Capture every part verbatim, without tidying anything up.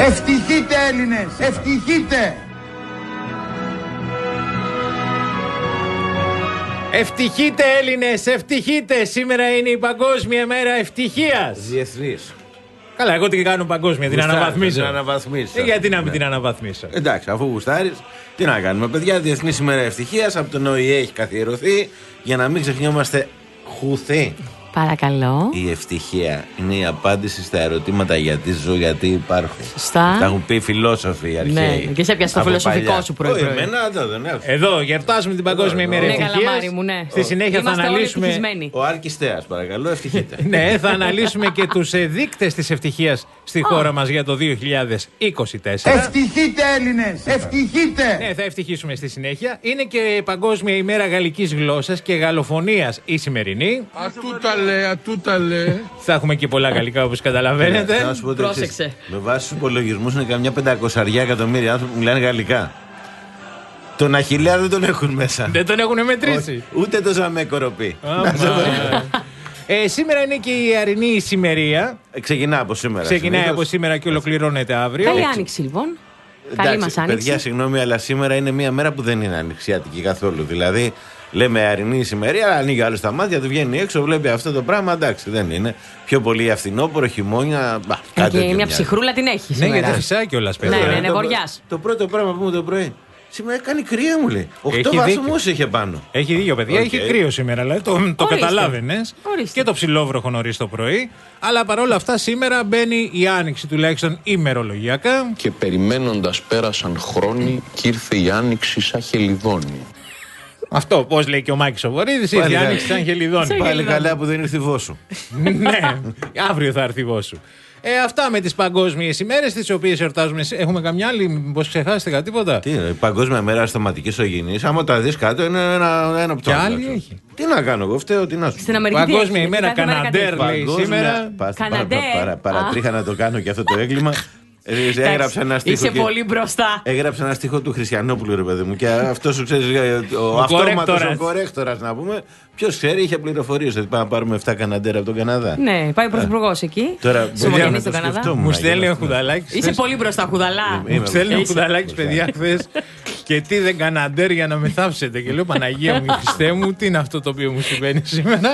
Ευτυχείτε Έλληνες, ευτυχείτε. Ευτυχείτε Έλληνες, ευτυχείτε. Σήμερα είναι η Παγκόσμια Μέρα Ευτυχίας. Διεθνής. Καλά, εγώ τι κάνω παγκόσμια, την αναβαθμίσω. Την αναβαθμίσω. Ε, γιατί να μην ναι. την αναβαθμίσω. Εντάξει, αφού γουστάρεις, τι να κάνουμε, παιδιά. Διεθνής ημέρα ευτυχίας από τον Ο Ε έχει καθιερωθεί για να μην ξεχνιόμαστε χουθή. Παρακαλώ. Η ευτυχία είναι η απάντηση στα ερωτήματα γιατί ζω, γιατί υπάρχω. Σωστά. Τα έχουν πει οι φιλόσοφοι οι αρχαίοι. Ναι, και σε πιάσει το φιλοσοφικό παλιά. σου πρωί-πρωί. Όχι, εμένα εδώ δεν έχω. Εδώ, γιορτάζουμε την Παγκόσμια ημέρα Ναι, ευτυχίας. καλαμάρι μου, ναι. Στη συνέχεια Είμαστε θα όλοι αναλύσουμε. ευτυχισμένοι. Ο Άρκης Θέας, παρακαλώ, ευτυχείτε. Ναι, θα αναλύσουμε και τους ε, δείκτες της ευτυχίας στη χώρα μας για το δύο χιλιάδες είκοσι τέσσερα. Ευτυχείτε Έλληνες, ευτυχείτε. Ναι, θα ευτυχίσουμε στη συνέχεια. Είναι και Παγκόσμια ημέρα γαλλικής γλώσσας και γαλλοφωνίας η σημερινή. Ατούτα λέ, ατούτα λέ. Θα έχουμε και πολλά γαλλικά όπως καταλαβαίνετε. Να σου πω το εξής. Πρόσεξε. Με βάση τους υπολογισμούς είναι καμιά πεντακόσια εκατομμύρια άνθρωποι που μιλάνε γαλλικά. Τον Αχιλλέα δεν τον έχουν μέσα. Δεν τον έχουν μετρήσει. Όχι, ούτε το Ζαμέκοροπή. Άμα. Ε, σήμερα είναι και η Αρινή Ησημερία. Ε, Ξεκινά από σήμερα. Ξεκινάει συνήθως. από σήμερα και ολοκληρώνεται αύριο. Καλή Έτσι. άνοιξη λοιπόν. Εντάξει, Καλή μας άνοιξη. παιδιά, συγγνώμη, αλλά σήμερα είναι μια μέρα που δεν είναι ανοιξιάτικη καθόλου. Δηλαδή, λέμε Αρινή Ησημερία, αλλά ανοίγει άλλο τα μάτια του, βγαίνει έξω, βλέπει αυτό το πράγμα. Εντάξει, δεν είναι. Πιο πολύ αυθινόπορο, χειμώνια. Μπα, Και κάτι τέτοιο μια μοιάζει. ψυχρούλα την έχει Ναι, σήμερα. γιατί φυσάει κιόλας, Ναι, παιδιά. ναι, είναι Το- βοριάς. Το πρώτο πράγμα που μου το πρωί. Σήμερα κάνει κρύα, μου λέει. Οκτώ Έχει βαθμούς είχε πάνω. Έχει δίκιο, παιδιά. Οκ. Έχει κρύο σήμερα, δηλαδή. Το, το Ορίστε. καταλάβαινες. Ορίστε. Και το ψηλόβροχο νωρίς το πρωί. Αλλά παρόλα αυτά, σήμερα μπαίνει η άνοιξη, τουλάχιστον ημερολογιακά. Και περιμένοντας πέρασαν χρόνοι και ήρθε η άνοιξη σαν χελιδόνι. Αυτό, πώς λέει και ο Μάκης ο Βορύδης, ήρθε η Πάλι άνοιξη σαν χελιδόνι. Σαν Πάλι Γελιδόνι. καλά που δεν ήρθε η Βόσου. Ναι, αύριο θα έρθει η Βόσου. Ε, αυτά με τις παγκόσμιες ημέρες, τις οποίες εορτάζουμε. Έχουμε καμιά άλλη, μήπως ξεχάσετε κάτι τίποτα. Τι είναι, η Παγκόσμια Μέρα Αστοματικής Ογενής. Άμα τα δεις κάτω, είναι ένα, ένα πτώμα. Και άλλη έχει. Τι να κάνω, εγώ φταίω, τι να σου. Στην Αμερική τι Παγκόσμια έχει, ημέρα κάθε μέρα κάτι Καναντέρ, έχει. λέει Παγκόσμια- σήμερα. Πα- πα- Καναντέρ. πα- παρα- Παρατρίχα να το κάνω και αυτό το έγκλημα. Ε, Έγραψα ένα στίχο. Είσαι και- πολύ μπροστά. Έγραψα ένα στίχο του Χριστιανόπουλου, ρε παιδί μου. Και αυτό σου ξέρει, ο αυτόματος, κορέκτορας. ο κορέκτορας να πούμε. Ποιο ξέρει, είχε πληροφορίες ότι πάμε να πάρουμε επτά Καναντέρ από τον Καναδά. Ναι, πάει ο Πρωθυπουργός εκεί. Τώρα Σου μπορεί βγαίνει να στον το Καναδά. σκεφτόμουν. Μου να στέλνει γίνω ο αυτό. Χουδαλάκης. Είσαι πολύ μπροστά, χουδαλά. Είμαι Μου στέλνει ο Είσαι. Χουδαλάκης, παιδιά, χθες. Και τι δεν Καναντέρ για να με θάψετε. Και λέω, Παναγία μου, Χριστέ μου, τι είναι αυτό το οποίο μου συμβαίνει σήμερα.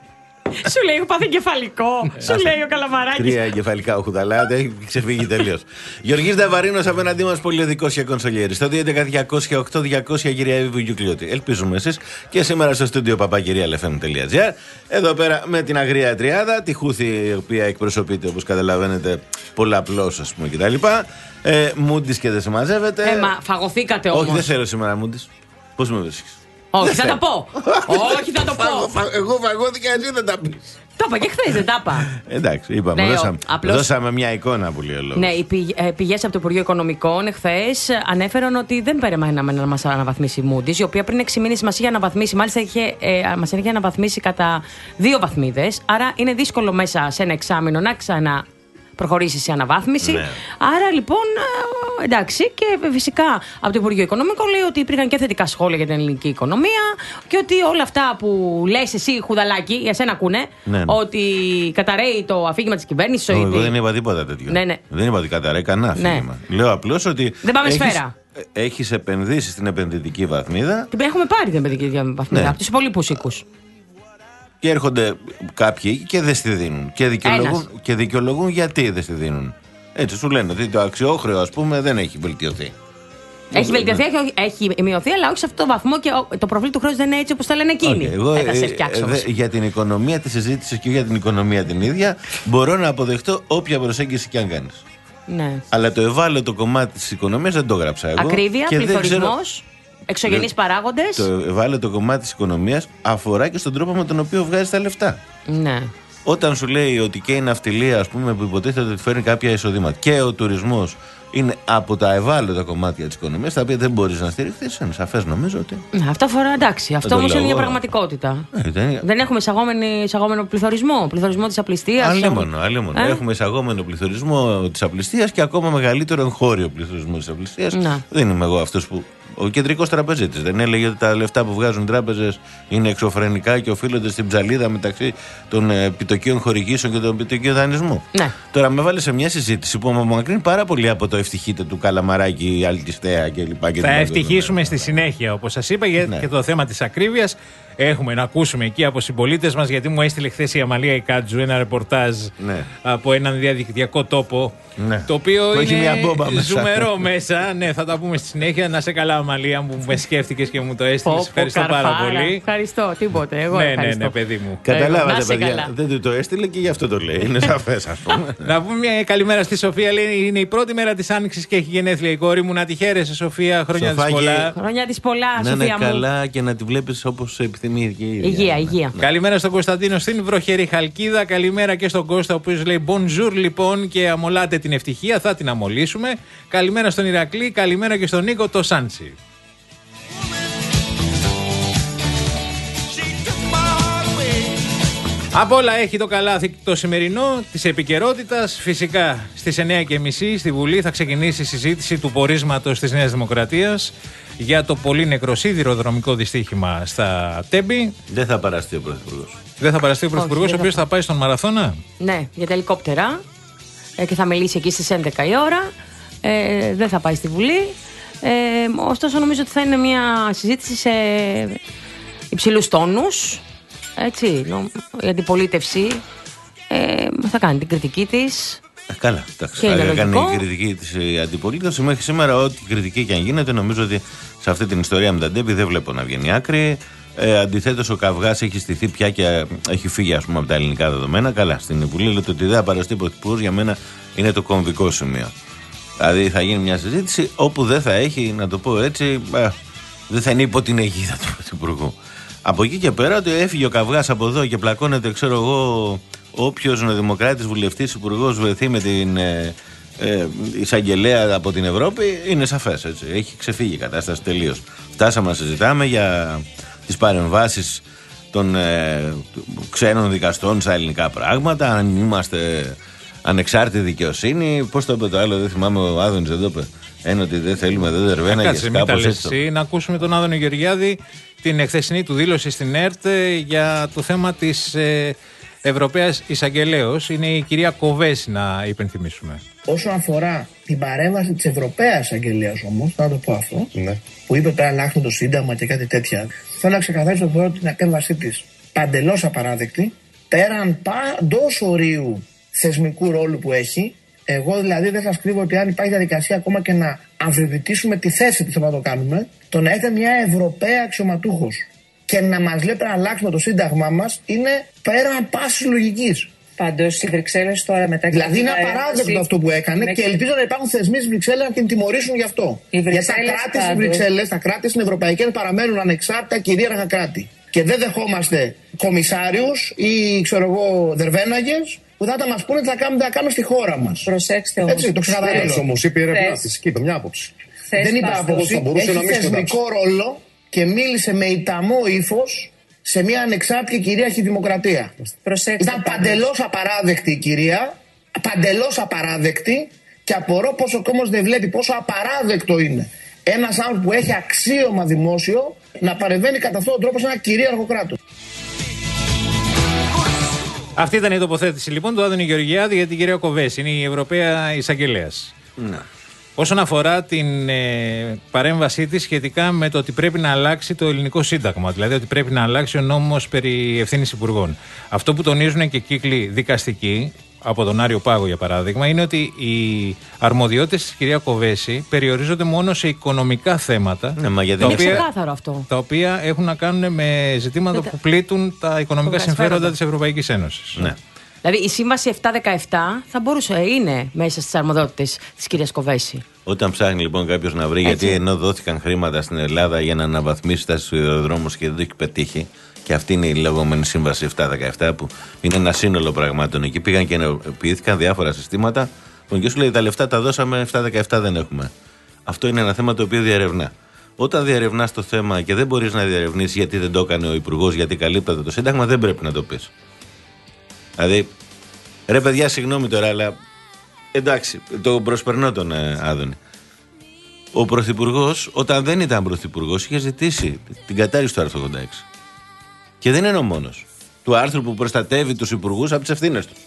Σου λέει, έχω πάθει εγκεφαλικό. Σου λέει ο Καλαμαράκης. Τρία εγκεφαλικά ο Χουδαλά, έχει ξεφύγει τελείω. Γεωργής Νταβαρίνος απέναντί μας, πολυεδικός και κονσολιέρης. Στο δύο έντεκα διακόσια οκτώ διακόσια κυρία Εύη Βουγιουκλιώτη. Ελπίζουμε εσείς και σήμερα στο στούντιο παπακυριαλεφm.gr. Εδώ πέρα με την αγρία τριάδα, τη Χούθη, η οποία εκπροσωπείται όπως καταλαβαίνετε πολλαπλώς, ας πούμε κτλ. Ε, Μούντις και δεν σε μαζεύετε. Ε, μα φαγωθήκατε Όχι, δεν όμως. θέλω σήμερα Μούντις. Πώς με βρίσκεις? Όχι, Δεν θα θέλω. τα πω. Όχι, θα το Φαγω- πω. φα- Εγώ φαγώθηκα, εσύ δεν τα πεις. Τα είπα και χθες, δεν τα είπα. Εντάξει, είπαμε, Ναι, ο- δώσαμε, απλώς- δώσαμε μια εικόνα που λέει ο λόγος. Ναι, οι πηγές από το Υπουργείο Οικονομικών χθες ανέφεραν ότι δεν περιμέναμε να μας αναβαθμίσει η Moody's, η οποία πριν έξι μήνες μας είχε αναβαθμίσει, μάλιστα είχε, ε, μας είχε αναβαθμίσει κατά δύο βαθμίδες. Άρα είναι δύσκολο μέσα σε ένα εξάμηνο να ξανά προχωρήσει σε αναβάθμιση. Ναι. Άρα λοιπόν, ε, εντάξει, και φυσικά από το Υπουργείο Οικονομικών λέει ότι υπήρχαν και θετικά σχόλια για την ελληνική οικονομία και ότι όλα αυτά που λες εσύ, Χουδαλάκη, για σένα ακούνε, Ναι, ναι. ότι καταραίει το αφήγημα της κυβέρνησης. Εγώ ότι- δεν είπα τίποτα τέτοιο. Ναι, ναι. Δεν είπα ότι καταραίει κανένα Ναι. αφήγημα. Λέω απλώς ότι. Δεν πάμε έχεις- σφαίρα. Έχεις επενδύσει στην επενδυτική βαθμίδα Την έχουμε πάρει την παιδική βαθμίδα Ναι. από του υπολείπους οίκους. και έρχονται κάποιοι και δεν στη δίνουν. Και δικαιολογούν, Ένας. και δικαιολογούν γιατί δεν στη δίνουν. Έτσι σου λένε ότι το αξιόχρεο, ας πούμε, δεν έχει βελτιωθεί. Έχει βελτιωθεί, έχει, έχει μειωθεί, αλλά όχι σε αυτό το βαθμό και ο- το προφίλ του χρέους δεν είναι έτσι όπως το λένε εκείνοι. Οκ, εγώ δεν θα σε ε, φτιάξω. ε, όμως. δε- για την οικονομία τη συζήτηση και για την οικονομία την ίδια μπορώ να αποδεχτώ όποια προσέγγιση και αν κάνεις. Ναι. Αλλά το ευάλωτο κομμάτι της οικονομίας δεν το γράψα εγώ. Ακρίβεια, και δεν ξέρω- πληθωρισμός, εξωγενείς παράγοντες. Το ευάλωτο κομμάτι της οικονομίας αφορά και στον τρόπο με τον οποίο βγάζει τα λεφτά. Ναι. Όταν σου λέει ότι και η ναυτιλία, ας πούμε, που υποτίθεται ότι φέρνει κάποια εισοδήματα και ο τουρισμός είναι από τα ευάλωτα κομμάτια της οικονομίας, τα οποία δεν μπορείς να στηριχθείς, είναι σαφές νομίζω ότι. Ναι, αυτό αφορά εντάξει. Αυτό το όμως λέω είναι μια εγώ. πραγματικότητα. Ε, δεν... Δεν έχουμε εισαγόμενη- εισαγόμενο πληθωρισμό. Πληθωρισμό της απληστίας. Αλλήμον, αλλήμον. Ε? Έχουμε εισαγόμενο πληθωρισμό της απληστίας και ακόμα μεγαλύτερο εγχώριο πληθωρισμό της απληστίας. Να. Δεν είμαι εγώ αυτός που Ο κεντρικός τραπεζίτης δεν έλεγε ότι τα λεφτά που βγάζουν οι τράπεζες είναι εξωφρενικά και οφείλονται στην ψαλίδα μεταξύ των επιτοκίων χορηγήσεων και των επιτοκίων δανεισμού. Ναι. Τώρα με βάλε σε μια συζήτηση που με μακρύνει πάρα πολύ από το ευτυχείτε του Καλαμαράκη, Αλτιστέα κλπ. Θα ευτυχήσουμε στη συνέχεια, όπως σας είπα, για Ναι. και το θέμα της ακρίβειας. Έχουμε να ακούσουμε εκεί από συμπολίτες μας, γιατί μου έστειλε χθες η Αμαλία Ικάτζου ένα ρεπορτάζ Ναι. από έναν διαδικτυακό τόπο. Ναι. Το οποίο Που έχει είναι μια μπόμπα μέσα. ζουμερό μέσα. Ναι, θα τα πούμε στη συνέχεια. Να σε καλά, Αμαλία, μου με σκέφτηκες και μου το έστειλες. Ευχαριστώ πάρα πολύ. Ευχαριστώ, τίποτε. Εγώ Ναι, ναι, ευχαριστώ. ναι, παιδί μου. Να Καταλάβατε, είσαι παιδιά. καλά. Δεν του το έστειλε και γι' αυτό το λέει. Είναι σαφές, ας πούμε. Να πούμε μια καλημέρα στη Σοφία. Λέει είναι η πρώτη μέρα της Άνοιξης και έχει γενέθλια η κόρη μου. Να τη χαίρεσαι, Σοφία. Χρόνια της Σοφάκη. πολλά. Χρόνια της πολλά, Να είναι Σοφία μου. καλά και να τη βλέπεις όπως επιθυμεί και η ίδια. Υγεία, Ναι. υγεία. Καλημέρα στον Κωνσταντίνο στην βροχερή Χαλκίδα. Καλημέρα και στον Κώστα, ο οποίος λέει bonjour λοιπόν και αμολάτε την ευτυχία. Θα την αμολύσουμε. Καλημέρα στον Ηρακλή. Καλημέρα και στον Νίκο το Σάντσι. Από όλα έχει το καλάθι το σημερινό της επικαιρότητας. Φυσικά στις εννιά και μισή στη Βουλή θα ξεκινήσει η συζήτηση του πορίσματος της Νέας Δημοκρατίας για το πολύ νεκρό σιδηροδρομικό δυστύχημα στα Τέμπη. Δεν θα παραστεί ο Πρωθυπουργός. Δεν θα παραστεί ο Πρωθυπουργός, δεν ο θα οποίος θα πάει στον Μαραθώνα. Ναι, για τα ελικόπτερα. Ε, και θα μιλήσει εκεί στις έντεκα η ώρα. Ε, δεν θα πάει στη Βουλή. Ε, ωστόσο, νομίζω ότι θα είναι μια συζήτηση σε υψηλούς τόνους. Έτσι, νο, η αντιπολίτευση ε, θα κάνει την κριτική της. Ε, καλά, εντάξει. Και είναι Θα κάνει λογικό. η κριτική της αντιπολίτευσης. Μέχρι σήμερα, ό,τι κριτική και αν γίνεται, νομίζω ότι σε αυτή την ιστορία με τα Ντέμπη δεν βλέπω να βγαίνει άκρη. Ε, Αντιθέτως, ο καυγάς έχει στηθεί πια και έχει φύγει, ας πούμε, από τα ελληνικά δεδομένα. Καλά, στην Βουλή λέτε ότι δεν θα παραστεί πρωθυπουργός, για μένα είναι το κομβικό σημείο. Δηλαδή, θα γίνει μια συζήτηση όπου δεν θα έχει, να το πω έτσι, ε, δεν θα είναι υπό την αιγίδα του πρωθυπουργού. Από εκεί και πέρα, ότι έφυγε ο καυγάς από εδώ και πλακώνεται, ξέρω εγώ, όποιος νεοδημοκράτης, βουλευτής, υπουργός βρεθεί με την ε, ε, εισαγγελέα από την Ευρώπη, είναι σαφές. Έτσι. Έχει ξεφύγει η κατάσταση τελείως. Φτάσαμε να συζητάμε για τις παρεμβάσεις των ε, ξένων δικαστών στα ελληνικά πράγματα, αν είμαστε ανεξάρτητη δικαιοσύνη. Πώς το είπε το άλλο, δεν θυμάμαι, ο Άδωνης δεν το είπε. Ένα ότι δεν θέλουμε, δεν δερβένα. Κάτσε, μην τα λες εσύ. Να ακούσουμε τον Άδωνη Γεωργιάδη, την εχθεσινή του δήλωση στην ΕΡΤ για το θέμα της ε, Ευρωπαίας Εισαγγελέως. Είναι η κυρία Κοβέση, να υπενθυμίσουμε. Όσον αφορά την παρέμβαση της Ευρωπαίας Αγγελέας όμως, θα το πω αυτό, ναι, που είπε πέρα να αλλάξουν το Σύνταγμα και κάτι τέτοια, θέλω να ξεκαθαρίσω ότι θεωρώ την επέμβασή της παντελώς απαράδεκτη, πέραν παντός ορίου θεσμικού ρόλου που έχει. Εγώ δηλαδή δεν σας κρύβω ότι αν υπάρχει διαδικασία ακόμα και να αμφισβητήσουμε τη θέση που θα το κάνουμε, το να έχετε μια Ευρωπαία αξιωματούχος και να μας λέει πρέπει να αλλάξουμε το Σύνταγμά μας είναι πέραν πάσης λογικής. Πάντως οι Βρυξέλλες τώρα μετά. Δηλαδή είναι απαράδεκτο αυτό που έκανε και ελπίζω να υπάρχουν θεσμοί στις Βρυξέλλες να την τιμωρήσουν γι' αυτό. Γιατί τα κράτη στις Βρυξέλλες, τα κράτη στην Ευρωπαϊκή παραμένουν ανεξάρτητα κυρίαρχα κράτη. Και δεν δεχόμαστε κομισάριους ή ξέρω εγώ δερβέναγες που θα τα μας πούνε τι θα κάνουμε, θα κάνουμε στη χώρα μας. Προσέξτε όμως. Έτσι, το ξεκαθαρίζω. Όμως είπε η ερευνά της και είπε μια άποψη. Δεν είπε άποψη, έχει θεσμικό ρόλο και μίλησε με ηταμό ύφος σε μια ανεξάρτητη κυρίαρχη δημοκρατία. Προσέξτε, ήταν παντελώς απαράδεκτη η κυρία, παντελώς απαράδεκτη, και απορώ πόσο κόμμος δεν βλέπει πόσο απαράδεκτο είναι ένας άνθρωπος που έχει αξίωμα δημόσιο να παρεμβαίνει κατά αυτόν τον τρόπο σε ένα κυρίαρχο κράτος. Αυτή ήταν η τοποθέτηση λοιπόν του Άδωνη Γεωργιάδη για την κυρία Κοβέση. Είναι η Ευρωπαία Εισαγγελέας. Ναι. Όσον αφορά την ε, παρέμβασή της σχετικά με το ότι πρέπει να αλλάξει το ελληνικό σύνταγμα, δηλαδή ότι πρέπει να αλλάξει ο νόμος περί ευθύνης υπουργών. Αυτό που τονίζουν και κύκλοι δικαστικοί, από τον Άριο Πάγο για παράδειγμα, είναι ότι οι αρμοδιότητες της κυρία Κοβέση περιορίζονται μόνο σε οικονομικά θέματα. Ναι, μα γιατί τα, είναι οποία, ξεκάθαρο αυτό. τα οποία έχουν να κάνουν με ζητήματα τα... που πλήττουν τα οικονομικά τα συμφέροντα της Ευρωπαϊκής Ένωσης. Ναι. Δηλαδή η σύμβαση επτακόσια δεκαεπτά θα μπορούσε, είναι μέσα στις αρμοδιότητες της κυρίας Κοβέση. Όταν ψάχνει λοιπόν κάποιος να βρει, Έτσι. γιατί ενώ δόθηκαν χρήματα στην Ελλάδα για να αναβαθμίσει τα σιδηροδρόμους και δεν το έχει πετύχει, και αυτή είναι η λεγόμενη σύμβαση επτακόσια δεκαεπτά, που είναι ένα σύνολο πραγμάτων. Εκεί πήγαν και ενοποιήθηκαν διάφορα συστήματα. Και σου λέει τα λεφτά τα δώσαμε, επτακόσια δεκαεπτά δεν έχουμε. Αυτό είναι ένα θέμα το οποίο διαρευνά. Όταν διαρευνά το θέμα και δεν μπορεί να διαρευνήσει γιατί δεν το έκανε ο υπουργός, γιατί καλύπτεται το Σύνταγμα, δεν πρέπει να το πει. Δηλαδή, ρε παιδιά, συγγνώμη τώρα, αλλά εντάξει, το προσπερνώ τον ε, Άδωνη. Ο Πρωθυπουργός, όταν δεν ήταν Πρωθυπουργός, είχε ζητήσει την κατάργηση του άρθρου ογδόντα έξι. Και δεν είναι ο μόνος. Του άρθρου που προστατεύει τους υπουργούς από τις ευθύνες του.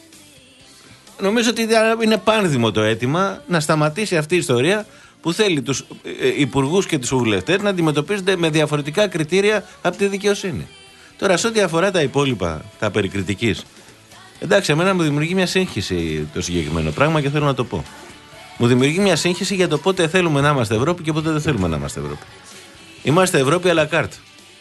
Νομίζω ότι είναι πάνδημο το αίτημα να σταματήσει αυτή η ιστορία που θέλει τους υπουργούς και τους βουλευτές να αντιμετωπίζονται με διαφορετικά κριτήρια από τη δικαιοσύνη. Τώρα, σε ό,τι αφορά τα υπόλοιπα, τα περί κριτικής, εντάξει, εμένα μου δημιουργεί μια σύγχυση το συγκεκριμένο πράγμα και θέλω να το πω. Μου δημιουργεί μια σύγχυση για το πότε θέλουμε να είμαστε Ευρώπη και πότε δεν θέλουμε να είμαστε Ευρώπη. Είμαστε Ευρώπη à la carte.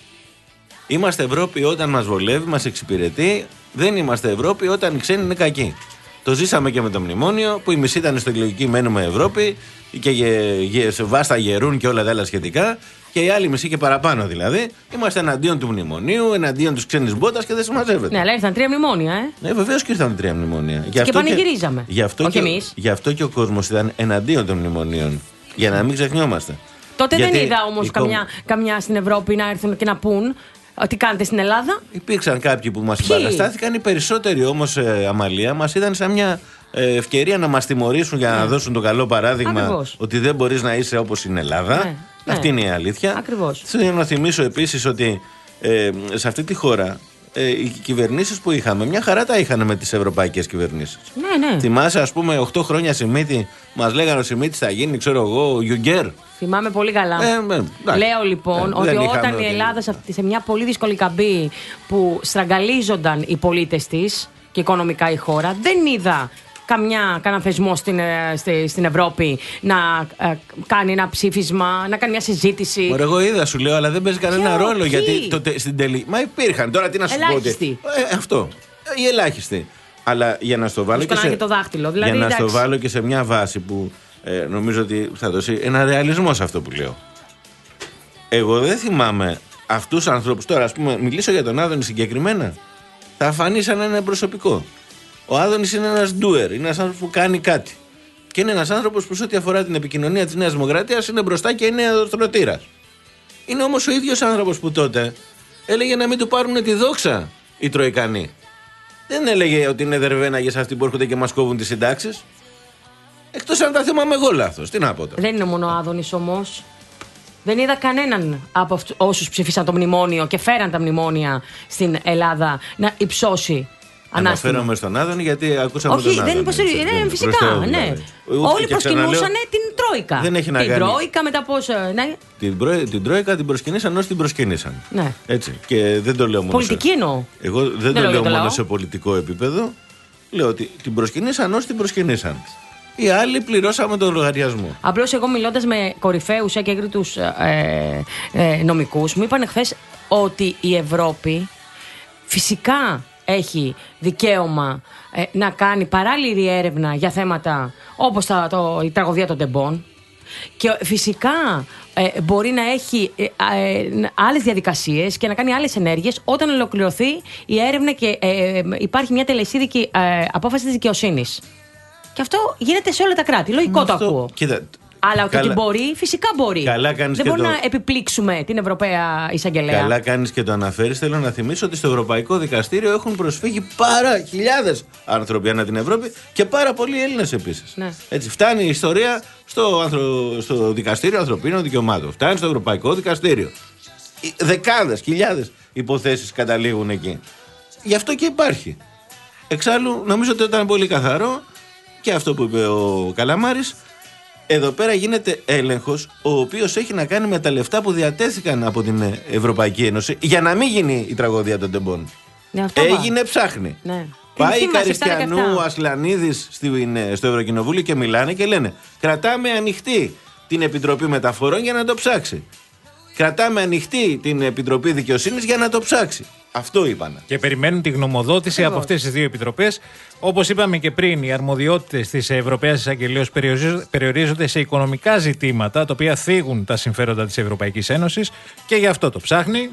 Είμαστε Ευρώπη όταν μας βολεύει, μας εξυπηρετεί. Δεν είμαστε Ευρώπη όταν οι ξένοι είναι κακοί. Το ζήσαμε και με το μνημόνιο που οι μισοί ήταν στο εκλογική μένουμε Ευρώπη και γε, γε, σε βάστα γερούν και όλα τα άλλα σχετικά. Και οι άλλοι μισοί και παραπάνω δηλαδή. Είμαστε εναντίον του μνημονίου, εναντίον τη ξένη μπότας και δεν συμμαζεύεται. Ναι, αλλά ήρθαν τρία μνημόνια, ε. Ναι, βεβαίως και ήρθαν τρία μνημόνια. Και, και πανηγυρίζαμε. Γι' αυτό, όχι και, εμείς. γι' αυτό και ο κόσμος ήταν εναντίον των μνημονίων. Για να μην ξεχνιόμαστε. Τότε γιατί δεν είδα όμως η... καμιά, καμιά στην Ευρώπη να έρθουν και να πούν τι κάνετε στην Ελλάδα. Υπήρξαν κάποιοι που μας συμπαραστάθηκαν. Οι περισσότεροι όμως, ε, Αμαλία, μας είδαν σαν μια ε, ευκαιρία να μας τιμωρήσουν για να ναι. δώσουν το καλό παράδειγμα. Ακριβώς. Ότι δεν μπορείς να είσαι όπως στην Ελλάδα. Ναι. Αυτή ναι. είναι η αλήθεια. Ακριβώς. Θέλω να θυμίσω επίσης ότι ε, σε αυτή τη χώρα ε, οι κυβερνήσεις που είχαμε, μια χαρά τα είχαν με τις ευρωπαϊκές κυβερνήσεις. Ναι, ναι. Θυμάσαι, ας πούμε, οκτώ χρόνια Σιμίτη, μας λέγανε ο Σιμίτης θα γίνει, ξέρω εγώ, ο Γιουγκέρ. Θυμάμαι πολύ καλά. Ε, ε, Λέω λοιπόν ε, ότι όταν είχαμε, η Ελλάδα σε, σε μια πολύ δύσκολη καμπή που στραγγαλίζονταν οι πολίτες της και οικονομικά η χώρα, δεν είδα καμιά, κανένα θεσμό στην, στη, στην Ευρώπη να ε, κάνει ένα ψήφισμα, να κάνει μια συζήτηση. Ωραία, εγώ είδα, σου λέω, αλλά δεν παίζει κανένα Ποιο, ρόλο. ποιοι? Γιατί τότε, στην τελική. Μα υπήρχαν. Τώρα τι να σου ελάχιστοι. πω. Ότι, ε, αυτό. Οι ελάχιστοι. Αλλά για να στο βάλω, και σε, και το δάχτυλο. Δηλαδή, για να εντάξει. στο βάλω και σε μια βάση που ε, νομίζω ότι θα δώσει ένα ρεαλισμό σε αυτό που λέω. Εγώ δεν θυμάμαι αυτούς τους ανθρώπους. Τώρα, ας πούμε, μιλήσω για τον Άδωνη συγκεκριμένα. Θα φανεί σαν ένα προσωπικό. Ο Άδωνης είναι ένας doer, είναι ένας άνθρωπος που κάνει κάτι. Και είναι ένας άνθρωπος που σε ό,τι αφορά την επικοινωνία της Νέας Δημοκρατίας είναι μπροστά και είναι αδοστρωτήρας. Είναι όμως ο ίδιος άνθρωπος που τότε έλεγε να μην του πάρουν τη δόξα οι Τροϊκανοί. Δεν έλεγε ότι είναι δερβέναγες αυτοί που έρχονται και μας κόβουν τις συντάξεις. Εκτός αν τα θυμάμαι εγώ λάθος. Τι να πω τώρα. Δεν είναι μόνο ο Άδωνης όμως. Δεν είδα κανέναν από αυτούς, όσους ψήφισαν το μνημόνιο και φέραν τα μνημόνια στην Ελλάδα να υψώσει. Αναφέρομαι στον Άδωνη γιατί ακούσαμε όχι, τον Άδωνη. Όχι, δεν υποστηρίζει. Ναι, φυσικά. Ναι. Όλοι προσκυνούσαν την Τρόικα. Δεν έχει να την κάνει. Τρόικα μετά πώς. Ναι. Την, προ... την Τρόικα την προσκυνήσαν όσοι την προσκυνήσαν. Ναι. Έτσι. Και δεν το λέω μόνο. Πολιτική σε... εννοώ. Εγώ δεν, δεν το λέω, λέω μόνο λαό. Σε πολιτικό επίπεδο. Λέω ότι την προσκυνήσαν όσοι την προσκυνήσαν. Οι άλλοι πληρώσαμε τον λογαριασμό. Απλώς εγώ μιλώντας με κορυφαίους και έγκριτους ε, ε, νομικούς, μου είπαν χθες ότι η Ευρώπη φυσικά έχει δικαίωμα ε, να κάνει παράλληλη έρευνα για θέματα όπως τα, το, η τραγωδία των τεμπών και φυσικά ε, μπορεί να έχει ε, ε, άλλες διαδικασίες και να κάνει άλλες ενέργειες όταν ολοκληρωθεί η έρευνα και ε, ε, υπάρχει μια τελεσίδικη ε, απόφαση της δικαιοσύνης. Και αυτό γίνεται σε όλα τα κράτη. Λογικό αυτό, το ακούω. Κοίτα, αλλά καλά, ότι μπορεί, φυσικά μπορεί. Καλά κάνεις. Δεν και μπορεί το... να επιπλήξουμε την Ευρωπαία Εισαγγελέα. Καλά κάνεις και το αναφέρεις. Θέλω να θυμίσω ότι στο Ευρωπαϊκό Δικαστήριο έχουν προσφύγει πάρα χιλιάδες άνθρωποι ανά την Ευρώπη και πάρα πολλοί Έλληνες επίσης. Ναι. Έτσι, φτάνει η ιστορία στο, ανθρω... στο Δικαστήριο Ανθρωπίνων Δικαιωμάτων. Φτάνει στο Ευρωπαϊκό Δικαστήριο. Δεκάδες, χιλιάδες υποθέσεις καταλήγουν εκεί. Γι' αυτό και υπάρχει. Εξάλλου, νομίζω ότι ήταν πολύ καθαρό και αυτό που είπε ο Καλαμάρης. Εδώ πέρα γίνεται έλεγχος ο οποίος έχει να κάνει με τα λεφτά που διατέθηκαν από την Ευρωπαϊκή Ένωση για να μην γίνει η τραγωδία των τεμπών. Ναι, έγινε, ψάχνει. Ναι. Πάει η Καριστιανού Ασλανίδης στο Ευρωκοινοβούλιο και μιλάνε και λένε κρατάμε ανοιχτή την Επιτροπή Μεταφορών για να το ψάξει. Κρατάμε ανοιχτή την Επιτροπή Δικαιοσύνης για να το ψάξει. Αυτό είπαν. Και περιμένουν τη γνωμοδότηση από αυτές τις δύο επιτροπές. Όπως είπαμε και πριν, οι αρμοδιότητες της Ευρωπαίας Εισαγγελίας περιορίζονται σε οικονομικά ζητήματα, τα οποία θίγουν τα συμφέροντα της Ευρωπαϊκής Ένωσης και γι' αυτό το ψάχνει.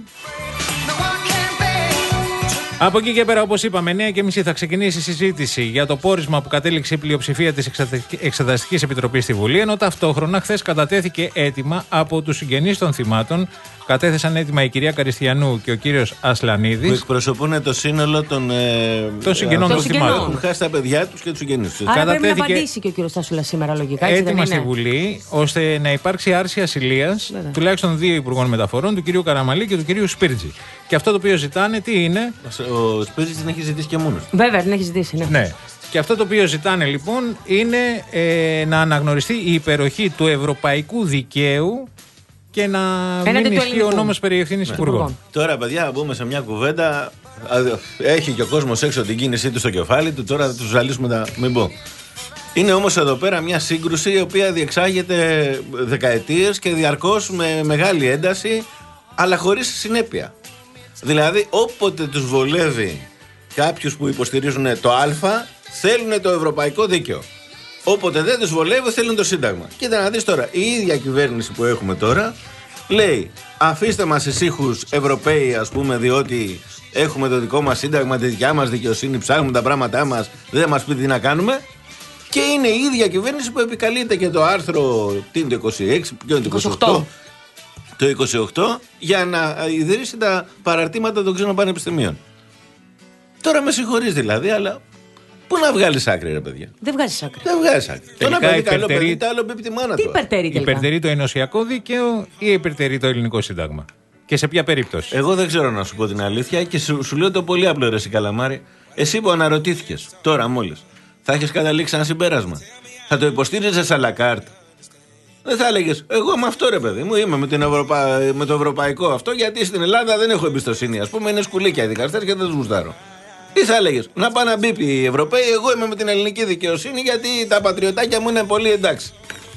Από εκεί και πέρα, όπως είπαμε, εννιά και μισή θα ξεκινήσει η συζήτηση για το πόρισμα που κατέληξε η πλειοψηφία της Εξεταστικής Επιτροπής στη Βουλή, ενώ ταυτόχρονα χθες κατατέθηκε αίτημα από τους συγγενείς των θυμάτων Κατέθεσαν έτοιμα η κυρία Καριστιανού και ο κύριος Ασλανίδης. Που εκπροσωπούν το σύνολο των, ε, των συγγενών των θυμάτων. Έχουν χάσει τα παιδιά τους και τους συγγενείς τους. Άρα πρέπει να απαντήσει και ο κύριος Τάσουλας σήμερα λογικά. Έτοιμα στη Βουλή, ώστε να υπάρξει άρση ασυλίας τουλάχιστον δύο υπουργών μεταφορών, του κυρίου Καραμαλή και του κυρίου Σπίρτζη. Και αυτό το οποίο ζητάνε τι είναι. Ο Σπίρτζη την έχει ζητήσει και μόνος. Βέβαια, την έχει ζητήσει, ναι. ναι. Και αυτό το οποίο ζητάνε λοιπόν είναι ε, να αναγνωριστεί η υπεροχή του ευρωπαϊκού δικαίου και να μην ισχύει ο νόμος περί ευθύνης υπουργών. Τώρα, παιδιά, να μπούμε σε μια κουβέντα. Έχει και ο κόσμος έξω την κίνησή του στο κεφάλι του. Τώρα θα του ζαλίσουμε τα. Μην πω. Είναι όμως εδώ πέρα μια σύγκρουση η οποία διεξάγεται δεκαετίες και διαρκώς με μεγάλη ένταση, αλλά χωρίς συνέπεια. Δηλαδή, όποτε τους βολεύει κάποιους που υποστηρίζουν το Α, θέλουν το ευρωπαϊκό δίκαιο. Όποτε δεν τους βολεύει, θέλουν το Σύνταγμα. Κοίτα να δεις τώρα, η ίδια κυβέρνηση που έχουμε τώρα λέει: αφήστε μας ησύχους Ευρωπαίοι, ας πούμε, διότι έχουμε το δικό μας Σύνταγμα, τη δικιά μας δικαιοσύνη, ψάχνουμε τα πράγματά μας, δεν μας πείτε τι να κάνουμε. Και είναι η ίδια κυβέρνηση που επικαλείται και το άρθρο τι είναι το είκοσι έξι, ποιο είναι το είκοσι οκτώ, το είκοσι οκτώ, για να ιδρύσει τα παραρτήματα των ξένων πανεπιστημίων. Τώρα με συγχωρείς δηλαδή, αλλά πού να βγάλεις άκρη, ρε παιδιά. Δεν βγάζεις άκρη. Δεν βγάζεις άκρη. Το ένα παιδί καλό παιδί, το άλλο παιδί τη μάνα του. Τι υπερτερεί τελικά. Υπερτερεί το ενωσιακό δίκαιο ή υπερτερεί το ελληνικό σύνταγμα? Και σε ποια περίπτωση? Εγώ δεν ξέρω να σου πω την αλήθεια και σου, σου λέω το πολύ απλό, ρε εσύ Καλαμάρη. Εσύ που αναρωτήθηκες τώρα μόλις, θα έχεις καταλήξει ένα συμπέρασμα? Θα το υποστήριζες à la carte? Δεν θα έλεγες: εγώ με αυτό, ρε παιδί μου, είμαι με, την Ευρωπα... με το ευρωπαϊκό αυτό, γιατί στην Ελλάδα δεν έχω εμπιστοσύνη. Ας πούμε, είναι σκουλίκια οι δικαστές και δεν τους γουστάρω. Τι θα έλεγες? Να πάνε να μπίπει οι Ευρωπαίοι, εγώ είμαι με την ελληνική δικαιοσύνη, γιατί τα πατριωτάκια μου είναι πολύ εντάξει.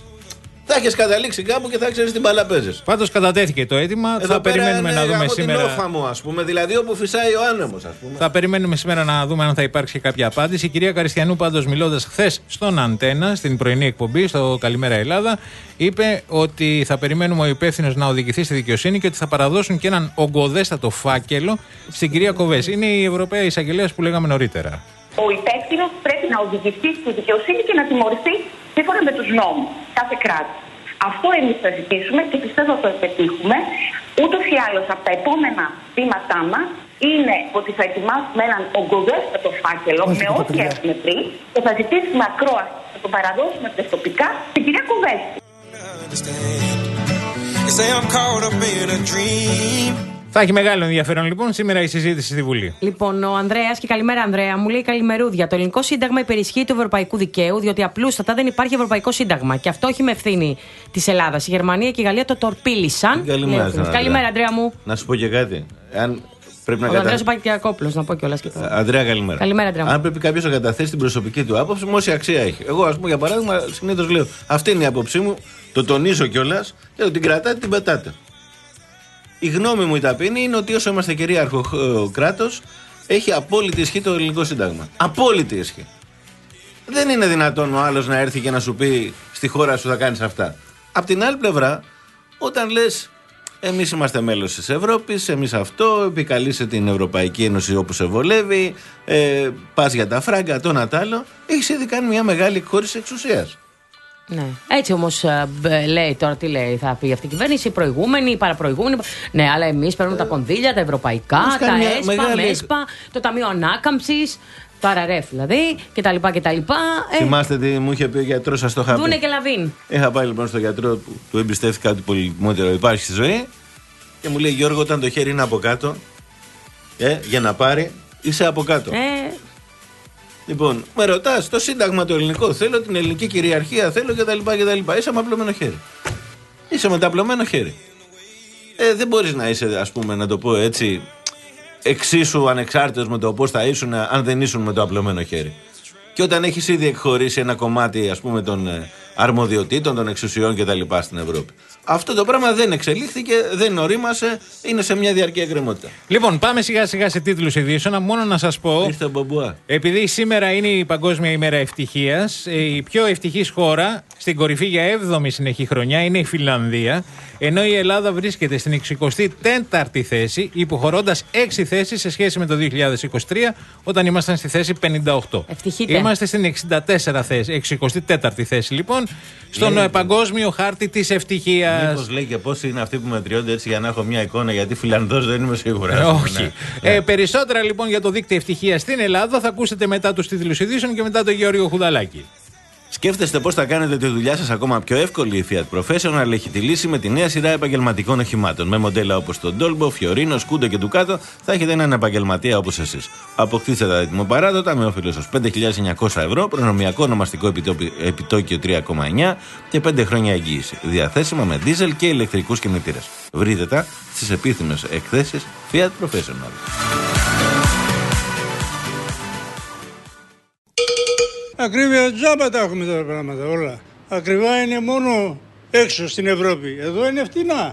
Θα έχεις καταλήξει κάπου και θα ξέρεις την μπάλα παίζεις. Πάντως κατατέθηκε το αίτημα. Εδώ θα περιμένουμε να δούμε σήμερα. Την όφαμο, ας πούμε, δηλαδή όπου φυσάει ο άνεμος, ας πούμε. Θα περιμένουμε σήμερα να δούμε αν θα υπάρξει κάποια απάντηση. Η κυρία Καριστιανού, πάντως, μιλώντας χθες στον Αντένα, στην πρωινή εκπομπή, στο Καλημέρα Ελλάδα, είπε ότι θα περιμένουμε ο υπεύθυνος να οδηγηθεί στη δικαιοσύνη και ότι θα παραδώσουν και έναν ογκοδέστατο φάκελο στην κυρία Κοβές. Είναι η Ευρωπαία Εισαγγελέας που λέγαμε νωρίτερα. Ο υπεύθυνος πρέπει να οδηγηθεί στη δικαιοσύνη και να τιμωρηθεί σύμφωνα με τους νόμους κάθε κράτος. Αυτό εμείς θα ζητήσουμε και πιστεύω ότι θα το πετύχουμε. Ούτως ή άλλως από τα επόμενα βήματά μας είναι ότι θα ετοιμάσουμε έναν ογκοδέστατο φάκελο με ό,τι έχουμε πριν και θα ζητήσουμε ακρόαση, θα το παραδώσουμε τεστοπικά στην κυρία Κοβέση. Θα έχει μεγάλο ενδιαφέρον λοιπόν σήμερα η συζήτηση στη Βουλή. Λοιπόν, ο Ανδρέας, και καλημέρα Ανδρέα, μου λέει καλημερούδια. Το ελληνικό σύνταγμα υπερισχύει του ευρωπαϊκού δικαίου, διότι απλούστατα δεν υπάρχει ευρωπαϊκό σύνταγμα. Και αυτό όχι με ευθύνη της Ελλάδας. Η Γερμανία και η Γαλλία το τορπίλησαν. Καλημέρα, καλημέρα, Ανδρέα μου. Να σου πω και κάτι. Αν πρέπει να ο κατα... Ανδρέας ο Πακιακόπουλος, να πω κιόλας. Και Ανδρέα, καλημέρα. Καλημέρα, Ανδρέα μου. Αν πρέπει κάποιος να καταθέσει την προσωπική του άποψη, με όση αξία έχει. Εγώ, ας πούμε, για παράδειγμα, συνήθως λέω: αυτή είναι η άποψή μου, το τονίζω κιόλας και το την κρατάτε, την πετάτε. Η γνώμη μου η ταπεινή είναι ότι όσο είμαστε κυρίαρχο κράτος, έχει απόλυτη ισχύ το ελληνικό σύνταγμα. Απόλυτη ισχύ. Δεν είναι δυνατόν ο άλλος να έρθει και να σου πει: στη χώρα σου θα κάνεις αυτά. Απ' την άλλη πλευρά, όταν λες: εμείς είμαστε μέλος της Ευρώπης, εμείς αυτό, επικαλείσαι την Ευρωπαϊκή Ένωση όπου σε βολεύει, ε, πας για τα φράγκα, το ένα τ' άλλο, έχεις ήδη κάνει μια μεγάλη εκχώρηση εξουσίας. Ναι. Έτσι όμως λέει τώρα, τι λέει, θα πει αυτή η κυβέρνηση, η προηγούμενη, η παραπροηγούμενη. Ναι, αλλά εμείς παίρνουμε τα κονδύλια, τα ευρωπαϊκά, τα ΕΣΠΑ, μεγάλη... ΜΕΣΠΑ, το Ταμείο Ανάκαμψης, το ΑΡΑΡΕΦ δηλαδή, κτλ. κτλ. Θυμάστε τι μου είχε πει ο γιατρός, σας το είχα πει. Δούνε και λαβίν. Είχα πάει λοιπόν στον γιατρό που του εμπιστεύτηκα ότι πολυτιμότερο υπάρχει στη ζωή και μου λέει: Γιώργο, όταν το χέρι είναι από κάτω, ε, για να πάρει, είσαι από κάτω. Ε... Λοιπόν, με ρωτάς το σύνταγμα το ελληνικό, θέλω την ελληνική κυριαρχία, θέλω κτλ. κτλ. Είσαι με απλωμένο χέρι. Είσαι με ταπλωμένο χέρι. Ε, δεν μπορείς να είσαι, ας πούμε, να το πω έτσι, εξίσου ανεξάρτητος με το πώς θα ήσουν αν δεν ήσουν με το απλωμένο χέρι. Και όταν έχεις ήδη εκχωρήσει ένα κομμάτι, ας πούμε, των αρμοδιοτήτων, των εξουσιών κτλ. Στην Ευρώπη. Αυτό το πράγμα δεν εξελίχθηκε, δεν ορίμασε, είναι σε μια διαρκή εκκρεμότητα. Λοιπόν, πάμε σιγά σιγά σε τίτλους ειδήσεων. Μόνο να σας πω. Ήρθε ο Μπομπουά. Επειδή σήμερα είναι η Παγκόσμια ημέρα ευτυχίας, η πιο ευτυχής χώρα στην κορυφή για έβδομη συνεχή χρονιά είναι η Φινλανδία. Ενώ η Ελλάδα βρίσκεται στην εξηκοστή τέταρτη θέση, υποχωρώντας έξι θέσεις σε σχέση με το δύο χιλιάδες είκοσι τρία, όταν ήμασταν στη θέση πενήντα οκτώ. Ευτυχείτε. Είμαστε στην εξήντα τέσσερα θέση, εξηκοστή τέταρτη θέση λοιπόν. στον λέει, παγκόσμιο χάρτη της ευτυχίας. Μήπως λέει και πόσοι είναι αυτοί που μετριώνται έτσι για να έχω μια εικόνα, γιατί Φιλανδός δεν είμαι σίγουρα. Ε, όχι. Ναι. Ε, περισσότερα λοιπόν για το δίκτυο ευτυχίας στην Ελλάδα θα ακούσετε μετά τους τίτλους ειδήσεων και μετά τον Γεώργιο Χουδαλάκη. Σκέφτεστε πώς θα κάνετε τη δουλειά σας ακόμα πιο εύκολη. Η Fiat Professional έχει τη λύση με τη νέα σειρά επαγγελματικών οχημάτων. Με μοντέλα όπως το Dolbo, Fiorino, Scudo και Ducato θα έχετε έναν επαγγελματία όπως εσείς. Αποκτήστε τα ετοιμοπαράδοτα με όφελος ως πέντε χιλιάδες εννιακόσια ευρώ, προνομιακό ονομαστικό επιτόκιο τρία κόμμα εννιά και πέντε χρόνια εγγύηση. Διαθέσιμα με δίζελ και ηλεκτρικούς κινητήρες. Βρείτε τα στις επίθυμες εκθέσεις Fiat Professional. Ακρίβεια τζάμπα τα έχουμε τα πράγματα όλα. Ακριβά είναι μόνο έξω στην Ευρώπη. Εδώ είναι φτηνά.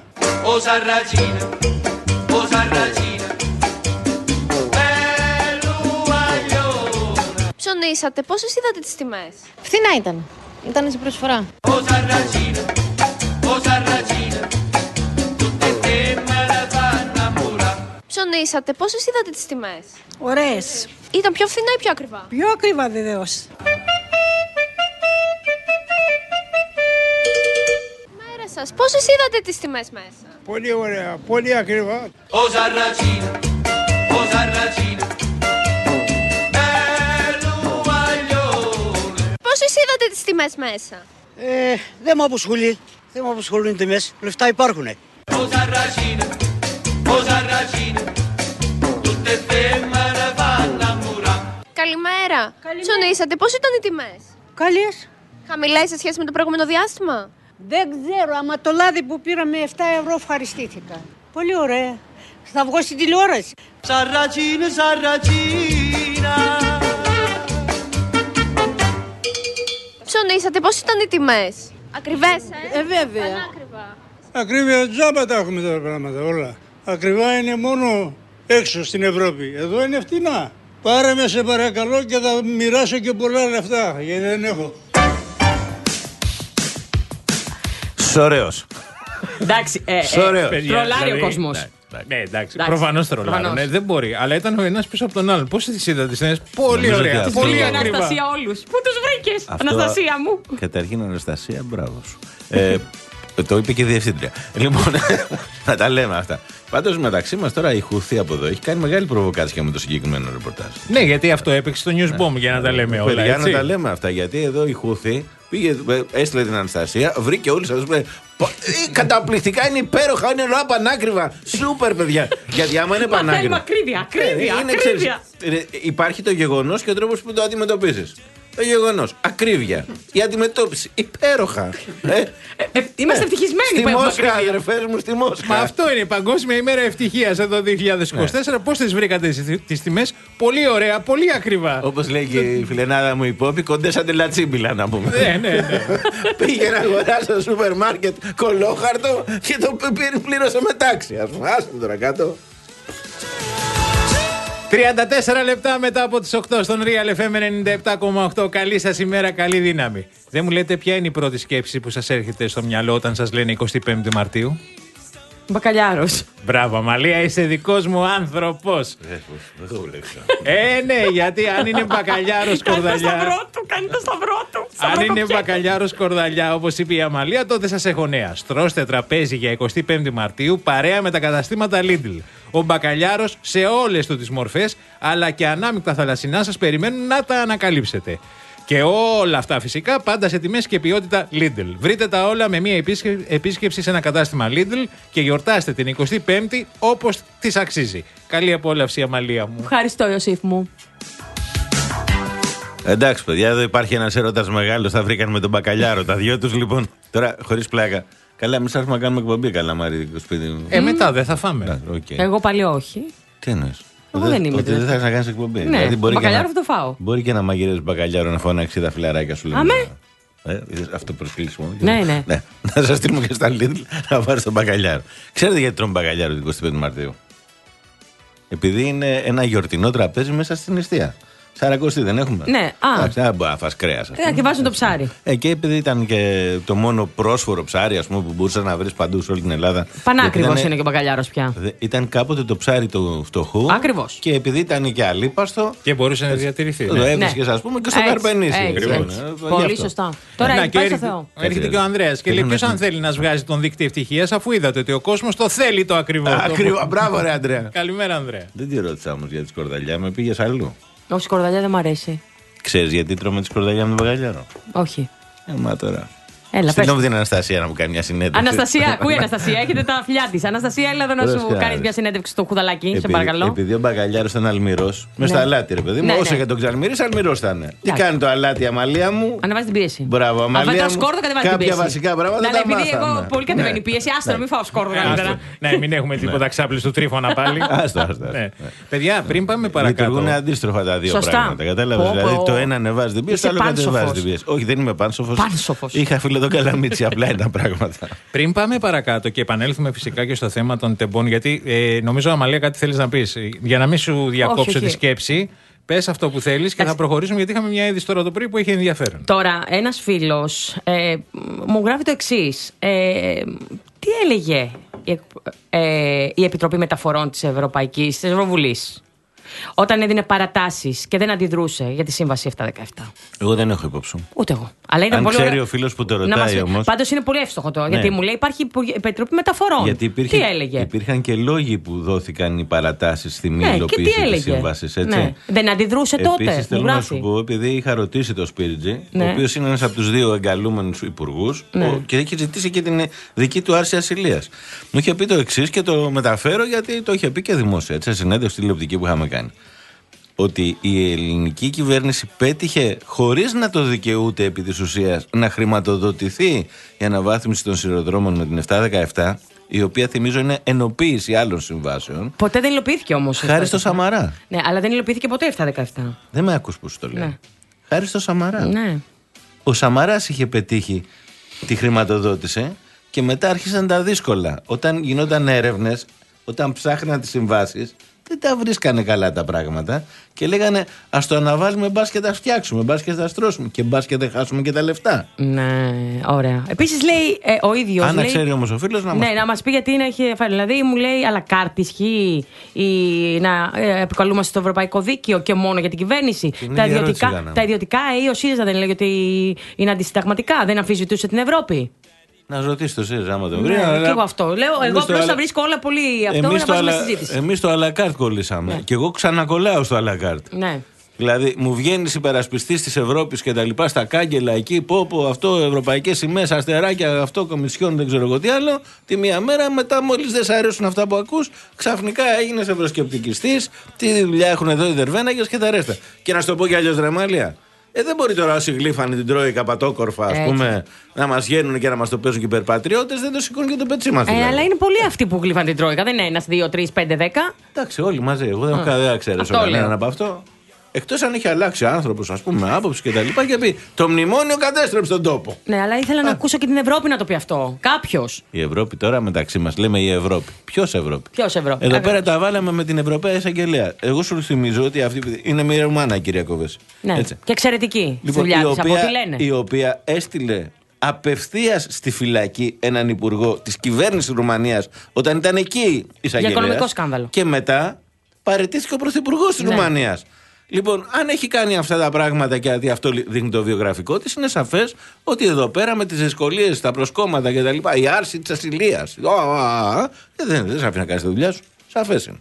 Ψωνίσατε, πόσες είδατε τις τιμές? Φθηνά ήταν. Ήταν σε προσφορά. Ψωνίσατε, πόσες είδατε τις τιμές? Ωραίες. Ήταν πιο φθηνά ή πιο ακριβά? Πιο ακριβά βεβαίως. Μέρα σας, πόσες είδατε τις τιμές μέσα? Πολύ ωραία, πολύ ακριβά. Πόσες είδατε τις τιμές μέσα? Ε, δεν μου αποσχολεί. Δεν μου αποσχολούν οι τιμές. Λεφτά υπάρχουνε. Καλημέρα. Ψωνίσατε, πώς ήταν οι τιμές? Καλές. Χαμηλές σε σχέση με το προηγούμενο διάστημα? Δεν ξέρω, άμα το λάδι που πήραμε επτά ευρώ ευχαριστήθηκα. Πολύ ωραία. Θα βγω στην τηλεόραση. Σαρατζίνα, σαρατζίνα. Ψωνίσατε, πώς ήταν οι τιμές? Ακριβές, ε? Ε, βέβαια. Πανάκριβα. Ακρίβεια τζάμπα τα έχουμε τα πράγματα όλα. Ακριβά είναι μόνο έξω στην Ευρώπη. Εδώ είναι φτηνά. Πάρε με σε παρακαλώ και θα μοιράσω και πολλά λεφτά, γιατί δεν έχω. Ωραίος. Εντάξει, ε, ε, τρολάρει ο κόσμος. Ναι, εντάξει, προφανώς τρολάρει. Ναι, δεν μπορεί. Αλλά ήταν ο ένας πίσω από τον άλλον. Πώς τις είδατε τις νέες? Πολύ ωραία. Τις Πολύ βρήκε ακριβά. Αναστασία όλους. Πού τους βρήκες, Αυτό... Αναστασία μου? Καταρχήν, Αναστασία, μπράβο σου. ε, το είπε και η διευθύντρια. Λοιπόν, να τα λέμε αυτά. Πάντως μεταξύ μας τώρα η Χουθή από εδώ έχει κάνει μεγάλη προβοκάτσια με το συγκεκριμένο ρεπορτάζ. Ναι, γιατί αυτό έπαιξε στο News Bomb για να τα λέμε όλα. Για να τα λέμε αυτά. Γιατί εδώ η Χουθή πήγε, έστειλε την Αναστασία, βρήκε όλους αυτούς που λένε καταπληκτικά, είναι υπέροχα, είναι όλα πανάκριβα. Σούπερ, παιδιά. Γιατί άμα είναι πανάκριβα. Θέλουμε ακρίβεια, ακρίβεια, ακρίβεια. Υπάρχει το γεγονός και ο τρόπος που το αντιμετωπίζεις. Το γεγονός. Ακρίβεια. Η αντιμετώπιση. Υπέροχα. Ε, ε, είμαστε ευτυχισμένοι στη που έχουμε Μόσχα, ακρίβεια. αδερφές μου, στη Μόσχα. Μα αυτό είναι η Παγκόσμια ημέρα ευτυχίας εδώ δύο χιλιάδες είκοσι τέσσερα. Ναι. Πώς τις βρήκατε τις τιμές? Πολύ ωραία, πολύ ακριβά. Όπως λέει και η φιλενάδα μου η Πόπη, κοντές σαν τελατσίμπιλα να πούμε. Ναι, ναι, ναι. Πήγε να αγοράσει στο σούπερ μάρκετ κολόχαρτο και το πλήρωσε με τάξη. Ας πούμε, άστε τώρα κάτω. τριάντα τέσσερα λεπτά μετά από τις οκτώ στον Real εφ εμ ενενήντα επτά κόμμα οκτώ. Καλή σας ημέρα, καλή δύναμη. Δεν μου λέτε ποια είναι η πρώτη σκέψη που σας έρχεται στο μυαλό όταν σας λένε εικοστή πέμπτη Μαρτίου? Μπακαλιάρος. Μπράβο, Αμαλία, είσαι δικός μου άνθρωπος. Δεν το βλέξα. Ε, ναι, γιατί αν είναι μπακαλιάρος κορδαλιά. Κάνει το σταυρό του, κάνει το σταυρό του. Αν είναι μπακαλιάρος κορδαλιά, όπως είπε η Αμαλία, τότε σας έχω νέα. Στρώστε τραπέζι για εικοστή πέμπτη Μαρτίου παρέα με τα καταστήματα Lidl. Ο μπακαλιάρος σε όλες του τις μορφές, αλλά και ανάμεικτα θαλασσινά σας περιμένουν να τα ανακαλύψετε. Και όλα αυτά φυσικά πάντα σε τιμές και ποιότητα Lidl. Βρείτε τα όλα με μια επίσκεψη σε ένα κατάστημα Lidl και γιορτάστε την εικοστή πέμπτη όπως της αξίζει. Καλή απόλαυση, Αμαλία μου. Ευχαριστώ, Ιωσήφ μου. Εντάξει, παιδιά, εδώ υπάρχει ένας έρωτας μεγάλος. Θα βρήκαν με τον μπακαλιάρο τα δυο τους, λοιπόν. Τώρα, χωρίς πλάκα. Καλά, εμείς άρχουμε να κάνουμε εκπομπή. Καλά, Μάρη, στο σπίτι μου. Ε, μετά δεν θα φάμε. Okay. Εγώ πάλι όχι. Τι εννοείς? Εγώ δεν είμαι. Δεν θα να κάνει εκπομπή. Ναι, δηλαδή μπορεί μπακαλιάρο θα το φάω. Μπορεί και να μαγειρεύει μπακαλιάρο να φωνάξει τα φιλαράκια σου. Αμέ. Ε, αυτό προσκλήσιμο. Ναι, ναι. ναι. Να σα στείλουμε και στα Lidl να πάρει τον μπακαλιάρο. Ξέρετε γιατί τρώμε μπακαλιάρο την εικοστή πέμπτη Μαρτίου? Επειδή είναι ένα γιορτινό τραπέζι μέσα στην νηστεία. Σαρακοστή δεν έχουμε. Ναι, α. Δεν μπορεί να φας κρέας. Ε, και βάζουν το ψάρι. Ε, και επειδή ήταν και το μόνο πρόσφορο ψάρι, ας πούμε, που μπορούσε να βρει παντού σε όλη την Ελλάδα. Πανάκριβος ήταν, είναι και ο μπακαλιάρος πια. Ήταν κάποτε το ψάρι του φτωχού. Ακριβώς. Και επειδή ήταν και αλίπαστο. Και μπορούσε να διατηρηθεί. Το έβρισκες, ας πούμε, και στο Καρπενήσι. Πολύ σωστά. Τώρα έχει πάει στο Θεό. Έρχεται και ο Ανδρέας και λέει: ποιος αν θέλει να σβγάζει τον δείκτη ευτυχίας, αφού είδατε ότι ο κόσμος το θέλει το ακριβό. Ακριβό. Μπράβο, ρε Ανδρέα. Καλημέρα, Ανδρέα. Δεν τη ρώτησα όμως για τη σκορδαλιά, με πήγες αλλού. Όχι, σκορδαλιά δεν μου αρέσει. Ξέρεις γιατί τρώμε τη σκορδαλιά με τον μπακαλιάρο? Όχι. Ε, μα τώρα. Έλα, στείλω την Αναστασία να μου κάνει μια συνέντευξη. Αναστασία, ακούει Αναστασία, έχετε τα φιλιά τη. Αναστασία, έλα εδώ να σου κάνει μια συνέντευξη στο κουδαλάκι, επειδή, σε παρακαλώ. Επειδή ο μπακαλιάρος ήταν αλμυρός, ναι. με στα αλάτι, ρε παιδί μου. Ναι, Όσο ναι. και τον ξαλμυρίσει, αλμυρός ήταν. Τι κάνει το αλάτι, Αμαλία μου? Ανεβάζει την πίεση. Μπράβο, Αμαλία. Αν σκόρδο, κατεβάζει την πίεση. Κάποια βασικά πράγματα. Ναι, τα επειδή μάθαμε. εγώ πολύ κατεβαίνει η πίεση, άστρο, μην φάω σκόρδο καλύτερα. Ναι, μην έχουμε τίποτα ξάπλη του τρίφωνα πάλι. Άστο, άστο. Παιδιά, πριν πάμε παρακάτω. Λειτουργούν αντίστροφα τα δύο πράγματα. Κατάλαβε. Δηλαδή το ένα ανεβάζει την πίεση, το άλλο κατεβάζει την πίεση. Όχι, δεν είμαι πάνσοφος. Είχα φίλο τον Καλαμίτσι, απλά ήταν πράγματα. Πριν πάμε παρακάτω και επανέλθουμε φυσικά και στο θέμα των τεμπών, γιατί ε, νομίζω, Αμαλία, κάτι θέλεις να πεις. Για να μην σου διακόψω όχι, όχι. τη σκέψη, πες αυτό που θέλεις και θα προχωρήσουμε, γιατί είχαμε μια είδηση τώρα το πρωί που έχει ενδιαφέρον. Τώρα, ένας φίλος ε, μου γράφει το εξής. Ε, τι έλεγε η, ε, η Επιτροπή Μεταφορών της Ευρωπαϊκής, της Ευρωβουλής, όταν έδινε παρατάσεις και δεν αντιδρούσε για τη Σύμβαση επτακόσια δεκαεπτά. Εγώ δεν έχω υπόψη μου. Ούτε εγώ. Αλλά είναι αν πολύ ξέρει ωραία... ο φίλος που το ρωτάει όμως. Πάντως είναι πολύ εύστοχο το. Ναι. Γιατί μου λέει υπάρχει Επιτροπή Μεταφορών. Γιατί υπήρχε, τι έλεγε. Υπήρχαν και λόγοι που δόθηκαν οι παρατάσεις στη μη υλοποίηση ναι, της σύμβασης. Ναι. Δεν αντιδρούσε τότε. Επίσης θέλω να σου πω, επειδή είχα ρωτήσει τον Σπίριτζη, ναι. ο οποίος είναι ένας από τους δύο εγκαλούμενους υπουργούς, ναι. και έχει ζητήσει και την δική του άρση ασυλίας. Μου είχε πει το εξής και το μεταφέρω γιατί το είχε πει και δημόσια, έτσι, σε συνέντευξη τηλεοπτική που είχαμε κάνει. Ότι η ελληνική κυβέρνηση πέτυχε, χωρίς να το δικαιούται επί της ουσίας, να χρηματοδοτηθεί η αναβάθμιση των σιδηροδρόμων με την επτακόσια δεκαεπτά, η οποία θυμίζω είναι ενοποίηση άλλων συμβάσεων. Ποτέ δεν υλοποιήθηκε όμως. Χάρη στο Σαμαρά. Ναι, αλλά δεν υλοποιήθηκε ποτέ επτακόσια δεκαεπτά. Δεν με ακούς που σου το λέω. Ναι. Χάρη στο Σαμαρά. Ναι. Ο Σαμαράς είχε πετύχει τη χρηματοδότηση και μετά άρχισαν τα δύσκολα. Όταν γινόταν έρευνες, όταν ψάχναν τις συμβάσεις, δεν τα βρίσκανε καλά τα πράγματα και λέγανε ας το αναβάλουμε, μπας και τα φτιάξουμε, μπας και τα στρώσουμε και μπας και δεν χάσουμε και τα λεφτά. Ναι, ωραία. Επίσης λέει ε, ο ίδιος. Αν λέει, ξέρει όμως ο φίλος να μας ναι, πει. να μας πει γιατί είναι, έχει φάει. Δηλαδή μου λέει, αλλά κάρτη ισχύει η, να ε, επικαλούμαστε στο ευρωπαϊκό δίκαιο και μόνο για την κυβέρνηση. Τα ιδιωτικά, τα ιδιωτικά ή ο ΣΥΡΙΖΑ δεν λέει ότι είναι αντισυνταγματικά, δεν αμφισβητούσε την Ευρώπη. Να ρωτήσει το ΣΥΡΙΖΑ άμα το βρει. Ναι, αλλά... και εγώ αυτό. Λέω, εγώ απλώς θα βρίσκω όλα πολύ αυτό εμείς να βάζουμε αλα... συζήτηση. Εμείς το αλακάρτ κολλήσαμε. Ναι. Και εγώ ξανακολλάω στο αλακάρτ. Ναι. Δηλαδή, μου βγαίνει υπερασπιστής της Ευρώπης και τα λοιπά στα κάγκελα εκεί, πω, πω, αυτό, ευρωπαϊκές σημαίες, αστεράκια, αυτό, κομισιόν, δεν ξέρω εγώ τι άλλο. Τη μία μέρα, μετά, μόλις δεν σ' αρέσουν αυτά που ακούς, ξαφνικά έγινες ευρωσκεπτικιστής. Τι δουλειά έχουν εδώ οι δερβέναγες και τα ρέστα. Και να σου το πω κι αλλιώς, ρε Μάλια. Ε, δεν μπορεί τώρα όσοι γλύφανε την Τρόικα πατόκορφα, ας πούμε, να μας βγαίνουν και να μας το παίζουν και οι υπερπατριώτες, δεν το σηκώνουν και το πετσί μας. Δηλαδή. Ε, αλλά είναι πολλοί αυτοί που γλύφανε την Τρόικα, δεν είναι ένας, δύο, τρεις, πέντε, δέκα. Εντάξει, όλοι μαζί. Εγώ δεν έχω κανένα εξαίρεση κανέναν από αυτό. Εκτός αν έχει αλλάξει άνθρωπος, ας πούμε, άποψη και τα λοιπά και πει το μνημόνιο κατέστρεψε τον τόπο. Ναι, αλλά ήθελα Α. να ακούσω και την Ευρώπη να το πει αυτό. Κάποιος. Η Ευρώπη τώρα μεταξύ μας λέμε η Ευρώπη. Ποιος Ευρώπη? Ποιος Ευρώπη? Εδώ πέρα τα βάλαμε με την Ευρωπαία Εισαγγελέα. Εγώ σου θυμίζω ότι αυτή είναι μια Ρουμάνα, κυρία Κόβεση. Ναι, έτσι. Και εξαιρετική λοιπόν, δουλειά της, από ό,τι λένε. Η οποία έστειλε απευθείας στη φυλακή έναν υπουργό της κυβέρνησης Ρουμανίας όταν ήταν εκεί εισαγγελέας. Για οικονομικό σκάνδαλο. Και μετά παραιτήθηκε ο πρωθυπουργός της ναι. Ρουμανίας. Λοιπόν, αν έχει κάνει αυτά τα πράγματα και αυτό δείχνει το βιογραφικό της, είναι σαφές ότι εδώ πέρα με τις δυσκολίες, τα προσκόμματα και τα λοιπά, η άρση της ασυλίας, δεν, δεν σε αφήνει να κάνεις τη δουλειά σου. Σαφές είναι.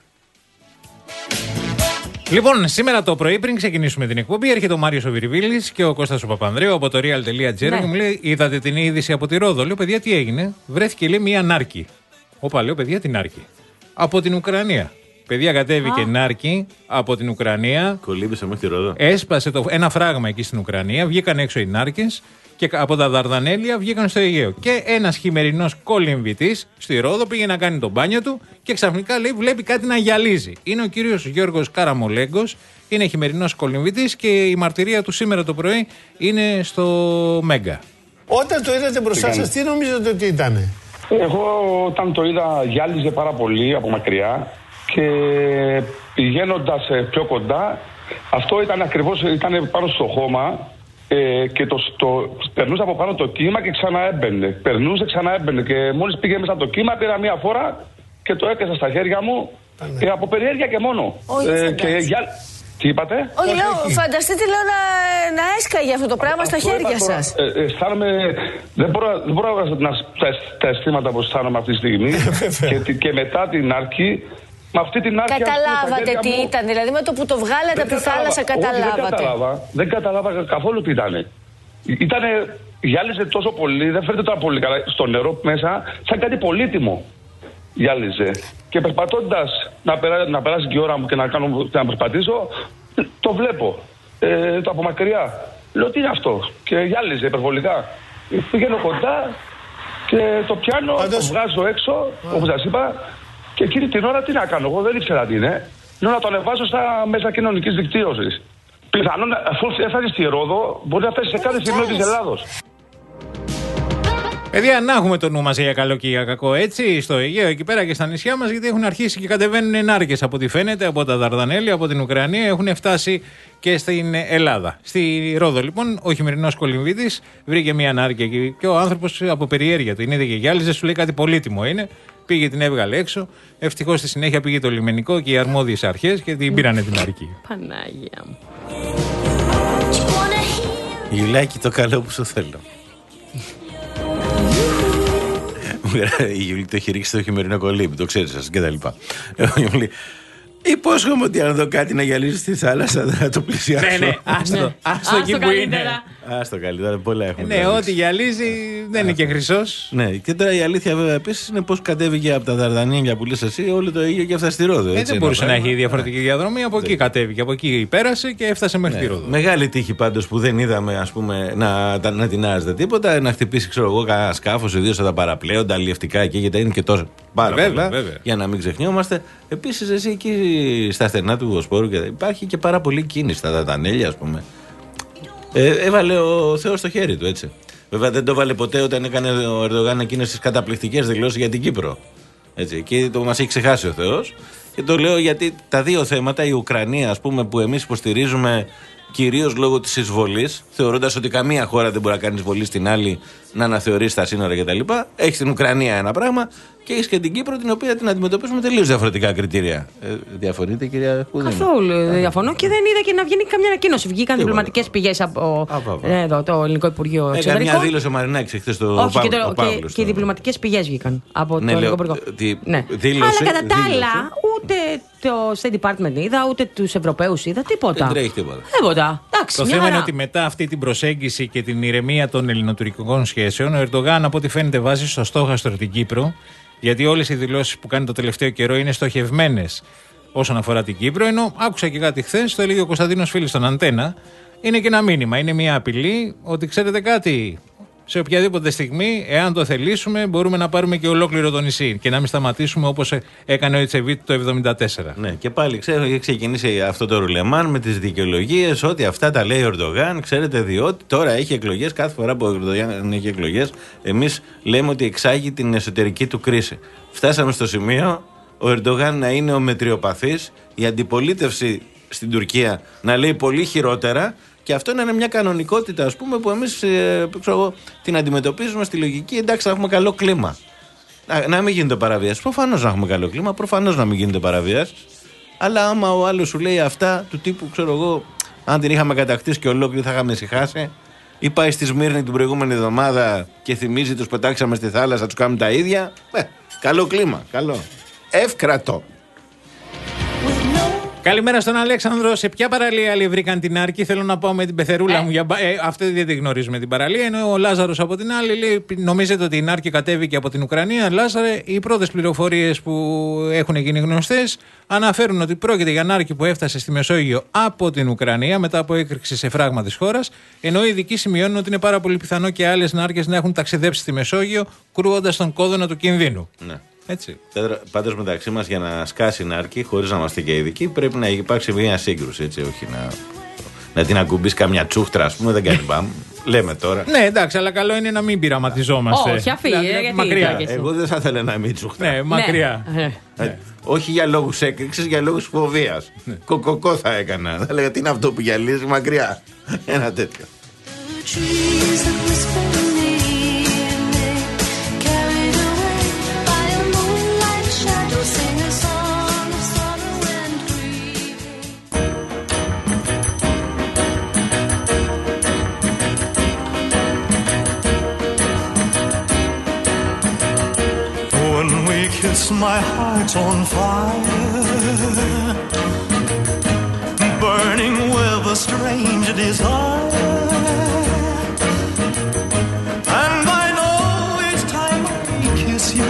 Λοιπόν, σήμερα το πρωί, πριν ξεκινήσουμε την εκπομπή, έρχεται ο Μάριος ο Βιρβίλης και ο Κώστας ο Παπανδρέου από το real τελεία τζι άρ ναι. και μου λέει: είδατε την είδηση από τη Ρόδο? Λέω: παιδιά, τι έγινε? Βρέθηκε, λέει, μία νάρκη. Όπα, λέω: παιδιά, την νάρκη. Από την Ουκρανία. Παιδιά, κατέβηκε ah. νάρκη από την Ουκρανία. Κολύμπησε μέχρι τη Ρόδο. Έσπασε το, ένα φράγμα εκεί στην Ουκρανία. Βγήκαν έξω οι νάρκες και από τα Δαρδανέλια βγήκαν στο Αιγαίο. Και ένας χειμερινός κολυμβητής στη Ρόδο πήγε να κάνει τον μπάνιο του και ξαφνικά λέει: βλέπει κάτι να γυαλίζει. Είναι ο κύριος Γιώργος Καραμολέγκος. Είναι χειμερινός κολυμβητής και η μαρτυρία του σήμερα το πρωί είναι στο Μέγκα. Όταν το είδατε μπροστά σας, τι νομίζετε ότι ήτανε? Εγώ όταν το είδα γυάλιζε πάρα πολύ από μακριά. Και πηγαίνοντας πιο κοντά, Αυτό ήταν ακριβώς, ήταν πάνω στο χώμα ε, και το, το, περνούσε από πάνω το κύμα και ξαναέμπαινε. Περνούσε, ξαναέμπαινε και μόλις πήγε μέσα το κύμα πήρα μία φορά και το έκασα στα χέρια μου ε, από περιέργεια και μόνο. Όχι, ε, και για... Τι είπατε? Όχι, λέω, φανταστείτε λέω να, να έσκαγε αυτό το πράγμα στα χέρια σας. Ε, ε, αισθάνομαι, δεν μπορώ, δεν μπορώ να τα, τα αισθήματα που αισθάνομαι αυτή τη στιγμή και, και μετά την άρκη. Με αυτή την άρκη. Καταλάβατε τι μου... ήταν, δηλαδή με το που το βγάλατε από τη θάλασσα καταλάβατε? Όχι, δεν κατάλαβα, δεν κατάλαβα καθόλου τι ήταν. Ήτανε, γυάλιζε τόσο πολύ, δεν φαίνεται τώρα πολύ καλά στο νερό μέσα, σαν κάτι πολύτιμο γυάλιζε. Και περπατώντας να, περά, να περάσει και η ώρα μου και να, κάνω, και να περπατήσω, το βλέπω ε, το από μακριά. Λέω τι είναι αυτό και γυάλιζε υπερβολικά. Πηγαίνω κοντά και το πιάνω, Πάντως... το βγάζω έξω, όπως σας είπα. Και εκείνη την ώρα τι να κάνω, εγώ δεν ήξερα τι είναι. Λέω να το ανεβάσω στα μέσα κοινωνικής δικτύωσης. Πιθανόν, αφού έφτασε στη Ρόδο, μπορεί να φτάσει σε κάθε σημείο της Ελλάδος. Παιδιά, να έχουμε το νου μας για καλό και για κακό, έτσι, στο Αιγαίο, εκεί πέρα και στα νησιά μας, γιατί έχουν αρχίσει και κατεβαίνουν ενάρκες από ό,τι φαίνεται, από τα Δαρδανέλη, από την Ουκρανία, έχουν φτάσει και στην Ελλάδα. Στη Ρόδο, λοιπόν, ο χειμερινός κολυμβήτης βρήκε μια ανάρκεια εκεί και ο άνθρωπος από περιέργεια του, την είδε και γυάλιζε, σου λέει κάτι πολύτιμο είναι. Πήγε, την έβγαλε έξω. Ευτυχώς στη συνέχεια πήγε το λιμενικό και οι αρμόδιες αρχές και την πήρανε την αρκή. Πανάγια μου. Γιουλάκι, το καλό που σου θέλω. Η Γιουλή το έχει ρίξει στο χειμερινό κολύμπι, το ξέρεις σας και τα λοιπά. Υπόσχομαι ότι αν δω κάτι να γυαλίζει στη θάλασσα θα το πλησιάσω. Ναι, ναι, άστο, άστο εκεί που είναι. Άστο καλύτερα, πολλά έχουν. Ναι, ό,τι γυαλίζει δεν είναι και χρυσός. Ναι, και τώρα η αλήθεια βέβαια επίσης είναι πως κατέβηκε από τα Δαρδανίλια που λες εσύ όλο το Αίγαιο και έφτασε στη Ρόδο. Έτσι δεν μπορούσε να έχει διαφορετική διαδρομή, από εκεί κατέβηκε, από εκεί πέρασε και έφτασε μέχρι τη Ρόδο. Μεγάλη τύχη πάντως που δεν είδαμε, ας πούμε, να, να τεινάζεται τίποτα, να χτυπήσει, ξέρω εγώ, κανένα σκάφος, ιδίως τα παραπλέοντα, αλλιευτικά εκεί, γιατί είναι και τόσο πάρα πολλά, για να μην ξεχνιόμαστε. Επίσης, εσύ εκεί στα στενά του Βοσπόρου υπάρχει και πάρα πολύ κίνηση στα Δαρδανέλια, ας πούμε. Ε, έβαλε ο Θεός στο χέρι του, έτσι. Βέβαια δεν το βάλε ποτέ όταν έκανε ο Ερντογάν εκείνες τις καταπληκτικές δηλώσεις για την Κύπρο. Έτσι, εκεί το μας έχει ξεχάσει ο Θεός. Και το λέω γιατί τα δύο θέματα, η Ουκρανία, ας πούμε, που εμείς υποστηρίζουμε κυρίως λόγω της εισβολής, θεωρώντας ότι καμία χώρα δεν μπορεί να κάνει εισβολή στην άλλη, να αναθεωρήσει τα σύνορα κτλ. Έχει στην Ουκρανία ένα πράγμα και έχει και την Κύπρο, την οποία την αντιμετωπίζουμε τελείως διαφορετικά κριτήρια. Ε, διαφωνείτε, κυρία Χουδίνη? Καθόλου διαφωνώ και δεν είδα και να βγαίνει καμιά ανακοίνωση. Βγήκαν διπλωματικές πηγές από ναι, εδώ, το Ελληνικό Υπουργείο Εξωτερικών. Έκανε μια δήλωση ο Μαρινάκης χθες στο Όχι, και, το, Παύλος, και, και οι διπλωματικές πηγές βγήκαν από ναι, το λέω, Ελληνικό Υπουργείο. Τι, ναι. Αλλά κατά τα άλλα, ούτε το State Department είδα, ούτε τους Ευρωπαίους είδα, τίποτα. Δεν τρέχει τίποτα. Τίποτα. Εντάξει, το θέμα είναι ότι μετά αυτή την προσέγγιση και την ηρεμία των ελληνοτουρκικών σχέσεων, ο Ερντογάν, από ό,τι φαίνεται, βάζει στο στόχαστρο την Κύπρο, γιατί όλες οι δηλώσεις που κάνει το τελευταίο καιρό είναι στοχευμένες όσον αφορά την Κύπρο. Ενώ άκουσα και κάτι χθες, το έλεγε ο Κωνσταντίνος Φίλης στον Αντένα, είναι και ένα μήνυμα, είναι μια απειλή ότι ξέρετε κάτι. Σε οποιαδήποτε στιγμή, εάν το θελήσουμε, μπορούμε να πάρουμε και ολόκληρο το νησί και να μην σταματήσουμε όπως έκανε ο Ιτσεβίτη το εβδομήντα τέσσερα. Ναι, και πάλι ξέρω, έχει ξεκινήσει αυτό το ρουλεμάν με τις δικαιολογίες ότι αυτά τα λέει ο Ερντογάν. Ξέρετε, διότι τώρα έχει εκλογές, κάθε φορά που ο Ερντογάν έχει εκλογές, εμείς λέμε ότι εξάγει την εσωτερική του κρίση. Φτάσαμε στο σημείο ο Ερντογάν να είναι ο μετριοπαθής, η αντιπολίτευση στην Τουρκία να λέει πολύ χειρότερα. Και αυτό είναι μια κανονικότητα, ας πούμε, που εμείς ε, ξέρω, την αντιμετωπίζουμε στη λογική. Εντάξει, να έχουμε καλό κλίμα. Να, να μην γίνεται παραβίαση. Προφανώς να έχουμε καλό κλίμα, προφανώς να μην γίνεται παραβίαση. Αλλά άμα ο άλλος σου λέει αυτά του τύπου, ξέρω εγώ, αν την είχαμε κατακτήσει και ολόκληρη θα είχαμε ησυχάσει. Ή πάει στη Σμύρνη την προηγούμενη εβδομάδα και θυμίζει τους πετάξαμε στη θάλασσα, τους κάνουμε τα ίδια. Ε, καλό κλίμα, καλό. Εύκρατο. Καλημέρα στον Αλέξανδρο. Σε ποια παραλία άλλοι βρήκαν την Άρκη? Θέλω να πάω με την πεθερούλα ε. μου. Για... Ε, αυτή δεν τη γνωρίζουμε την παραλία. Ενώ ο Λάζαρος από την άλλη λέει: νομίζετε ότι η Άρκη κατέβηκε από την Ουκρανία? Λάζαρε, οι πρώτες πληροφορίες που έχουν γίνει γνωστές αναφέρουν ότι πρόκειται για Άρκη που έφτασε στη Μεσόγειο από την Ουκρανία μετά από έκρηξη σε φράγμα της χώρας. Ενώ οι ειδικοί σημειώνουν ότι είναι πάρα πολύ πιθανό και άλλες Νάρκες να έχουν ταξιδέψει στη Μεσόγειο κρούοντας τον κόδωνα του κινδύνου. Ναι. Έτσι. Πάντως μεταξύ μας, για να σκάσει Νάρκη, χωρίς να είμαστε και ειδικοί, πρέπει να υπάρξει μια σύγκρουση. Έτσι, όχι να, να την ακουμπήσει καμιά τσούχτρα, ας πούμε, δεν κάνει μπαμ. Λέμε τώρα. Ναι, εντάξει, αλλά καλό είναι να μην πειραματιζόμαστε. Όχι, αφήνει. Δηλαδή, μακριά. Εγώ δεν θα ήθελα να μην τσουχτά. Ναι, μακριά. Ναι. Ε, όχι για λόγους έκρηξης, για λόγους φοβίας. Κοκοκό θα έκανα. Θα λέγα τι είναι αυτό που γυαλίζει μακριά. Ένα τέτοιο. My heart's on fire, burning with a strange desire, and I know each time I kiss you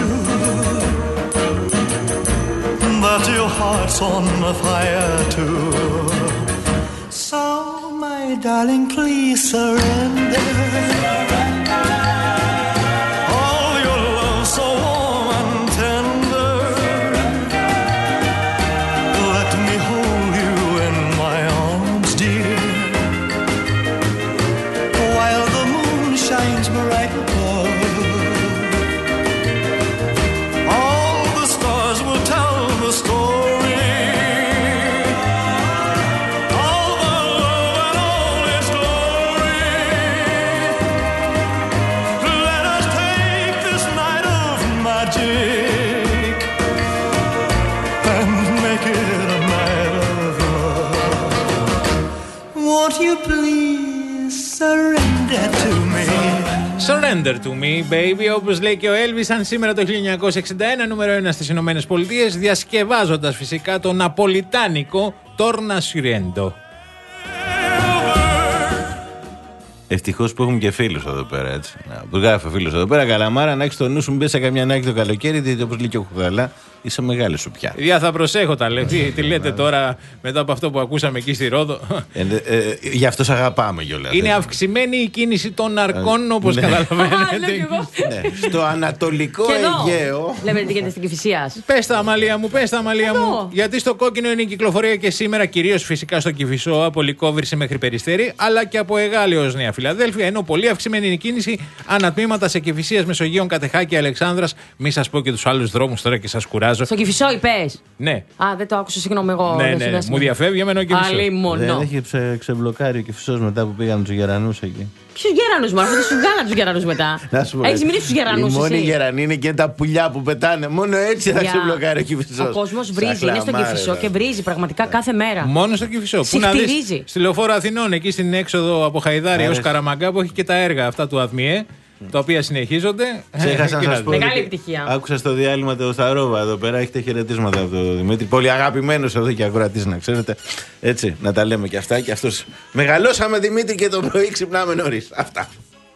that your heart's on fire too. So my darling, please surrender. All your love so warm and tender. Let me hold you in my arms, dear, while the moon shines bright above. All the stars will tell the story. All the love and all its glory. Let us take this night of magic and make it a night of love. Won't you please surrender to me? Surrender to me, baby, όπως λέει και ο Elvis, αν σήμερα το χίλια εννιακόσια εξήντα ένα, νούμερο ένα στις Ηνωμένες Πολιτείες, διασκευάζοντας φυσικά το ναπολιτάνικο Torna Suriendo. Ευτυχώς που έχουμε και φίλους εδώ πέρα, έτσι. Να, που γράφει φίλους εδώ πέρα. Καλαμάρα, να έχεις το νου σου, μπες σε καμιά νάκη το καλοκαίρι, διότι όπως λέει και ο Κουγαλά, είσαι μεγάλη σου πια. Διά θα προσέχω τα λέει. Τι, τι λέτε τώρα μετά από αυτό που ακούσαμε εκεί στη Ρόδο. Ε, ε, ε, γι' αυτό σ' αγαπάμε κιόλας. Είναι αυξημένη η κίνηση των ναρκών, όπως ναι. καταλαβαίνετε. Ναι. Στο Ανατολικό Αιγαίο. Λέμε τι γίνεται στην Κηφισίας. Πες τα, Αμαλία μου, πες τα, Αμαλία μου. Γιατί στο κόκκινο είναι η κυκλοφορία και σήμερα, κυρίως φυσικά στο Κηφισό, από Λυκόβρηση μέχρι Περιστέρι, αλλά και από Εγάλεω ως Νέα Φιλαδέλφια. Ενώ πολύ αυξημένη είναι η κίνηση ανατμήματα σε Κηφισίας, Μεσογείων, Κατεχάκη, Αλεξάνδρας. Μη σας πω και τους άλλους δρόμους τώρα και σας κουράζω. Στο Κηφισό είπες. Ναι. Α, δεν το άκουσα, συγγνώμη εγώ. Ναι, ναι, ναι. Μου διαφεύγει εμένα ο Κηφισός. Δεν έχει ξε, ξεμπλοκάρει ο Κηφισός μετά που πήγαν τους γερανούς εκεί. Ποιους γερανούς, μάλλον θα τους βγάλαν τους γερανούς μετά. Έχεις μιλήσει τους γερανούς. Οι μόνοι γερανοί είναι και τα πουλιά που πετάνε. Μόνο έτσι θα ξεμπλοκάρει ο Κηφισός. Ο κόσμος βρίζει, είναι στο Κηφισό και βρίζει πραγματικά κάθε μέρα. Μόνο στο Κηφισό. Πού να δεις, στη Λεωφόρο Αθηνών, εκεί στην έξοδο από Χαϊδάρη έως Καραμαγκά, που έχει και τα έργα αυτά του ΑΔΜΙΕ, τα οποία συνεχίζονται. Ξέχασα να σας πω. Μεγάλη επιτυχία. Άκουσα στο διάλειμμα το Σταρόβα εδώ πέρα. Έχετε χαιρετίσματα από τον Δημήτρη. Πολύ αγαπημένος εδώ και ακροατής, να ξέρετε. Έτσι, να τα λέμε και αυτά. Και αυτός. Μεγαλώσαμε Δημήτρη και το πρωί ξυπνάμε νωρίς. Αυτά.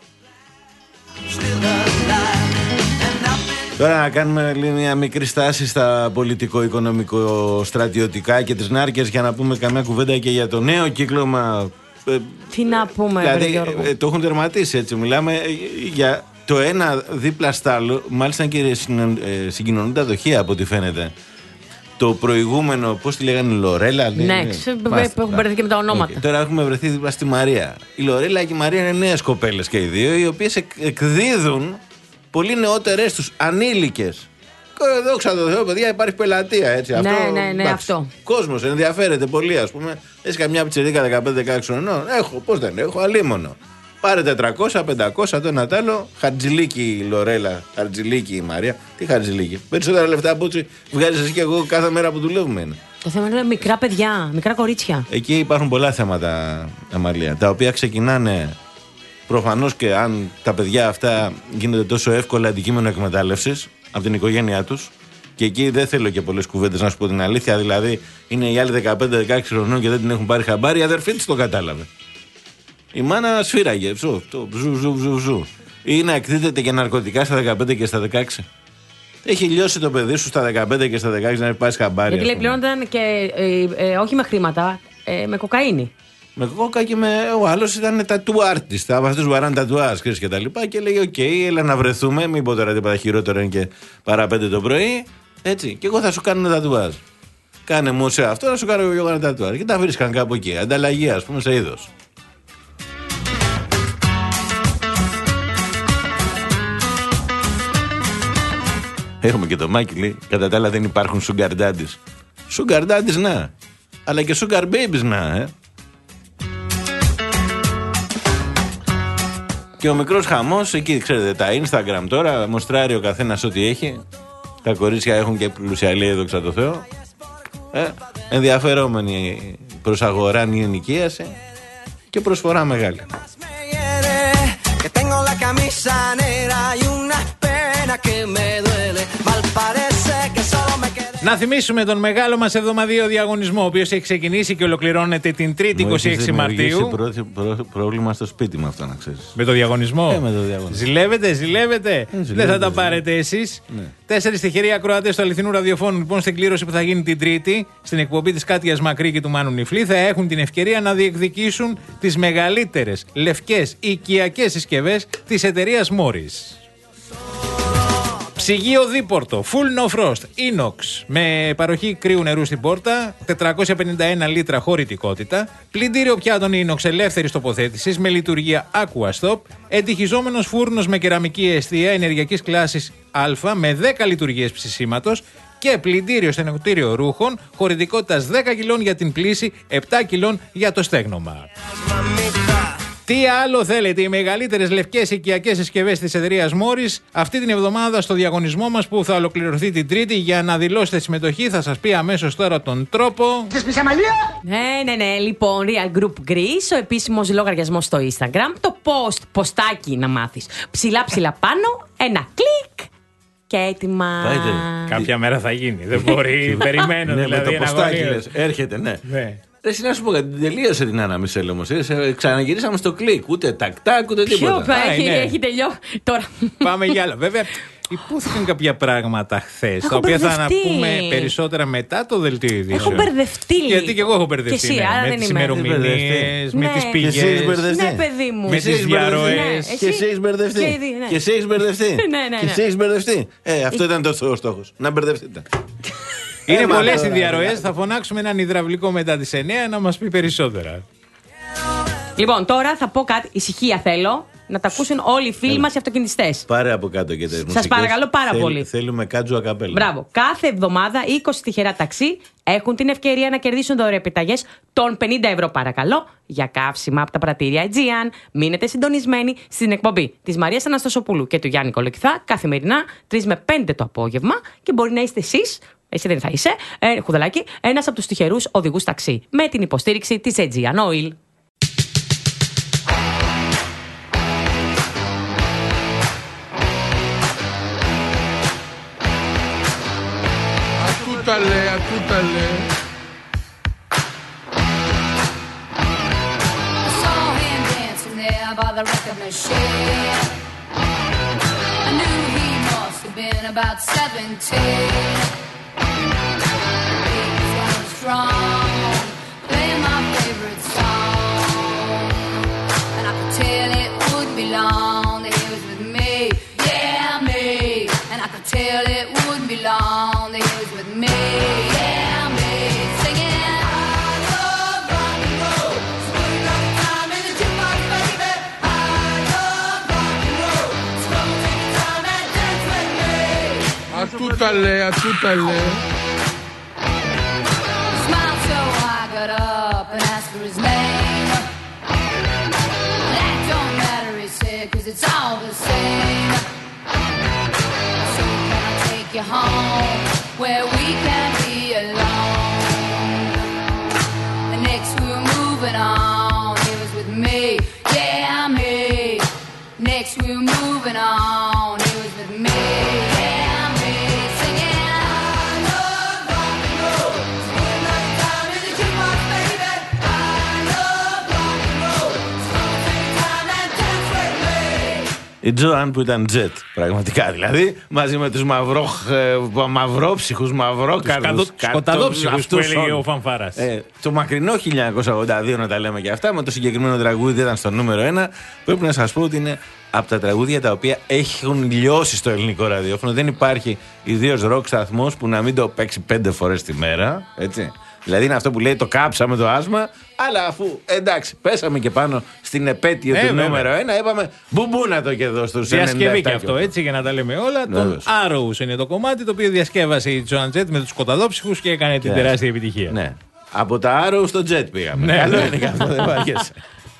Τώρα να κάνουμε μια μικρή στάση στα πολιτικό-οικονομικό-στρατιωτικά και τις νάρκες για να πούμε καμιά κουβέντα και για το νέο κύκλωμα. Τι να πούμε, δηλαδή, ε, το έχουν τερματίσει έτσι. Μιλάμε ε, για το ένα δίπλα στ' άλλο, μάλιστα και ε, συγκοινωνούν τα δοχεία από ό,τι φαίνεται. Το προηγούμενο, πώς τη λέγανε, η Λορέλα. Ναι, ναι, έχουν μπερδευτεί και με τα ονόματα. Okay. Τώρα έχουμε βρεθεί δίπλα στη Μαρία. Η Λορέλα και η Μαρία είναι νέες κοπέλες και οι δύο, οι οποίες εκ, εκδίδουν πολύ νεότερες τους ανήλικες. Δόξα τω Θεώ, παιδιά, υπάρχει πελατεία έτσι. Ναι, αυτό, ναι, ναι, εντάξει, αυτό. κόσμος ενδιαφέρεται πολύ, ας πούμε. Έχει καμιά πιτσιρίκα δεκαπέντε δεκαέξι χρονών. Έχω, πώς δεν έχω, αλίμονο. Πάρε τετρακόσια πεντακόσια το ένα τ' άλλο. Χαρτζηλίκι η Λορέλα, χαρτζηλίκι η Μαρία. Τι χαρτζηλίκι. Περισσότερα λεφτά από έτσι βγάζεις εσύ και εγώ κάθε μέρα που δουλεύουμε είναι. Το θέμα είναι μικρά παιδιά, μικρά κορίτσια. Εκεί υπάρχουν πολλά θέματα, Αμαλία, τα οποία ξεκινάνε προφανώς και αν τα παιδιά αυτά γίνονται τόσο εύκολα αντικείμενο εκμετάλλευσης από την οικογένειά τους. Και εκεί δεν θέλω και πολλές κουβέντες, να σου πω την αλήθεια. Δηλαδή, είναι οι άλλοι δεκαπέντε δεκαέξι χρονών και δεν την έχουν πάρει χαμπάρι. Η αδερφή της το κατάλαβε. Η μάνα σφύραγε. Ζου, το, ζου, ζου, ζου, ζου. Ή να εκδίδεται και ναρκωτικά στα δεκαπέντε και στα δεκαέξι. Έχει λιώσει το παιδί σου στα δεκαπέντε και στα δεκαέξι να μην πάρει χαμπάρι. Γιατί λέει πληρώνονταν και ε, ε, όχι με χρήματα, ε, με κοκαίνη. Με κόκα και με. Ο άλλος ήταν tattoo artist. Από αυτούς που βαράνε τατουάζ και τα λοιπά. Και λέει: Οκ, okay, έλα να βρεθούμε. Μην πω τώρα τίποτα χειρότερο είναι και παρά πέντε το πρωί. Έτσι. Και εγώ θα σου κάνω τατουάζ. Κάνε μου σε αυτό, να σου κάνω εγώ ένα τατουάζ. Και τα βρίσκαν κάπου εκεί. Ανταλλαγή, ας πούμε, σε είδος. Έχουμε και το Μάκη, λέει. Κατά τα άλλα δεν υπάρχουν sugar daddies. Sugar daddies, να. Αλλά και sugar babies, να, ε. Και ο μικρός χαμός, εκεί ξέρετε, τα Instagram τώρα, μοστράρει ο καθένας ό,τι έχει. Τα κορίτσια έχουν και πλουσιαλία, δόξα τω Θεώ. Ε, ενδιαφερόμενοι προς αγοράν ή ενοικίαση και προσφορά μεγάλη. Να θυμίσουμε τον μεγάλο μας εβδομαδιαίο διαγωνισμό, ο οποίος έχει ξεκινήσει και ολοκληρώνεται την Τρίτη είκοσι έξι Μαρτίου. Προ, προ, πρόβλημα στο σπίτι με αυτό, να ξέρεις. Με το διαγωνισμό. Ε, με το διαγωνισμό. Ζηλεύετε, ζηλεύετε. Ε, Δεν ζηλεύετε, θα τα πάρετε εσείς. Ναι. Τέσσερις τυχεροί ακροατές του αληθινού ραδιοφώνου, λοιπόν, στην κλήρωση που θα γίνει την Τρίτη, στην εκπομπή της Κάτιας Μακρύ και του Μάνου Νιφλή, θα έχουν την ευκαιρία να διεκδικήσουν τις μεγαλύτερες λευκές οικιακές συσκευές της εταιρείας Morris. Ψυγείο δίπορτο, full no frost, inox, με παροχή κρύου νερού στην πόρτα, τετρακόσια πενήντα ένα λίτρα χωρητικότητα, πλυντήριο πιάτων inox ελεύθερης τοποθέτησης με λειτουργία Aqua Stop, εντυχιζόμενος φούρνος με κεραμική εστία ενεργειακής κλάσης Α με δέκα λειτουργίες ψησίματος και πλυντήριο στενοκτήριο ρούχων χωρητικότητας δέκα κιλών για την πλύση, επτά κιλών για το στέγνομα. Τι άλλο θέλετε, οι μεγαλύτερες λευκές οικιακές συσκευές της εταιρείας Morris αυτή την εβδομάδα στο διαγωνισμό μας που θα ολοκληρωθεί την Τρίτη. Για να δηλώσετε συμμετοχή θα σας πει αμέσως τώρα τον τρόπο. Ναι, ναι, ναι. Λοιπόν, Real Group Greece, ο επίσημος λογαριασμός στο Instagram. Το post, ποστάκι να μάθεις. Ψηλά ψηλά πάνω, ένα κλικ και έτοιμα. Πάτε. Κάποια μέρα θα γίνει. Δεν μπορεί, περιμένω Ναι, δηλαδή. με το ποστάκι λες, έρχεται, ναι. Ναι. Εσύ να σου πω κάτι, τελείωσε την Άννα Μισελ όμως. Ε, ξαναγυρίσαμε στο κλικ. Ούτε τακ-τακ, ούτε τίποτα. Ποιο, Α, έχει, ναι. έχει τελειώσει. Τώρα. Πάμε για άλλα. Βέβαια, υπόθηκαν κάποια πράγματα χθες, τα οποία θα αναπούμε περισσότερα μετά το δελτίο ειδήσεων. Έχω μπερδευτεί. Γιατί και εγώ έχω μπερδευτεί. Και εσύ, ναι, άρα με δεν τις είμαι. ημερομηνίες, με Ναι. τις πηγές. Και εσύ έχεις μπερδευτεί. Ναι, παιδί μου. Με τις διαρροές. Και εσύ έχεις μπερδευτεί. Και ήδη, ναι. Και εσύ έχεις μπερδευτεί. Ναι, ναι, Και ναι. εσύ έχεις μπερδευτεί. Ε, αυτό ήταν το ο στόχος. Να μπερδευτείτε. Είναι Έμα πολλές οι τώρα, διαρροές. δηλαδή. Θα φωνάξουμε έναν υδραυλικό μετά τις εννιά να μας πει περισσότερα. Λοιπόν, τώρα θα πω κάτι. Ησυχία θέλω. Να τα ακούσουν όλοι οι φίλοι μας οι αυτοκινητιστές. Πάρε από κάτω και τις Σας μουσικές. παρακαλώ πάρα Θέλ- πολύ. Θέλουμε κάτζο ακαπέλα. Μπράβο. Κάθε εβδομάδα είκοσι τυχερά ταξί έχουν την ευκαιρία να κερδίσουν δωρεοπιταγές των πενήντα ευρώ, παρακαλώ, για καύσιμα από τα πρατήρια Aegean. Μείνετε συντονισμένοι στην εκπομπή της Μαρίας Αναστασοπούλου και του Γιάννη Κολοκυθά καθημερινά τρεις με πέντε το απόγευμα και μπορεί να είστε εσείς. Εσύ δεν θα είσαι, ε, χουδελάκι, ένας από τους τυχερούς οδηγούς ταξί με την υποστήριξη της Aegean Oil. Ακούταλε, ακούταλε. By the record machine, I knew he must have been about seventeen. He was going strong, playing my favorite song, and I could tell it wouldn't be long that he was with me, yeah me. And I could tell it wouldn't be long that he was with me, yeah me. Singing. Ατούταλε, ατούταλε. Smiled so I got up and asked for his name. That don't matter, he said, 'cause it's all the same. So can I take you home where we can be alone? And next we were moving on, he was with me, yeah me. Next we were moving on, he was with me, yeah me. Singing. Η Τζοάν που ήταν τζετ, πραγματικά δηλαδή, μαζί με τους μαυρό, ε, μαυρόψυχους, μαυρόκαρδους, σκοταδόψυχους που έλεγε ο Φανφάρας. Ε, το μακρινό χίλια εννιακόσια ογδόντα δύο, να τα λέμε και αυτά, με το συγκεκριμένο τραγούδι ήταν στο νούμερο ένα. Πρέπει να σας πω ότι είναι από τα τραγούδια τα οποία έχουν λιώσει στο ελληνικό ραδιόφωνο. Δεν υπάρχει ιδίως ροκ σταθμός που να μην το παίξει πέντε φορές τη μέρα, έτσι. Δηλαδή είναι αυτό που λέει το κάψαμε το άσμα, αλλά αφού εντάξει, πέσαμε και πάνω στην επέτειο Ε, του βέβαια. νούμερο ένα, είπαμε μπουμπούνα το και εδώ στους Διασκευή και αυτό, έτσι, για να τα λέμε όλα. Τον Arrows είναι το κομμάτι το οποίο διασκεύασε η Joan Jett με τους σκοταδόψυχους και έκανε την Ναι. τεράστια επιτυχία. Ναι. Από τα Arrows στο Jet πήγαμε. Ναι, Καλό ναι. είναι και αυτό, δεν βάριεσαι.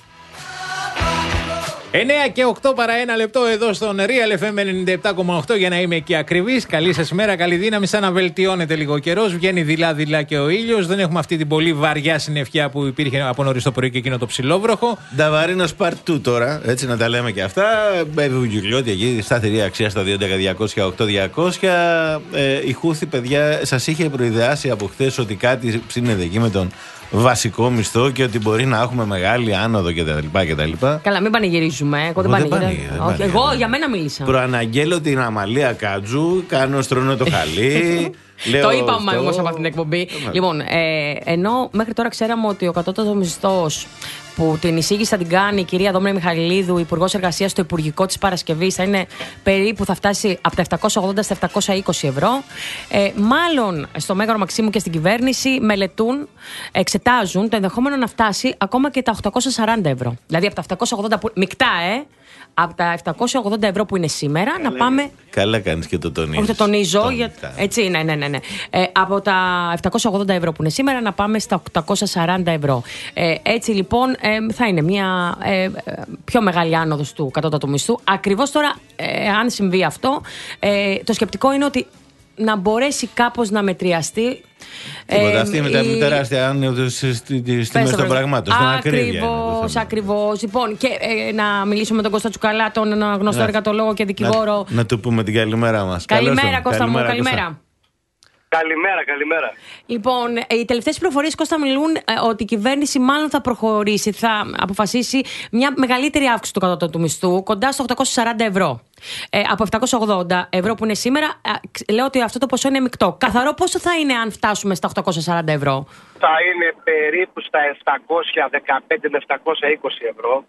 εννέα και οκτώ παρά ένα λεπτό εδώ στον Real εφ εμ ενενήντα επτά κόμμα οκτώ για να είμαι και ακριβής. Καλή σας μέρα, καλή δύναμη. Σαν να βελτιώνεται λίγο ο καιρός. Βγαίνει δειλά-δειλά και ο ήλιος. Δεν έχουμε αυτή την πολύ βαριά συννεφιά που υπήρχε από νωρίς το πρωί και εκείνο το ψιλόβροχο. Νταβαρίνος Part δύο τώρα, έτσι να τα λέμε και αυτά. Μπέβη Βουγγιουκλιώτη εκεί, σταθερή αξία στα δύο έντεκα διακόσια οκτώ διακόσια. Ε, η Χούθη, παιδιά, σας είχε προειδεάσει από χθες ότι κάτι ψήνεται εκεί με τον βασικό μισθό και ότι μπορεί να έχουμε μεγάλη άνοδο κτλ. Καλά, μην πανηγυρίζουμε. Εγώ δεν Εγώ δεν πανηγυρίζω. πανηγυρίζω, δεν Όχι, πανηγυρίζω. εγώ για μένα μίλησα. Προαναγγέλλω την Αμαλία Κάτζου, κάνω στρώνω το χαλί. λέω Το είπαμε στο- όμως από την εκπομπή. Λοιπόν, ε, ενώ μέχρι τώρα ξέραμε ότι ο κατώτατος μισθός που την εισήγηση θα την κάνει η κυρία Δόμνη Μιχαηλίδου, Υπουργός Εργασίας, στο Υπουργικό της Παρασκευής, θα είναι περίπου, θα φτάσει από τα επτακόσια ογδόντα στα επτακόσια είκοσι ευρώ. Ε, μάλλον στο Μέγαρο Μαξίμου και στην κυβέρνηση μελετούν, εξετάζουν το ενδεχόμενο να φτάσει ακόμα και τα οκτακόσια σαράντα ευρώ. Δηλαδή από τα επτακόσια ογδόντα που. Μεικτά, ε! Από τα επτακόσια ογδόντα ευρώ που είναι σήμερα να πάμε. Καλά κάνεις και το τονίζεις. Όχι, το τονίζω. Το Για... μεικτά. Έτσι, ναι, ναι, ναι. ναι. Ε, από τα επτακόσια ογδόντα ευρώ που είναι σήμερα να πάμε στα οκτακόσια σαράντα ευρώ. Ε, έτσι λοιπόν ε, θα είναι μια ε, ε, πιο μεγάλη άνοδος του κατώτατου μισθού. Ακριβώς τώρα, ε, αν συμβεί αυτό, ε, το σκεπτικό είναι ότι να μπορέσει κάπως να μετριαστεί. Τίποτα, αυτή με τα η- τεράστια άνοδο στις τιμές των πραγμάτων. Στην ακρίβεια. είναι το Ακριβώς, θέμα. ακριβώς. Λοιπόν, και ε, να μιλήσουμε με τον Κώστα Τσουκαλά, τον γνωστό Ναι. εργατολόγο και δικηγόρο. Να, να του πούμε την καλημέρα μας. Καλώς Καλημέρα, τον. Κώστα μου, Κώστα. καλημέρα. Καλημέρα, καλημέρα. Λοιπόν, ε, οι τελευταίες πληροφορίες, Κώστα, μιλούν ε, ότι η κυβέρνηση μάλλον θα προχωρήσει, θα αποφασίσει μια μεγαλύτερη αύξηση του κατώτατου μισθού, κοντά στα οκτακόσια σαράντα ευρώ. Ε, από επτακόσια ογδόντα ευρώ που είναι σήμερα, ε, ξ- λέω ότι αυτό το ποσό είναι μεικτό. Καθαρό πόσο θα είναι αν φτάσουμε στα οκτακόσια σαράντα ευρώ? Θα είναι περίπου στα επτακόσια δεκαπέντε με επτακόσια είκοσι ευρώ.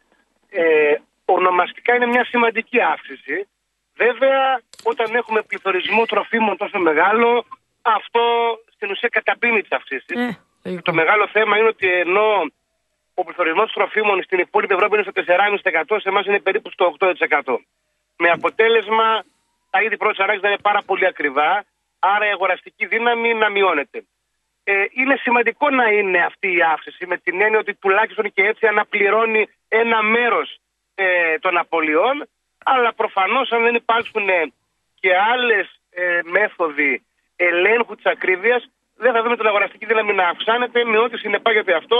Ε, ονομαστικά είναι μια σημαντική αύξηση. Βέβαια, όταν έχουμε πληθωρισμό τροφίμων τόσο μεγάλο, αυτό στην ουσία καταπίνει τις αυξήσεις. Ε, Το μεγάλο θέμα είναι ότι ενώ ο πληθωρισμός τροφίμων στην υπόλοιπη Ευρώπη είναι στο τέσσερα κόμμα πέντε τοις εκατό, σε εμάς είναι περίπου στο οκτώ τοις εκατό. Με αποτέλεσμα τα είδη πρώτης ανάγκης να είναι πάρα πολύ ακριβά, άρα η αγοραστική δύναμη να μειώνεται. Ε, είναι σημαντικό να είναι αυτή η αύξηση, με την έννοια ότι τουλάχιστον και έτσι αναπληρώνει ένα μέρος ε, των απολειών, αλλά προφανώς αν δεν υπάρξουν και άλλες ε, μέθοδοι ελέγχου της ακρίβειας, δεν θα δούμε την αγοραστική δύναμη να αυξάνεται, με ό,τι συνεπάγεται αυτό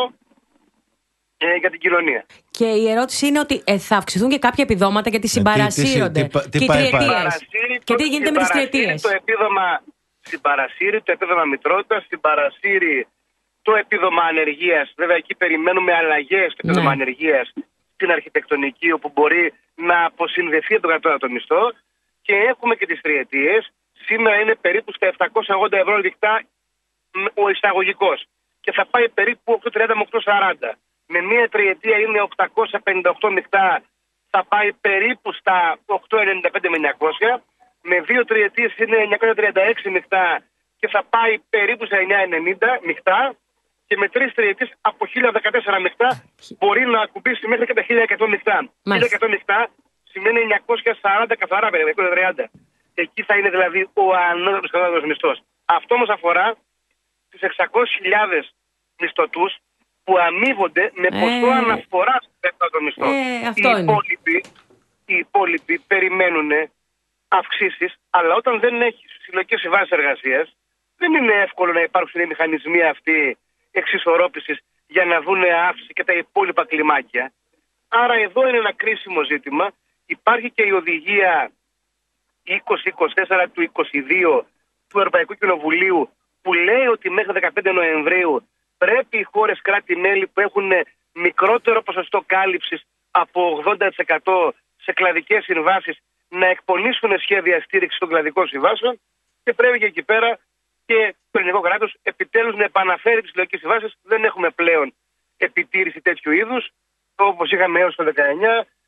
ε, για την κοινωνία. Και η ερώτηση είναι ότι ε, θα αυξηθούν και κάποια επιδόματα γιατί συμπαρασύρονται. τι- τι- τι και οι πάει τριετίες. Συμπαρασύρει Και το- τι γίνεται με τις συμπαρασύρει τριετίες? Το επίδομα, συμπαρασύρει το επίδομα μητρότητας, συμπαρασύρει το επίδομα ανεργίας. Βέβαια, εκεί περιμένουμε αλλαγές στο επίδομα Ναι. ανεργίας στην αρχιτεκτονική, όπου μπορεί να αποσυνδεθεί από τον κατώτατο μισθό. Και έχουμε και τις τριετίες. Σήμερα είναι περίπου στα επτακόσια ογδόντα ευρώ λιχτά ο εισαγωγικός. Και θα πάει περίπου οκτακόσια τριάντα με οκτακόσια σαράντα. Με μία τριετία είναι οκτακόσια πενήντα οκτώ μεικτά, θα πάει περίπου στα οκτακόσια ενενήντα πέντε με εννιακόσια. Με δύο τριετίες είναι εννιακόσια τριάντα έξι μεικτά και θα πάει περίπου στα εννιακόσια ενενήντα μεικτά. Και με τρεις τριετίες από χίλια δεκατέσσερα μεικτά μπορεί να ακουμπήσει μέχρι και τα χίλια εκατό μεικτά. χίλια εκατό μεικτά σημαίνει εννιακόσια σαράντα καθαρά, περίπου εννιακόσια τριάντα. Εκεί θα είναι δηλαδή ο ανώτατος κατώτατος μισθός. Αυτό όμως αφορά τις εξακόσιες χιλιάδες μισθωτούς που αμείβονται με ποσό Ε. αναφοράς στο κατώτατο μισθό. Ε, αυτό οι, είναι. υπόλοιποι, οι υπόλοιποι περιμένουν αυξήσεις, αλλά όταν δεν έχει συλλογικές συμβάσεις εργασίας, δεν είναι εύκολο να υπάρξουν οι μηχανισμοί αυτοί εξισορρόπησης για να δουν αύξηση και τα υπόλοιπα κλιμάκια. Άρα εδώ είναι ένα κρίσιμο ζήτημα. Υπάρχει και η οδηγία είκοσι είκοσι τέσσερα του είκοσι δύο του Ευρωπαϊκού Κοινοβουλίου που λέει ότι μέχρι δεκαπέντε Νοεμβρίου πρέπει οι χώρες κράτη-μέλη που έχουν μικρότερο ποσοστό κάλυψης από ογδόντα τοις εκατό σε κλαδικές συμβάσεις να εκπονήσουν σχέδια στήριξης των κλαδικών συμβάσεων και πρέπει και εκεί πέρα και το ελληνικό κράτος επιτέλους να επαναφέρει τις συλλογικές συμβάσεις. Δεν έχουμε πλέον επιτήρηση τέτοιου είδους, όπως είχαμε έως το δεκαεννιά.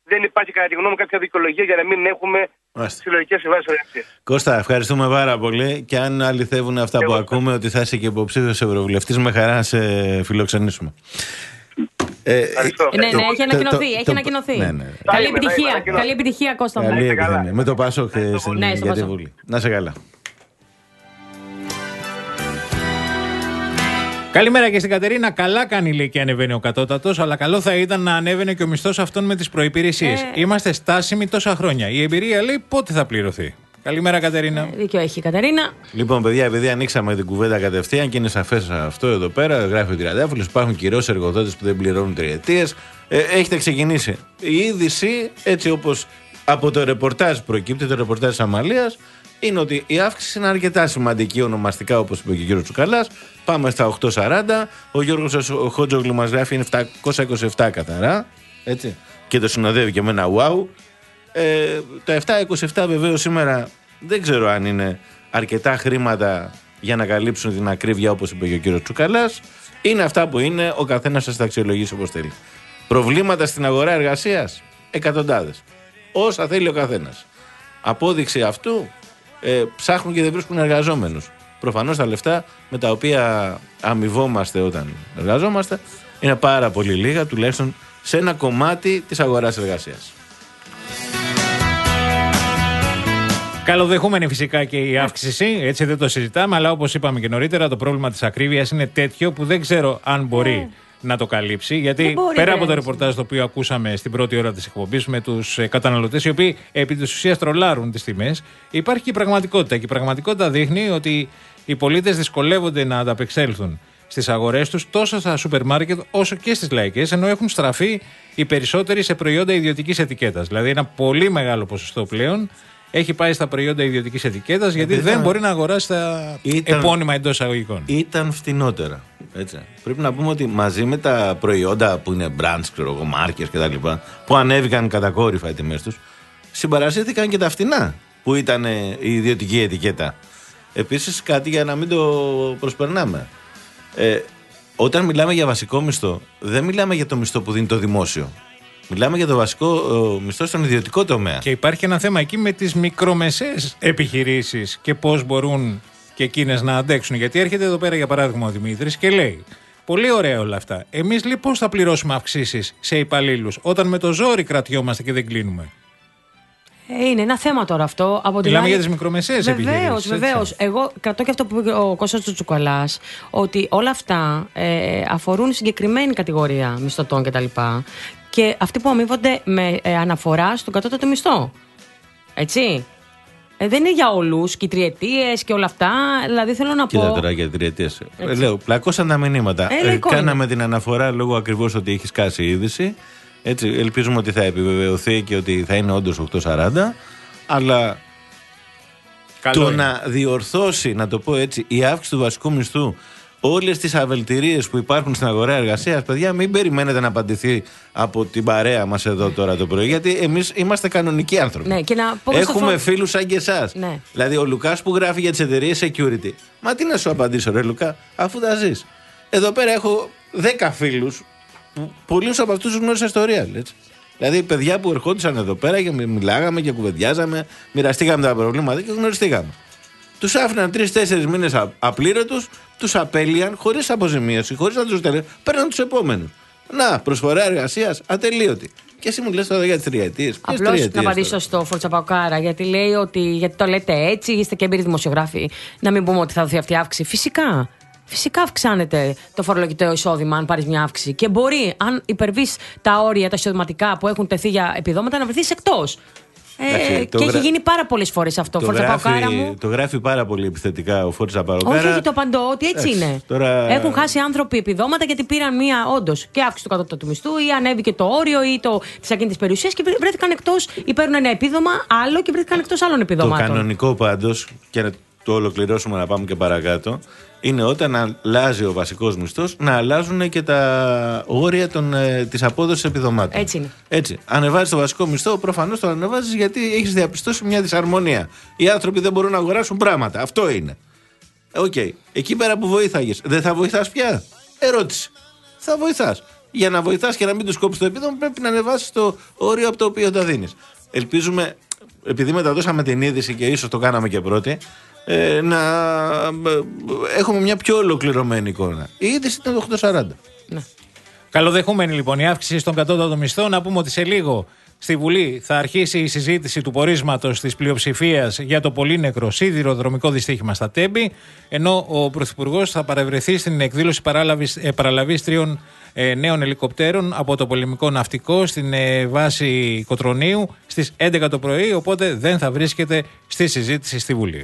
δεν υπάρχει κατά τη γνώμη μου κάποια δικαιολογία για να μην έχουμε συλλογικές συμβάσεις εργασίας. Κώστα, ευχαριστούμε πάρα πολύ. Και αν αληθεύουν αυτά Εγώ που ευχαριστώ. ακούμε, ότι θα είσαι και υποψήφιος ευρωβουλευτής, με χαρά σε φιλοξενήσουμε. Ε, ναι, ναι, έχει ανακοινωθεί. Έχει ανακοινωθεί. Ναι, ναι. Καλή επιτυχία, καλή επιτυχία, Κώστα. Καλή επιτυχία. Με το Πάσο για τη Βουλή. Να σε καλά. Καλημέρα και στην Κατερίνα. Καλά κάνει, λέει, και ανεβαίνει ο κατώτατος, αλλά καλό θα ήταν να ανέβαινε και ο μισθός αυτών με τις προϋπηρεσίες. Ε... Είμαστε στάσιμοι τόσα χρόνια. Η εμπειρία λέει πότε θα πληρωθεί. Καλημέρα, Κατερίνα. Ε, δίκιο έχει η Κατερίνα. Λοιπόν, παιδιά, επειδή ανοίξαμε την κουβέντα κατευθείαν και είναι σαφές αυτό εδώ πέρα, γράφει ο Τριαντάφυλλος, υπάρχουν κυρώσεις εργοδότες που δεν πληρώνουν τριετίες. Ε, έχετε ξεκινήσει. Η είδηση, έτσι όπως από το ρεπορτάζ προκύπτει, το ρεπορτάζ της Αμαλίας, είναι ότι η αύξηση είναι αρκετά σημαντική ονομαστικά, όπως είπε και ο κύριος Τσουκαλάς. Πάμε στα οκτακόσια σαράντα. Ο Γιώργος Χότζογλου μας γράφει είναι επτακόσια είκοσι επτά καθαρά. Έτσι. Και το συνοδεύει και με ένα wow. Ε, τα επτακόσια είκοσι επτά βεβαίως σήμερα δεν ξέρω αν είναι αρκετά χρήματα για να καλύψουν την ακρίβεια, όπως είπε και ο κύριος Τσουκαλάς. Είναι αυτά που είναι, ο καθένας σας τα αξιολογήσει όπως θέλει. Προβλήματα στην αγορά εργασίας, εκατοντάδες. Όσα θέλει ο καθένας. Απόδειξη αυτού, ε, ψάχνουν και δεν βρίσκουν εργαζόμενους. Προφανώς τα λεφτά με τα οποία αμοιβόμαστε όταν εργαζόμαστε είναι πάρα πολύ λίγα, τουλάχιστον σε ένα κομμάτι της αγοράς εργασίας. Καλοδεχούμενη φυσικά και η αύξηση, έτσι δεν το συζητάμε, αλλά όπως είπαμε και νωρίτερα, το πρόβλημα της ακρίβειας είναι τέτοιο που δεν ξέρω αν μπορεί yeah. να το καλύψει. Γιατί μπορεί, πέρα από το ρεπορτάζ το οποίο ακούσαμε στην πρώτη ώρα της εκπομπής με τους καταναλωτές, οι οποίοι επί της ουσίας τρολάρουν τις τιμές, υπάρχει και η πραγματικότητα. Και η πραγματικότητα δείχνει ότι οι πολίτες δυσκολεύονται να ανταπεξέλθουν στις αγορές τους τόσο στα σούπερ μάρκετ όσο και στις λαϊκές, ενώ έχουν στραφεί οι περισσότεροι σε προϊόντα ιδιωτικής ετικέτας. Δηλαδή, ένα πολύ μεγάλο ποσοστό πλέον έχει πάει στα προϊόντα ιδιωτικής ετικέτας, γιατί Επειδή δεν μπορεί να αγοράσει τα ήταν, επώνυμα εντός εισαγωγικών. Ήταν φτηνότερα. Έτσι. Πρέπει να πούμε ότι μαζί με τα προϊόντα που είναι brands, ξέρω εγώ, μάρκες κτλ., που ανέβηκαν κατακόρυφα οι τιμές τους, συμπαρασύρθηκαν και τα φτηνά που ήταν η ιδιωτική ετικέτα. Επίσης, κάτι για να μην το προσπερνάμε. Ε, όταν μιλάμε για βασικό μισθό, δεν μιλάμε για το μισθό που δίνει το δημόσιο. Μιλάμε για το βασικό ε, μισθό στον ιδιωτικό τομέα. Και υπάρχει ένα θέμα εκεί με τις μικρομεσαίες επιχειρήσεις και πώς μπορούν και εκείνες να αντέξουν. Γιατί έρχεται εδώ πέρα, για παράδειγμα, ο Δημήτρης και λέει: πολύ ωραία όλα αυτά. Εμείς λοιπόν πώς θα πληρώσουμε αυξήσεις σε υπαλλήλους, όταν με το ζόρι κρατιόμαστε και δεν κλείνουμε. Είναι ένα θέμα τώρα αυτό. Από Μιλάμε άλλη... για τις μικρομεσαίες επιχειρήσεις. Βεβαίως, βεβαίως. Εγώ κρατώ και αυτό που είπε ο Κώστας Τσουκαλάς, ότι όλα αυτά ε, αφορούν συγκεκριμένη κατηγορία μισθωτών κτλ. Και αυτοί που αμείβονται με ε, αναφορά στον κατώτατο μισθό. Έτσι. Ε, δεν είναι για όλους και οι τριετίες και όλα αυτά. Δηλαδή θέλω να Κοίτα πω. Κοίτα τώρα για τριετίες. Ε, λέω, πλακώσαν τα μηνύματα. Ε, ε, κάναμε την αναφορά λόγω ακριβώς ότι έχει σκάσει η είδηση. Έτσι, ελπίζουμε ότι θα επιβεβαιωθεί και ότι θα είναι όντως οκτακόσια σαράντα. Αλλά καλό το είναι. να διορθώσει, να το πω έτσι, η αύξηση του βασικού μισθού όλες τις αβελτηρίες που υπάρχουν στην αγορά εργασίας, παιδιά, μην περιμένετε να απαντηθεί από την παρέα μας εδώ τώρα το πρωί, γιατί εμείς είμαστε κανονικοί άνθρωποι. Ναι, και να πω Έχουμε στο... φίλους σαν και εσάς. Ναι. Δηλαδή, ο Λουκάς που γράφει για τις εταιρείες security. Μα τι να σου απαντήσω, ρε Λουκά, αφού τα ζεις. Εδώ πέρα έχω δέκα φίλους, πολλούς από αυτούς γνώρισα ιστορία. Έτσι. Δηλαδή, παιδιά που ερχόντουσαν εδώ πέρα και μιλάγαμε και κουβεντιάζαμε, μοιραστήκαμε τα προβλήματα και γνωριστήκαμε. Τους άφηναν τρεις-τέσσερις μήνες απλήρωτους, τους απέλυαν χωρίς αποζημίωση, χωρίς να τους τελειώσουν. Παίρναν τους επόμενους. Να, προσφορά εργασίας ατελείωτη. Και εσύ μου λες τώρα για τις τριετίες. Απλώς να απαντήσω στο Φόρτσα Παοκάρα, γιατί λέει ότι γιατί το λέτε έτσι, είστε και έμπειροι δημοσιογράφοι, να μην πούμε ότι θα δοθεί αυτή η αύξηση. Φυσικά. Φυσικά αυξάνεται το φορολογητέο εισόδημα αν πάρεις μια αύξηση. Και μπορεί, αν υπερβείς τα όρια, τα εισοδηματικά που έχουν τεθεί για επιδόματα, να βρεθείς εκτός. Ε, και γρα... έχει γίνει πάρα πολλές φορές αυτό. Το γράφει, το γράφει πάρα πολύ επιθετικά ο Φόρτσα Παοκάρα. Όχι, όχι, το απαντώ ότι έτσι Άξι, είναι. Τώρα... Έχουν χάσει άνθρωποι επιδόματα γιατί πήραν μία όντως και αύξηση του κατώτατου μισθού ή ανέβηκε το όριο ή το... της ακίνητης περιουσίας και βρέθηκαν εκτός ή παίρνουν ένα επίδομα άλλο και βρέθηκαν εκτός άλλων επιδομάτων. Το κανονικό πάντως, και να το ολοκληρώσουμε να πάμε και παρακάτω, είναι όταν αλλάζει ο βασικός μισθός να αλλάζουν και τα όρια των, ε, της απόδοσης επιδομάτων. Έτσι είναι. Έτσι. Ανεβάζεις το βασικό μισθό, προφανώς το ανεβάζεις γιατί έχεις διαπιστώσει μια δυσαρμονία. Οι άνθρωποι δεν μπορούν να αγοράσουν πράγματα. Αυτό είναι. Οκ. Okay. Εκεί πέρα που βοήθαγες, δεν θα βοηθάς πια. Ερώτηση. Θα βοηθάς. Για να βοηθάς και να μην τους κόψεις το επίδομα, πρέπει να ανεβάσεις το όριο από το οποίο τα δίνεις. Ελπίζουμε, επειδή μεταδώσαμε την είδηση και ίσως το κάναμε και πρώτοι, ε, να ε, έχουμε μια πιο ολοκληρωμένη εικόνα. Η είδηση ήταν το οκτώ σαράντα. Ναι. Καλοδεχούμενη λοιπόν η αύξηση στον κατώτατο μισθό. Να πούμε ότι σε λίγο στη Βουλή θα αρχίσει η συζήτηση του πορίσματος της πλειοψηφίας για το πολύνεκρο σιδηροδρομικό δυστύχημα στα Τέμπη, ενώ ο Πρωθυπουργός θα παρευρεθεί στην εκδήλωση παράλαβης, ε, παραλαβής τριών ε, νέων ελικοπτέρων από το πολεμικό ναυτικό στην ε, βάση Κοτρονίου στις έντεκα το πρωί, οπότε δεν θα βρίσκεται στη συζήτηση στη Βουλή.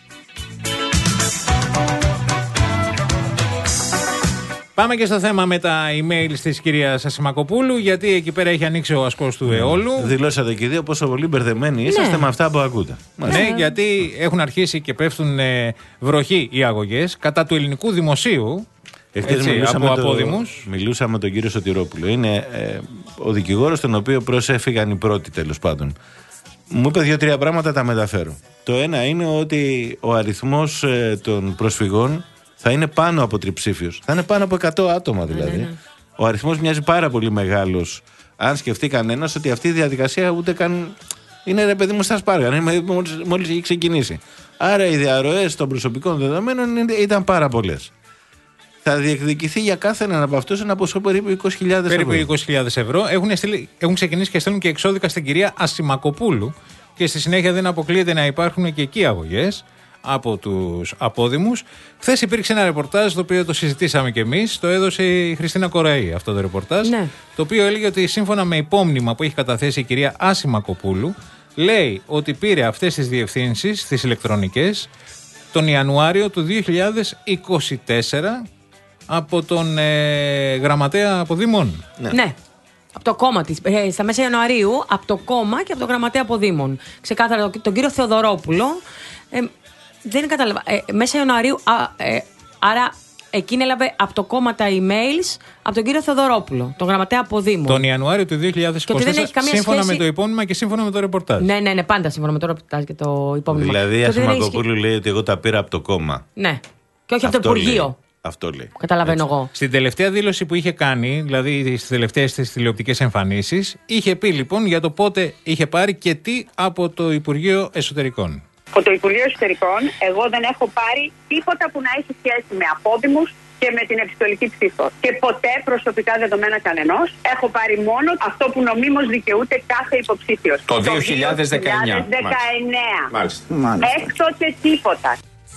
Πάμε και στο θέμα με τα email της κυρίας Ασημακοπούλου, γιατί εκεί πέρα έχει ανοίξει ο ασκός του αιώλου. Δηλώσατε και δύο πόσο πολύ μπερδεμένοι είσαστε, ναι, με αυτά που ακούτε. Ναι, ναι, γιατί έχουν αρχίσει και πέφτουν ε, βροχή οι αγωγές κατά του ελληνικού δημοσίου. Εχθές μιλούσαμε, από απόδημους. Μιλούσα με τον κύριο Σωτηρόπουλο. Είναι ε, ο δικηγόρος τον οποίο προσέφυγαν οι πρώτοι, τέλος πάντων. Μου είπε δύο-τρία πράγματα, τα μεταφέρω. Το ένα είναι ότι ο αριθμός ε, των προσφυγών θα είναι πάνω από τριψήφιος. Θα είναι πάνω από εκατό άτομα δηλαδή. Ναι, ναι. Ο αριθμός μοιάζει πάρα πολύ μεγάλος. Αν σκεφτεί κανένας ότι αυτή η διαδικασία ούτε καν είναι, ρε παιδί μου, στα σπάργα. Μόλις, μόλις έχει ξεκινήσει. Άρα οι διαρροές των προσωπικών δεδομένων ήταν πάρα πολλές. Θα διεκδικηθεί για κάθε έναν από αυτούς ένα ποσό περίπου είκοσι χιλιάδες ευρώ. Περίπου είκοσι χιλιάδες ευρώ. Έχουν, στείλει, έχουν ξεκινήσει και στέλνουν και εξώδικα στην κυρία Ασημακοπούλου. Και στη συνέχεια δεν αποκλείεται να υπάρχουν και εκεί αγωγές από τους απόδημους. Χθες υπήρξε ένα ρεπορτάζ το οποίο το συζητήσαμε και εμείς. Το έδωσε η Χριστίνα Κοραή αυτό το ρεπορτάζ. Ναι. Το οποίο έλεγε ότι σύμφωνα με υπόμνημα που έχει καταθέσει η κυρία Ασημακοπούλου, λέει ότι πήρε αυτές τις διευθύνσεις, τις ηλεκτρονικές, τον Ιανουάριο του δύο χιλιάδες είκοσι τέσσερα από τον ε, γραμματέα αποδήμων. Ναι. ναι. Από το κόμμα της, ε, στα μέσα Ιανουαρίου, από το κόμμα και από τον γραμματέα αποδήμων. Ξεκάθαρα τον κύριο Θεοδωρόπουλο. Ε, δεν κατάλαβα. Ε, μέσα Ιανουαρίου, α, ε, άρα εκείνη έλαβε από το κόμμα τα emails από τον κύριο Θεοδωρόπουλο, τον γραμματέα αποδήμων. Τον Ιανουάριο του δύο χιλιάδες είκοσι τέσσερα, σύμφωνα σχέση με το υπόμνημα και σύμφωνα με το ρεπορτάζ. Ναι, ναι, ναι, πάντα σύμφωνα με το ρεπορτάζ και το υπόμνημα. Δηλαδή η Ασημακοπούλου λέει ότι εγώ τα πήρα από το κόμμα. Ναι, και όχι αυτό από το Υπουργείο. Λέει. Αυτό λέει. Καταλαβαίνω έτσι. Εγώ. Στην τελευταία δήλωση που είχε κάνει, δηλαδή στις τελευταίες τις τηλεοπτικές εμφανίσεις, είχε πει λοιπόν για το πότε είχε πάρει και τι από το Υπουργείο Εσωτερικών. Από το Υπουργείο Εσωτερικών, εγώ δεν έχω πάρει τίποτα που να έχει σχέση με απόδημους και με την επιστολική ψήφο. Και ποτέ προσωπικά δεδομένα κανενός. Έχω πάρει μόνο αυτό που νομίμως δικαιούται κάθε υποψήφιος. Το δύο χιλιάδες δεκαεννιά. Μάλιστα. Μάλιστα. Έκτοτε τίποτα.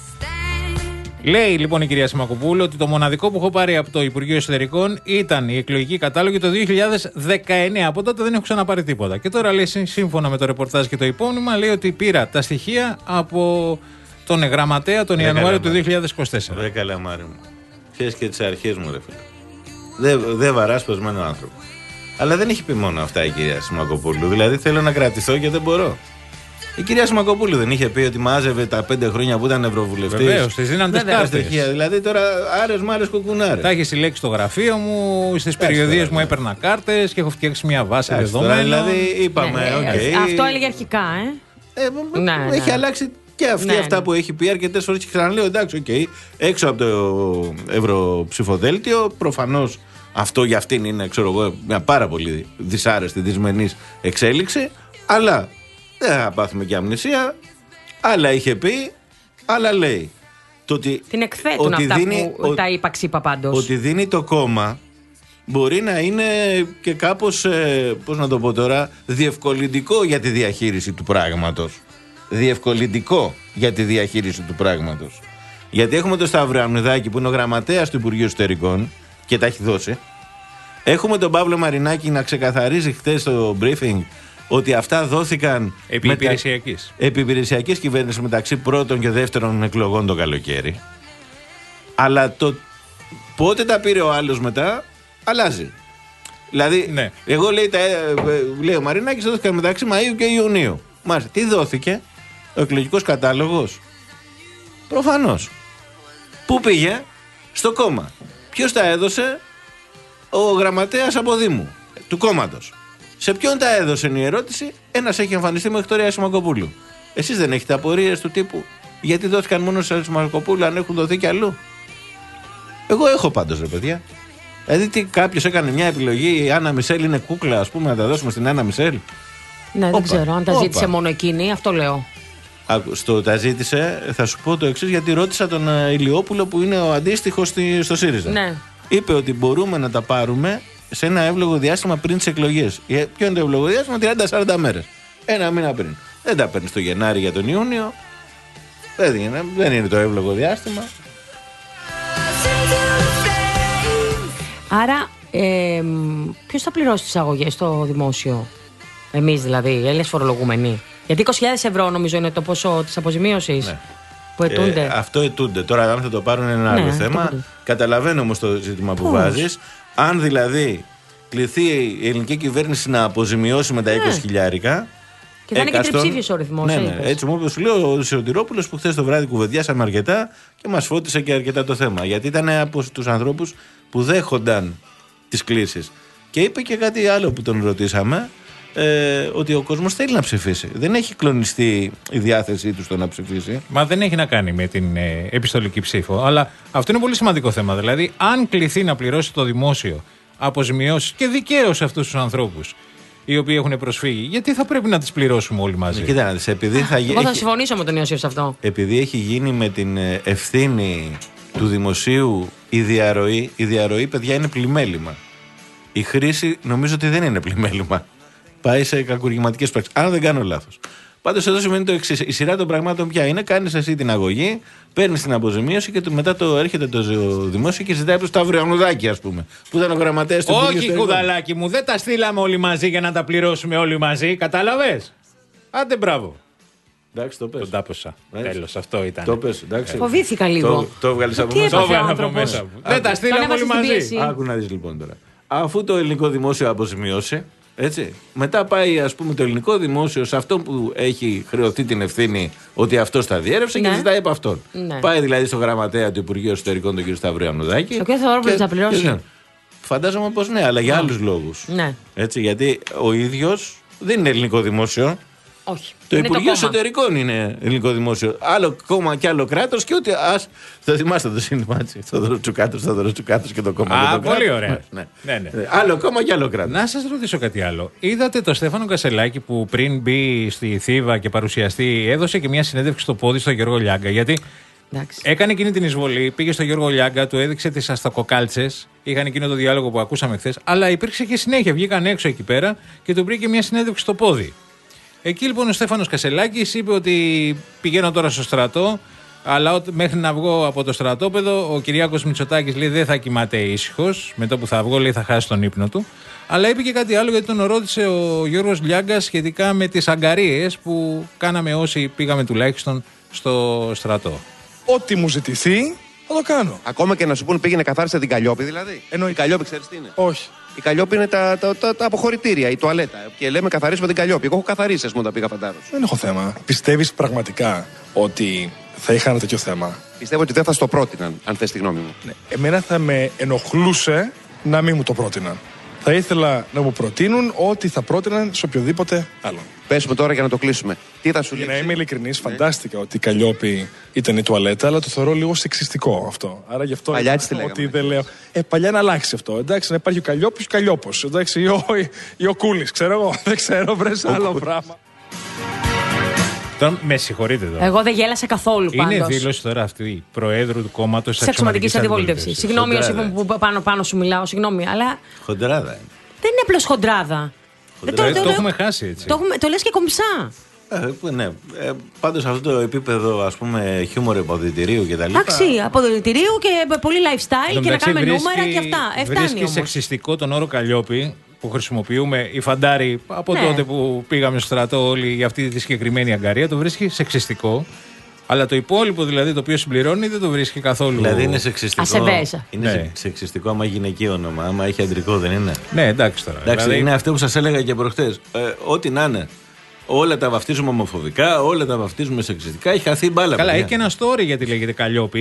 Λέει λοιπόν η κυρία Σιμακοπούλου ότι το μοναδικό που έχω πάρει από το Υπουργείο Εσωτερικών ήταν η εκλογική κατάλογη το δύο χιλιάδες δεκαεννέα. Από τότε δεν έχω ξαναπάρει τίποτα. Και τώρα λέει, σύμφωνα με το ρεπορτάζ και το υπόμνημα, λέει ότι πήρα τα στοιχεία από τον γραμματέα τον Ιανουάριο του δύο χιλιάδες είκοσι τέσσερα. Ρε καλαμάρι μου. Ξέρεις και τις αρχές μου, ρε φίλε. Δεν δε βαράς πεσμένο άνθρωπο. Αλλά δεν έχει πει μόνο αυτά η κυρία Σιμακοπούλου. Δηλαδή θέλω να κρατηθώ και δεν μπορώ. Η κυρία Σιμακοπούλου δεν είχε πει ότι μάζευε τα πέντε χρόνια που ήταν ευρωβουλευτής? Βεβαίως, τις δίναν τις κάρτες. Δηλαδή τώρα άρες μάρες κουκουνάρες. Τα έχει συλλέξει στο γραφείο μου, στις περιοδίες μου έπαιρνα κάρτες και έχω φτιάξει μια βάση δεδομένων. Δηλαδή είπαμε, οκ. Okay. Αυτό έλεγε αρχικά, ε. ε ναι, έχει ναι. αλλάξει και αυτή ναι, αυτά ναι. που έχει πει αρκετές φορές και ξαναλέω, εντάξει, οκ. Okay, έξω από το ευρωψηφοδέλτιο, προφανώς αυτό για αυτήν είναι, ξέρω εγώ, μια πάρα πολύ δυσάρεστη, δυσμενής εξέλιξη, αλλά. Δεν θα πάθουμε και αμνησία. Άλλα είχε πει, άλλα λέει. Το ότι, την εκθέτουν ότι αυτά δίνει, που ο, τα είπα ξύπα πάντως. Ότι δίνει το κόμμα μπορεί να είναι και κάπως, ε, πώς να το πω τώρα, διευκολυντικό για τη διαχείριση του πράγματος. Διευκολυντικό για τη διαχείριση του πράγματος. Γιατί έχουμε τον Σταυροαμνιδάκη που είναι ο γραμματέας του Υπουργείου Εσωτερικών και τα έχει δώσει. Έχουμε τον Παύλο Μαρινάκη να ξεκαθαρίζει χτες στο briefing ότι αυτά δόθηκαν επί υπηρεσιακής. Επί υπηρεσιακής κυβέρνησης μεταξύ πρώτων και δεύτερων εκλογών το καλοκαίρι. Αλλά το πότε τα πήρε ο άλλος μετά αλλάζει. Δηλαδή, ναι. εγώ λέει, τα, λέει ο Μαρινάκης δόθηκαν μεταξύ Μαΐου και Ιουνίου. Μάλιστα, τι δόθηκε? Ο εκλογικός κατάλογος. Προφανώς. Πού πήγε? Στο κόμμα. Ποιος τα έδωσε? Ο γραμματέας αποδήμου του κόμματος. Σε ποιον τα έδωσε η ερώτηση? Ένας έχει εμφανιστεί μέχρι τώρα, η Ασημακοπούλου. Εσείς δεν έχετε απορίες του τύπου γιατί δόθηκαν μόνο σε Ασημακοπούλου, αν έχουν δοθεί κι αλλού? Εγώ έχω πάντως, ρε παιδιά. Δηλαδή, κάποιο έκανε μια επιλογή, η Άννα Μισελ είναι κούκλα, ας πούμε, να τα δώσουμε στην Άννα Μισελ. Ναι, δεν ξέρω αν τα Όπα. ζήτησε μόνο εκείνη, αυτό λέω. Στο τα ζήτησε, θα σου πω το εξής, γιατί ρώτησα τον Ηλιόπουλο που είναι ο αντίστοιχος στο ΣΥΡΙΖΑ. Ναι. Είπε ότι μπορούμε να τα πάρουμε σε ένα εύλογο διάστημα πριν τις εκλογές. Ποιο είναι το εύλογο διάστημα? τριάντα σαράντα μέρες. Ένα μήνα πριν. Δεν τα παίρνει το Γενάρη για τον Ιούνιο. Δεν είναι, δεν είναι το εύλογο διάστημα. Άρα, ε, ποιος θα πληρώσει τις αγωγές στο δημόσιο? Εμείς δηλαδή, οι Έλληνες φορολογούμενοι. Γιατί είκοσι χιλιάδες ευρώ νομίζω είναι το ποσό της αποζημίωσης. Ναι. Που ετούνται. Ε, αυτό ετούνται. Τώρα, αν θα το πάρουν, είναι ένα άλλο ναι, θέμα. Το... Καταλαβαίνω όμως το ζήτημα που βάζεις. Αν δηλαδή κληθεί η ελληνική κυβέρνηση να αποζημιώσει με τα είκοσι χιλιάρικα. Και θα είναι έκαστον... και τριψήφιος ο ρυθμός. Ναι, ναι. Έτσι μου όπως λέω ο Σωτηρόπουλος που χθες το βράδυ κουβεντιάσαμε αρκετά και μας φώτισε και αρκετά το θέμα. Γιατί ήταν από τους ανθρώπους που δέχονταν τις κλήσεις. Και είπε και κάτι άλλο που τον ρωτήσαμε. Ε, ότι ο κόσμος θέλει να ψηφίσει. Δεν έχει κλονιστεί η διάθεσή του στο να ψηφίσει. Μα δεν έχει να κάνει με την ε, επιστολική ψήφο. Αλλά αυτό είναι πολύ σημαντικό θέμα. Δηλαδή, αν κληθεί να πληρώσει το δημόσιο αποζημιώσεις και δικαίως αυτούς τους ανθρώπους οι οποίοι έχουν προσφύγει, γιατί θα πρέπει να τις πληρώσουμε όλοι μαζί? Ναι, κοίτα, επειδή θα Εγώ θα έχει... συμφωνήσω με τον Ιωσήφ σε αυτό. Επειδή έχει γίνει με την ευθύνη του δημοσίου η διαρροή, η διαρροή, παιδιά, είναι πλημέλημα. Η χρήση νομίζω ότι δεν είναι πλημέλημα. Πάει σε κακουργηματικές πράξεις. Αν δεν κάνω λάθος. Πάντως εδώ σημαίνει το εξής. Η σειρά των πραγμάτων πια είναι: κάνεις εσύ την αγωγή, παίρνεις την αποζημίωση και το, μετά το έρχεται το δημόσιο και ζητάει από το Σταυριανουδάκη, ας πούμε. Που ήταν ο γραμματέας του Υπουργείου. Όχι, κουδαλάκι μου, δεν τα στείλαμε όλοι μαζί για να τα πληρώσουμε όλοι μαζί. Κατάλαβες? Άντε, μπράβο. Εντάξει, το πες. Τον τάπωσα. Τέλος, αυτό ήταν. Το πες, εντάξει. Φοβήθηκα λίγο. Το, το έβγαλες από μέσα. Το έβγαλες από μέσα. Δεν τα στείλαμε όλοι μαζί. Άκου να δεις λοιπόν τώρα. Αφού το ελληνικό δημόσιο αποζημιώσει. Έτσι. Μετά πάει, ας πούμε, το ελληνικό δημόσιο σε αυτό που έχει χρεωθεί την ευθύνη ότι αυτός τα διέρευσε, ναι, και ζητάει από αυτόν. Ναι. Πάει δηλαδή στο γραμματέα του Υπουργείου Εσωτερικών, τον κύριο Σταυριανουδάκη. Ο κ. Θεοδωρόπουλος θα πληρώσει. Και, φαντάζομαι πως ναι, αλλά για άλλους λόγους. Ναι. Έτσι, γιατί ο ίδιος δεν είναι ελληνικό δημόσιο. Όχι. Το Υπουργείο Εσωτερικών είναι ελληνικό δημόσιο. Άλλο κόμμα και άλλο κράτος και ό,τι. Ας. Θα θυμάστε το σύνθημα έτσι. Θόδωρο Τσουκάτος, Θόδωρο Τσουκάτος και το κόμμα. Α, και το πολύ κράτος. ωραία. Ναι, ναι. Ναι, ναι. Άλλο κόμμα και άλλο κράτος. Να σας ρωτήσω κάτι άλλο. Είδατε το Στέφανο Κασελάκη που πριν μπει στη Θήβα και παρουσιαστεί, έδωσε και μια συνέντευξη στο πόδι στο Γιώργο Λιάγκα. Γιατί εντάξει, έκανε εκείνη την εισβολή, πήγε στο Γιώργο Λιάγκα, του έδειξε τις αστακοκάλτσες. Είχαν εκείνο το διάλογο που ακούσαμε χθες. Αλλά υπήρξε και συνέχεια. Βγήκαν έξω εκεί πέρα και του βρήκε μια συνέντευξη στο πόδι. Εκεί λοιπόν ο Στέφανος Κασελάκης είπε ότι πηγαίνω τώρα στο στρατό, αλλά μέχρι να βγω από το στρατόπεδο ο Κυριάκος Μητσοτάκης λέει δεν θα κοιμάται ήσυχος, με το που θα βγω λέει θα χάσει τον ύπνο του. Αλλά είπε και κάτι άλλο γιατί τον ρώτησε ο Γιώργος Λιάγκας σχετικά με τις αγκαρίες που κάναμε όσοι πήγαμε τουλάχιστον στο στρατό. Ό,τι μου ζητηθεί θα το κάνω. Ακόμα και να σου πούνε πήγαινε καθάρισε την Καλλιόπη δηλαδή. Εννοεί. Η Καλλιόπη ξέρεις τι είναι? Όχι. Η Καλλιόπη είναι τα, τα, τα, τα αποχωρητήρια, η τουαλέτα. Και λέμε καθαρίσουμε την Καλλιόπη. Εγώ έχω καθαρίσει, α πούμε, τα πήγα φαντάρος. Δεν έχω θέμα. Πιστεύεις πραγματικά ότι θα είχα ένα τέτοιο θέμα? Πιστεύω ότι δεν θα στο πρότειναν, αν θες τη γνώμη μου. Ναι. Εμένα θα με ενοχλούσε να μην μου το πρότειναν. Θα ήθελα να μου προτείνουν ό,τι θα πρότειναν σε οποιοδήποτε άλλο. Πες μου τώρα για να το κλείσουμε. Τι θα σου λέει? Για να είμαι ειλικρινής, ναι, φαντάστηκα ότι η Καλλιόπη ήταν η τουαλέτα, αλλά το θεωρώ λίγο σεξιστικό αυτό. Άρα γι' αυτό. Παλιά έτσι τη λέγαμε. Ότι δεν λέω. Ε, παλιά να αλλάξει αυτό. Εντάξει, να υπάρχει ο Καλλιόπης και ο Καλλιόπος. Εντάξει, ή ο, ή ο Κούλης. Ξέρω εγώ. Δεν ξέρω, βρες άλλο πράγμα. Τώρα, με συγχωρείτε τώρα. Εγώ δεν γέλασα καθόλου πάντως. Είναι δήλωση τώρα αυτή Προέδρου του κόμματος της αξιωματικής αντιπολίτευσης. Συγγνώμη, Ιωσήφ, που πάνω, πάνω σου μιλάω. Συγγνώμη, αλλά. Χοντράδα είναι. Δεν είναι απλώς χοντράδα. χοντράδα. Το, το, το, το έχουμε χάσει έτσι. Το, το λες και κομψά. Ε, ναι. Ε, πάντως αυτό το επίπεδο, ας πούμε, χιούμορ αποδυτηρίου και τα λοιπά. Εντάξει, αποδυτηρίου και πολύ lifestyle και να κάνουμε βρίσκει, νούμερα και αυτά. Εφτάνει βρίσκει όμως. σεξιστικό τον όρο Καλλιόπη που χρησιμοποιούμε οι φαντάροι από, ναι, τότε που πήγαμε στο στρατό όλοι για αυτή τη συγκεκριμένη αγκαρία. Το βρίσκει σεξιστικό. Αλλά το υπόλοιπο δηλαδή το οποίο συμπληρώνει δεν το βρίσκει καθόλου. Δηλαδή είναι σεξιστικό. Ασεβέσα. Είναι ναι. σεξιστικό άμα γυναικείο όνομα, άμα έχει αντρικό δεν είναι. Ναι, εντάξει τώρα. Εντάξει, δηλαδή... είναι αυτό που σας έλεγα και προχτές. Ε, ό,τι να είναι. Όλα τα βαφτίζουμε ομοφοβικά, όλα τα βαφτίζουμε σεξιστικά. Έχει χαθεί μπάλα. Καλά, παιδιά. Έχει και ένα story γιατί λέγεται Καλλιόπη.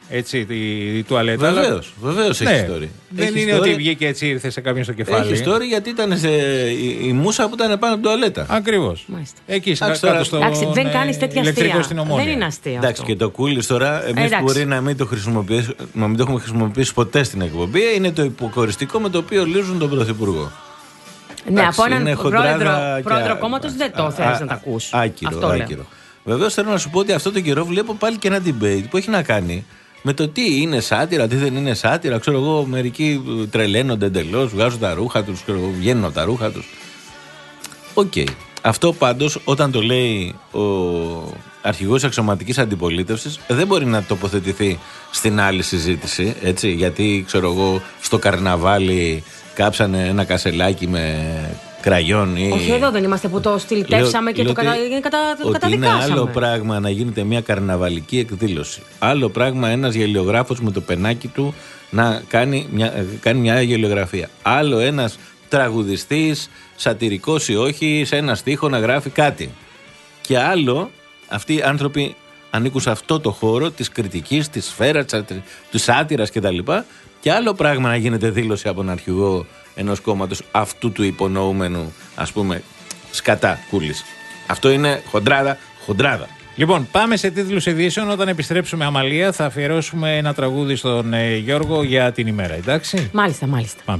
Έτσι, η, η τουαλέτα. Βεβαίως, βεβαίως έχει ναι, story. Δεν έχει είναι story. ότι βγήκε έτσι, ήρθε σε κάποιον στο κεφάλι. Έχει story γιατί ήταν σε, η, η μούσα που ήταν πάνω από την τουαλέτα. Ακριβώς. Εκεί κάτω στο. Εντάξει, δεν κάνεις τέτοια αστεία. Δεν είναι αστεία. Εντάξει, και το κούλι τώρα, εμείς μπορεί να μην, το να μην το έχουμε χρησιμοποιήσει ποτέ στην εκπομπή, είναι το υποκοριστικό με το οποίο λύζουν τον Πρωθυπουργό. Ναι, από έναν πρόεδρο, πρόεδρο κόμματος δεν το θέλεις να τα ακούς. Άκυρο, άκυρο. Βεβαίως θέλω να σου πω ότι αυτό το καιρό βλέπω πάλι και ένα debate που έχει να κάνει με το τι είναι σάτυρα, τι δεν είναι σάτυρα. Ξέρω εγώ, μερικοί τρελαίνονται εντελώς, βγάζουν τα ρούχα τους, βγαίνουν από τα ρούχα τους. Οκ. Okay. Αυτό πάντως όταν το λέει ο αρχηγός αξιωματικής αντιπολίτευσης δεν μπορεί να τοποθετηθεί στην άλλη συζήτηση, έτσι, γιατί ξέρω εγώ στο καρναβάλι κάψανε ένα κασελάκι με κραγιόν ή... Όχι, εδώ δεν είμαστε που το στυλιτεύσαμε και λέω, το, κατα... κατα... το καταδικάσαμε. Είναι άλλο πράγμα να γίνεται μια καρναβαλική εκδήλωση. Άλλο πράγμα ένας γελιογράφος με το πενάκι του να κάνει μια, κάνει μια γελιογραφία. Άλλο ένας τραγουδιστής, σατυρικός ή όχι, σε ένα στίχο να γράφει κάτι. Και άλλο, αυτοί οι άνθρωποι ανήκουν σε αυτό το χώρο της κριτικής, της σφαίρας, του σάτυρας κτλ. Και άλλο πράγμα να γίνεται δήλωση από τον αρχηγό ενός κόμματος αυτού του υπονοούμενου, ας πούμε, σκατά κούλης. Αυτό είναι χοντράδα, χοντράδα. Λοιπόν, πάμε σε τίτλους ειδήσεων. Όταν επιστρέψουμε, Αμαλία, θα αφιερώσουμε ένα τραγούδι στον ε, Γιώργο για την ημέρα, εντάξει. Μάλιστα, μάλιστα. Πάμε.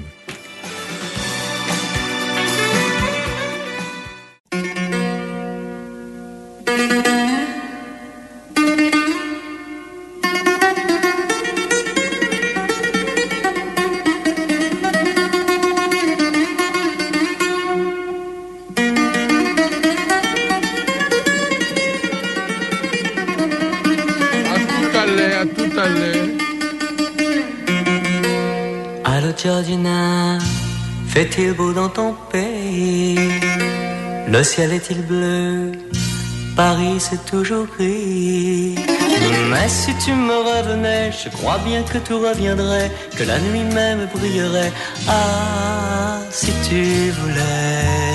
Georgina, fait-il beau dans ton pays? Le ciel est-il bleu? Paris c'est toujours gris. Mais si tu me revenais, je crois bien que tout reviendrait, que la nuit même brillerait. Ah, si tu voulais.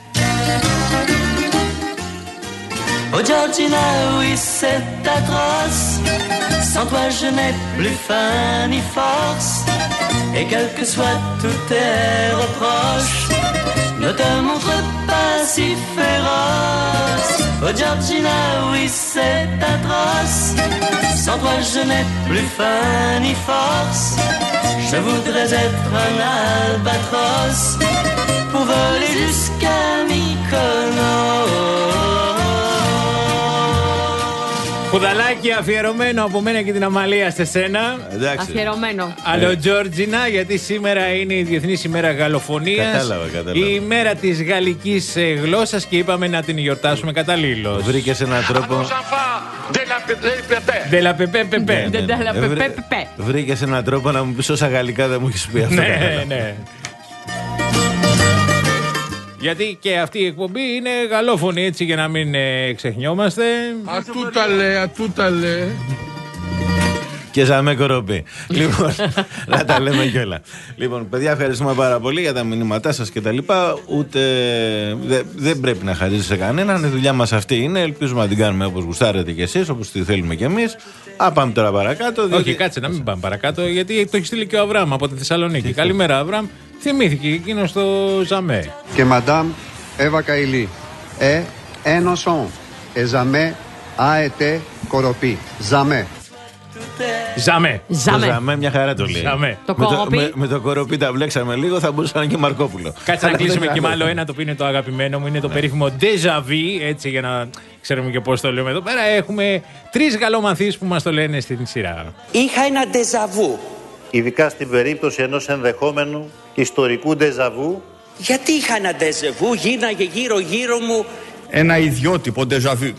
Oh Georgina, oui c'est atroce. Sans toi je n'ai plus faim ni force. Et quels que soient tous tes reproches, ne te montre pas si féroce. Oh Georgina, oui c'est atroce. Sans toi je n'ai plus faim ni force. Je voudrais être un albatros pour voler jusqu'à Mykonos. Κουδαλάκι αφιερωμένο από μένα και την Αμαλία σε σένα. Εντάξει. Αφιερωμένο. Άλλο Τζόρτζινα, γιατί σήμερα είναι η Διεθνής ημέρα γαλλοφωνίας. Κατάλαβα, κατάλαβα. Η ημέρα της γαλλικής γλώσσας και είπαμε να την γιορτάσουμε καταλήλως. Βρήκες έναν τρόπο. Βρήκες έναν τρόπο να μου πεις όσα γαλλικά δεν μου έχεις πει αυτό. Ναι, ναι. Γιατί και αυτή η εκπομπή είναι γαλλόφωνη, έτσι, για να μην ε, ξεχνιόμαστε. Ατούταλε, ατούταλε. Και ζαμέ κοροπή. Λοιπόν, να τα λέμε κιόλα. Λοιπόν, παιδιά, ευχαριστούμε πάρα πολύ για τα μηνύματά σας και τα λοιπά. Ούτε δε, δεν πρέπει να χαρίζει σε κανέναν. Η δουλειά μας αυτή είναι. Ελπίζουμε να την κάνουμε όπως γουστάρετε κι εσείς, όπως τη θέλουμε κι εμείς. Α, πάμε τώρα παρακάτω. Διότι... Όχι, κάτσε να μην πάμε παρακάτω, γιατί το έχει στείλει και ο Αβραάμ από τη Θεσσαλονίκη. Καλημέρα, Αβραάμ. Θυμήθηκε εκείνο στο Ζαμέ. Και Μαντάμ Εύα Καηλή. Ε, ένωσον. Εζαμέ, αετέ, κοροπή. Ζαμέ. Ζαμέ. Ζαμέ. Ζαμέ, μια χαρά το λέει. Ζαμέ. Το με, κοροπή. το, με, με το κοροπή τα μπλέξαμε λίγο, θα μπορούσε να είναι και Μαρκόπουλο. Κάτσε να κλείσουμε και με άλλο ένα, το οποίο είναι το αγαπημένο μου. Είναι το ναι. περίφημο déjà vu, έτσι, για να ξέρουμε και πώς το λέμε εδώ πέρα. Έχουμε τρεις γαλλομαθείς που μας το λένε στην σειρά. Είχα ένα déjà vu. Ειδικά στην περίπτωση ενός ενδεχόμενου ιστορικού ντεζαβού. Γιατί είχα ένα ντεζαβού, γίναγε γύρω-γύρω μου. Ένα ιδιότυπο ντεζαβού.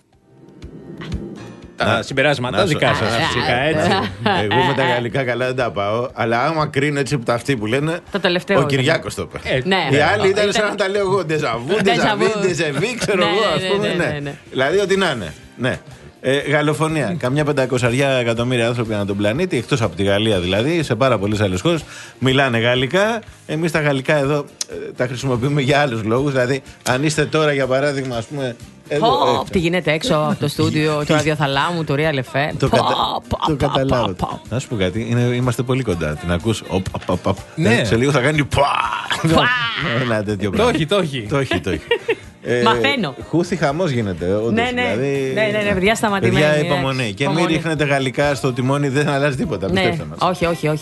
Τα συμπεράσματα δικά σας φυσικά, έτσι. Εγώ με τα γαλλικά καλά δεν τα πάω, αλλά άμα κρίνω έτσι από τα αυτοί που λένε, ο Κυριάκος το είπε. Οι άλλοι ήταν σαν να τα λέω εγώ, ντεζαβού, ντεζαβί, ντεζεβί, ξέρω εγώ, ας πούμε. Δηλαδή ότι να είναι. Ε, Γαλλοφωνία. Καμιά πεντακόσια εκατομμύρια άνθρωποι ανά τον πλανήτη, εκτός από τη Γαλλία δηλαδή, σε πάρα πολλές άλλες χώρες, μιλάνε γαλλικά. Εμείς τα γαλλικά εδώ ε, τα χρησιμοποιούμε για άλλους λόγους. Δηλαδή, αν είστε τώρα για παράδειγμα, ας πούμε. Πω, τι γίνεται έξω από το στούντιο του Ραδιοθαλάμου, του Real εφ εμ. Το, κατα... το καταλάβω. Να σου πω κάτι, είναι, είμαστε πολύ κοντά. Την ακούς. Οπ, οπ, οπ, οπ. Ναι. Σε λίγο θα κάνει. Ένα τέτοιο πράγμα. Το έχει, το έχει. Το έχει, το έχει. Ε, Μαθαίνω. Χούθη χαμός γίνεται. Όντως, ναι, ναι, δηλαδή, ναι, ναι, ναι, παιδιά σταματημένοι. Παιδιά υπομονή. Και μην ρίχνετε γαλλικά στο τιμόνι, δεν αλλάζει τίποτα. Ναι, πιστέψτε μας. όχι, όχι, όχι.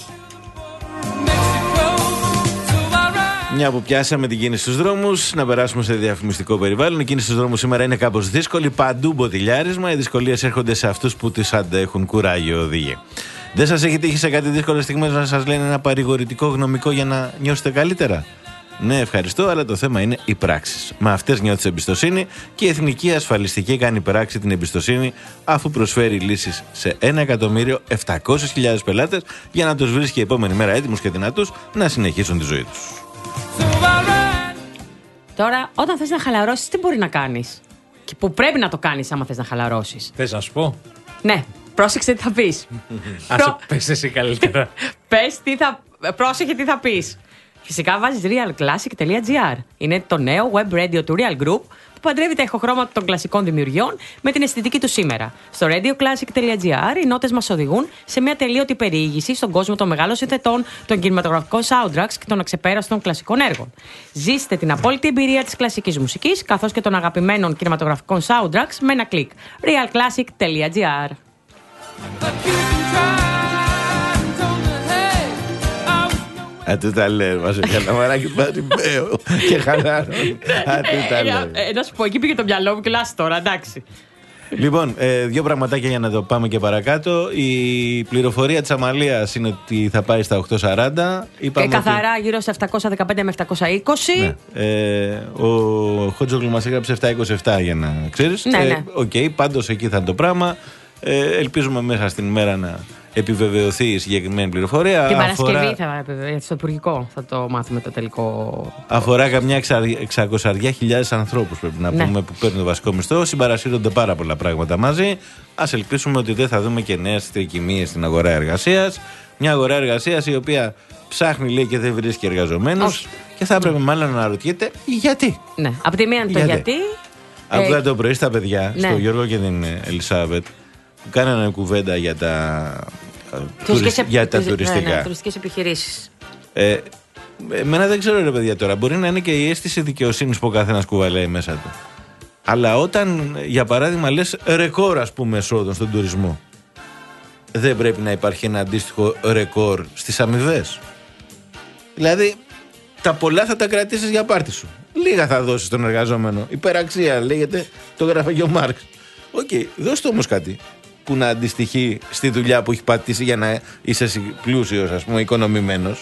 Μια που πιάσαμε την κίνηση στους δρόμους, να περάσουμε σε διαφημιστικό περιβάλλον. Η κίνηση στους δρόμους σήμερα είναι κάπως δύσκολη. Παντού μποτιλιάρισμα. Οι δυσκολίες έρχονται σε αυτούς που τις αντέχουν. Κουράγιο, οδηγέ. Δεν σας έχει τύχει σε κάτι δύσκολες στιγμές να σας λένε ένα παρηγορητικό γνωμικό για να νιώσετε καλύτερα? Ναι, ευχαριστώ, αλλά το θέμα είναι οι πράξεις. Με αυτές νιώθεις εμπιστοσύνη και η Εθνική Ασφαλιστική κάνει πράξη την εμπιστοσύνη, αφού προσφέρει λύσεις σε ένα εκατομμύριο επτακόσιες χιλιάδες πελάτες για να τους βρίσκει η επόμενη μέρα έτοιμους και δυνατούς να συνεχίσουν τη ζωή τους. Τώρα, όταν θες να χαλαρώσεις, τι μπορεί να κάνεις? Και που πρέπει να το κάνεις άμα θες να χαλαρώσεις. Θες να σου πω? Ναι, πρόσεξε τι θα πεις. Άσε, πες εσύ καλύτερα. Πες τι θα... Πρόσεχε τι θα πεις. Φυσικά βάζεις realclassic.gr. Είναι το νέο web radio του Real Group που παντρεύει τα ηχοχρώματα των κλασικών δημιουργιών με την αισθητική του σήμερα. Στο radioclassic.gr οι νότες μας οδηγούν σε μια τελείωτη περιήγηση στον κόσμο των μεγάλων συνθετών, των κινηματογραφικών soundtracks και των αξεπέραστων κλασικών έργων. Ζήστε την απόλυτη εμπειρία της κλασικής μουσικής καθώς και των αγαπημένων κινηματογραφικών soundtracks με ένα κλικ. realclassic.gr. Α, του τα λέει, μας έκανε ένα μαράκι μπέο και χαλάρω. Α, του τα λέει. Να σου πω, εκεί πήγε το μυαλό μου και λάς τώρα, εντάξει. Λοιπόν, ε, δύο πραγματάκια για να το πάμε και παρακάτω. Η πληροφορία της Αμαλίας είναι ότι θα πάει στα οκτακόσια σαράντα. Και καθαρά ότι... γύρω στα επτακόσια δεκαπέντε με επτακόσια είκοσι. Ναι. Ε, ο Χότζογλου μας έγραψε επτακόσια είκοσι επτά για να ξέρεις. Ναι, ναι. Οκ, ε, okay, πάντως εκεί θα είναι το πράγμα. Ε, ελπίζουμε μέσα στην ημέρα να επιβεβαιωθεί η συγκεκριμένη πληροφορία. Την Παρασκευή αφορά... θα επιβεβαιωθεί, στο Υπουργικό θα το μάθουμε το τελικό. Αφορά καμιά εξακόσιες χιλιάδες ανθρώπους, πρέπει να ναι. πούμε, που παίρνουν το βασικό μισθό. Συμπαρασύρονται πάρα πολλά πράγματα μαζί. Ας ελπίσουμε ότι δεν θα δούμε και νέες τρικυμίες στην αγορά εργασίας. Μια αγορά εργασίας η οποία ψάχνει, λέει, και δεν βρίσκει εργαζομένους. Και θα έπρεπε μάλλον να αναρωτιέται γιατί. Ναι, από τη μία είναι το γιατί. γιατί. Άκουγα ε... το πρωί στα παιδιά, ναι. στον Γιώργο και την Ελισάβετ, που κάνανε κουβέντα για τα, τουρισ... για τα τουριστικά. Ναι, ναι, τουριστικές επιχειρήσεις. Ε, εμένα δεν ξέρω, ρε παιδιά, τώρα. Μπορεί να είναι και η αίσθηση δικαιοσύνης που ο καθένας κουβαλάει μέσα του. Αλλά όταν, για παράδειγμα, λες ρεκόρ, ας πούμε, εσόδων στον τουρισμό, δεν πρέπει να υπάρχει ένα αντίστοιχο ρεκόρ στις αμοιβές? Δηλαδή, τα πολλά θα τα κρατήσεις για πάρτι σου. Λίγα θα δώσεις στον εργαζόμενο. Υπεραξία, λέγεται, το γράφει και ο Μάρξ. Οκ, okay, δώστε όμως κάτι που να αντιστοιχεί στη δουλειά που έχει πατήσει για να είσαι εσύ πλούσιος, ας πούμε, οικονομημένος.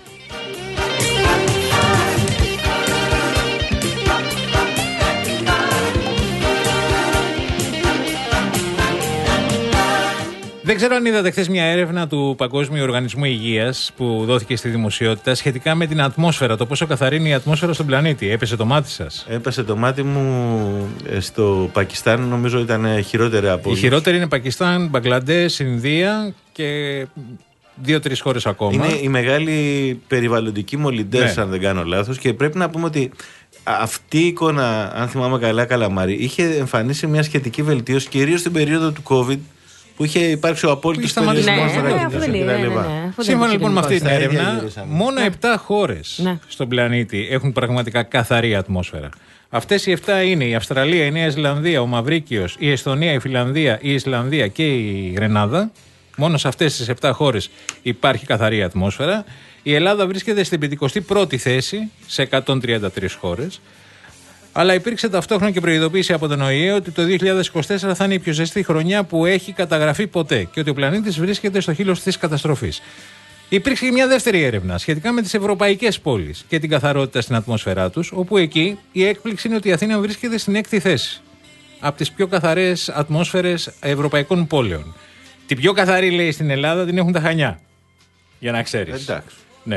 Δεν ξέρω αν είδατε χθες μια έρευνα του Παγκόσμιου Οργανισμού Υγείας που δόθηκε στη δημοσιότητα σχετικά με την ατμόσφαιρα, το πόσο καθαρή είναι η ατμόσφαιρα στον πλανήτη. Έπεσε το μάτι σας? Έπεσε το μάτι μου στο Πακιστάν, νομίζω ήταν χειρότερη από όλους. Η χειρότερη είναι Πακιστάν, Μπαγκλαντές, Ινδία και δύο-τρεις χώρες ακόμα. Είναι οι μεγάλοι περιβαλλοντικοί μολυντές, ναι. αν δεν κάνω λάθος, και πρέπει να πούμε ότι αυτή η εικόνα, αν θυμάμαι καλά, Καλαμάρη, είχε εμφανίσει μια σχετική βελτίωση κυρίως στην περίοδο του COVID, που είχε υπάρξει ο απόλυτος περιορισμός στα κτλ. Σύμφωνα λοιπόν με αυτή την έρευνα, μόνο επτά χώρες στον πλανήτη έχουν πραγματικά καθαρή ατμόσφαιρα. Αυτές οι επτά είναι η Αυστραλία, η Νέα Ζηλανδία, ο Μαυρίκιος, η Εσθονία, η Φιλανδία, η Ισλανδία και η Γρενάδα. Μόνο σε αυτές τις επτά χώρες υπάρχει καθαρή ατμόσφαιρα. Η Ελλάδα βρίσκεται στην πενηκοστή πρώτη θέση σε εκατόν τριάντα τρεις χώρες. Αλλά υπήρξε ταυτόχρονα και προειδοποίηση από τον Ο Η Ε ότι το δύο χιλιάδες είκοσι τέσσερα θα είναι η πιο ζεστή χρονιά που έχει καταγραφεί ποτέ και ότι ο πλανήτης βρίσκεται στο χείλος της καταστροφής. Υπήρξε και μια δεύτερη έρευνα σχετικά με τις ευρωπαϊκές πόλεις και την καθαρότητα στην ατμόσφαιρά τους, όπου εκεί η έκπληξη είναι ότι η Αθήνα βρίσκεται στην έκτη θέση από τις πιο καθαρές ατμόσφαιρες ευρωπαϊκών πόλεων. Την πιο καθαρή, λέει, στην Ελλάδα την έχουν τα Χανιά. Για να ξέρεις. Εντάξει. Ναι.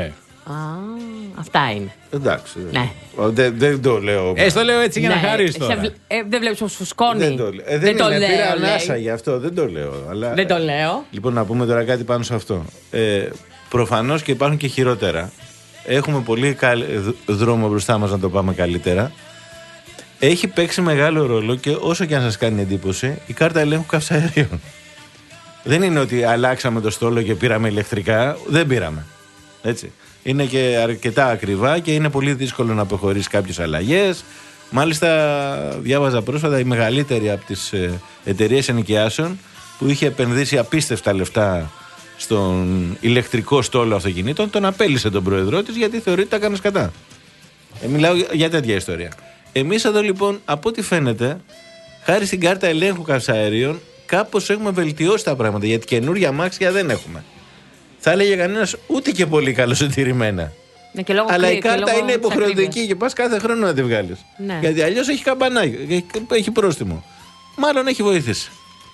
Α, αυτά είναι. Εντάξει. Ναι. Δεν, δεν το λέω. Ε, το λέω έτσι για Ναι, να χαρίσει τώρα. σε- ε, δεν βλέπεις πως φουσκώνει. Δεν το, ε, δεν Δεν το είναι, λέω, πήρα λέει. ανάσα γι' αυτό, δεν το λέω. Αλλά, Δεν το λέω. Λοιπόν, να πούμε τώρα κάτι πάνω σε αυτό. Ε, προφανώς και υπάρχουν και χειρότερα. Έχουμε πολύ καλ... δρόμο μπροστά μας να το πάμε καλύτερα. Έχει παίξει μεγάλο ρόλο και όσο και αν σας κάνει εντύπωση, η κάρτα ελέγχου καυσαερίων. Δεν είναι ότι αλλάξαμε το στόλο και πήραμε ηλεκτρικά. Δεν πήραμε. Έτσι. Είναι και αρκετά ακριβά και είναι πολύ δύσκολο να προχωρήσει κάποιες αλλαγές. Μάλιστα, διάβαζα πρόσφατα η μεγαλύτερη από τις εταιρείες ενοικιάσεων που είχε επενδύσει απίστευτα λεφτά στον ηλεκτρικό στόλο αυτοκινήτων, τον απέλυσε τον πρόεδρό της γιατί θεωρεί ότι τα έκανε κατά. Ε, μιλάω για τέτοια ιστορία. Εμείς εδώ λοιπόν, από ό,τι φαίνεται, χάρη στην κάρτα ελέγχου καυσαερίων, κάπως έχουμε βελτιώσει τα πράγματα. Γιατί καινούργια αμάξια δεν έχουμε. Θα έλεγε κανένας ούτε και πολύ καλοσυντηρημένα. Ναι, και λόγω Αλλά κρύ- η και κάρτα λόγω είναι της υποχρεωτική ακρίβειας. και πας κάθε χρόνο να τη βγάλεις. Ναι. Γιατί αλλιώς έχει καμπανάκι, έχει, έχει πρόστιμο. Μάλλον έχει βοηθήσει.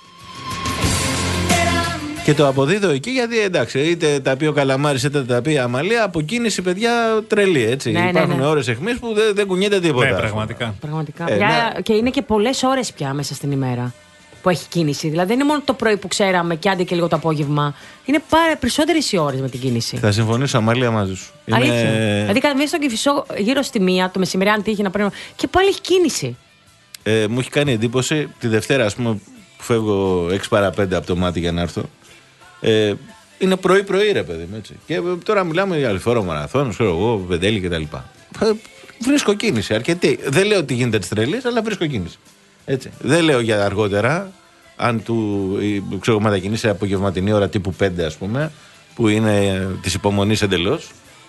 Και το αποδίδω εκεί γιατί εντάξει, είτε τα πει ο Καλαμάρης είτε τα πει η Αμαλία, από κίνηση παιδιά τρελή. Έτσι. Ναι, ναι, Υπάρχουν ναι. ώρες αιχμής που δεν, δεν κουνιέται τίποτα. Ναι, πραγματικά. Πραγματικά. Ε, Πια- ναι. Και είναι και πολλές ώρες πια μέσα στην ημέρα που έχει κίνηση. Δηλαδή δεν είναι μόνο το πρωί που ξέραμε και άντε και λίγο το απόγευμα. Είναι πάρα περισσότερες οι ώρες με την κίνηση. Θα συμφωνήσω, Αμαλία, μαζί σου. Αλήθεια. Είναι- Δηλαδή κατά μία στον Κηφισό γύρω στη μία, το μεσημέρι, αν τύχει να πρέπει. Και πάλι έχει κίνηση. Ε, μου έχει κάνει εντύπωση τη Δευτέρα, ας πούμε, που φεύγω έξι παρά πέντε από το μάτι για να έρθω. Ε, είναι πρωί-πρωί, ρε παιδί μου. Έτσι. Και ε, τώρα μιλάμε για αλφόρο μαραθώνιο, ξέρω εγώ, πεντέλη κτλ. Ε, βρίσκω κίνηση αρκετή. Δεν λέω ότι γίνεται τη τρελή, αλλά βρίσκω κίνηση. Έτσι. Δεν λέω για αργότερα, αν του ε, ξέρω, μετακινήσει σε απογευματινή ώρα τύπου πέντε, ας πούμε, που είναι ε, τη υπομονή εντελώς.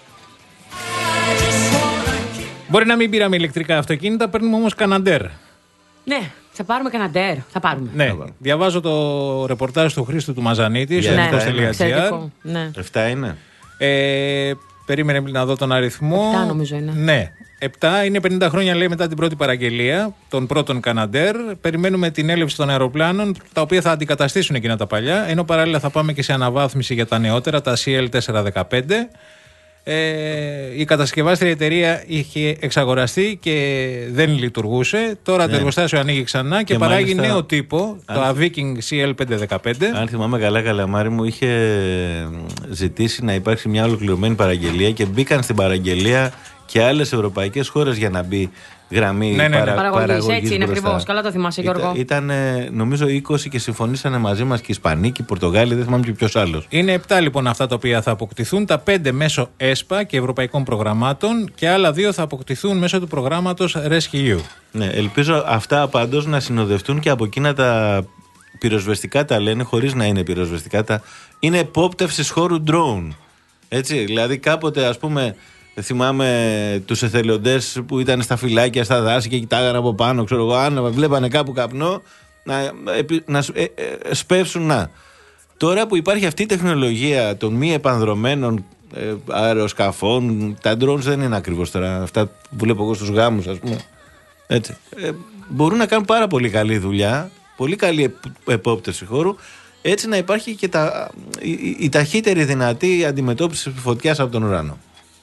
Μπορεί να μην πήραμε ηλεκτρικά αυτοκίνητα, παίρνουμε όμως καναντέρ. Ναι, θα πάρουμε καναντέρ. Θα πάρουμε. Ναι, διαβάζω το ρεπορτάζ του Χρήστου του Μαζανίτη στο Ναι, εθνικός τελεία τζι άρ. εξαιρετικό. Ναι. Εφτά είναι. Ε, περίμενε να δω τον αριθμό. Επτά νομίζω είναι. Ναι. Επτά είναι πενήντα χρόνια λέει μετά την πρώτη παραγγελία των πρώτων Καναντέρ. Περιμένουμε την έλευση των αεροπλάνων, τα οποία θα αντικαταστήσουν εκείνα τα παλιά. Ενώ παράλληλα θα πάμε και σε αναβάθμιση για τα νεότερα, τα σι ελ τετρακόσια δεκαπέντε. Ε, η κατασκευάστρια εταιρεία είχε εξαγοραστεί και δεν λειτουργούσε. Τώρα Ναι. το εργοστάσιο ανοίγει ξανά και, Και παράγει μάλιστα, νέο τύπο, αν- το Viking σι ελ πεντακόσια δεκαπέντε. Αν θυμάμαι καλά, Καλαμάρη μου είχε ζητήσει να υπάρξει μια ολοκληρωμένη παραγγελία και μπήκαν στην παραγγελία και άλλες ευρωπαϊκές χώρες για να μπει γραμμή Ναι, ναι, ναι. παρα, Παραγωγής, παραγωγής έτσι είναι μπροστά. ακριβώς. Καλά το θυμάσαι, Γιώργο. Ήταν, ήταν ε, νομίζω είκοσι και συμφωνήσανε μαζί μας και οι Ισπανοί και οι Πορτογάλοι, δεν θυμάμαι και ποιος άλλος. Είναι επτά λοιπόν αυτά τα οποία θα αποκτηθούν, τα πέντε μέσω ΕΣΠΑ και ευρωπαϊκών προγραμμάτων και άλλα δύο θα αποκτηθούν μέσω του προγράμματος RescEU. Ναι, ελπίζω αυτά πάντως να συνοδευτούν και από εκείνα τα πυροσβεστικά, τα λένε χωρίς να είναι πυροσβεστικά, τα είναι επόπτευσης χώρου drone. Έτσι, δηλαδή κάποτε ας πούμε θυμάμαι τους εθελοντές που ήταν στα φυλάκια, στα δάση και κοιτάγανε από πάνω, ξέρω εγώ, αν βλέπανε κάπου καπνό να, επι- να σ- ε, ε, σπεύσουν να. Τώρα που υπάρχει αυτή η τεχνολογία των μη επανδρομένων ε, αεροσκαφών, τα drones δεν είναι ακριβώς τώρα αυτά που βλέπω εγώ στους γάμους, ας πούμε. Έτσι. Ε, μπορούν να κάνουν πάρα πολύ καλή δουλειά, πολύ καλή επ- επόπτευση χώρου, έτσι να υπάρχει και τα, η, η, η ταχύτερη δυνατή αντιμετώπιση φωτιάς από τον ουρανό.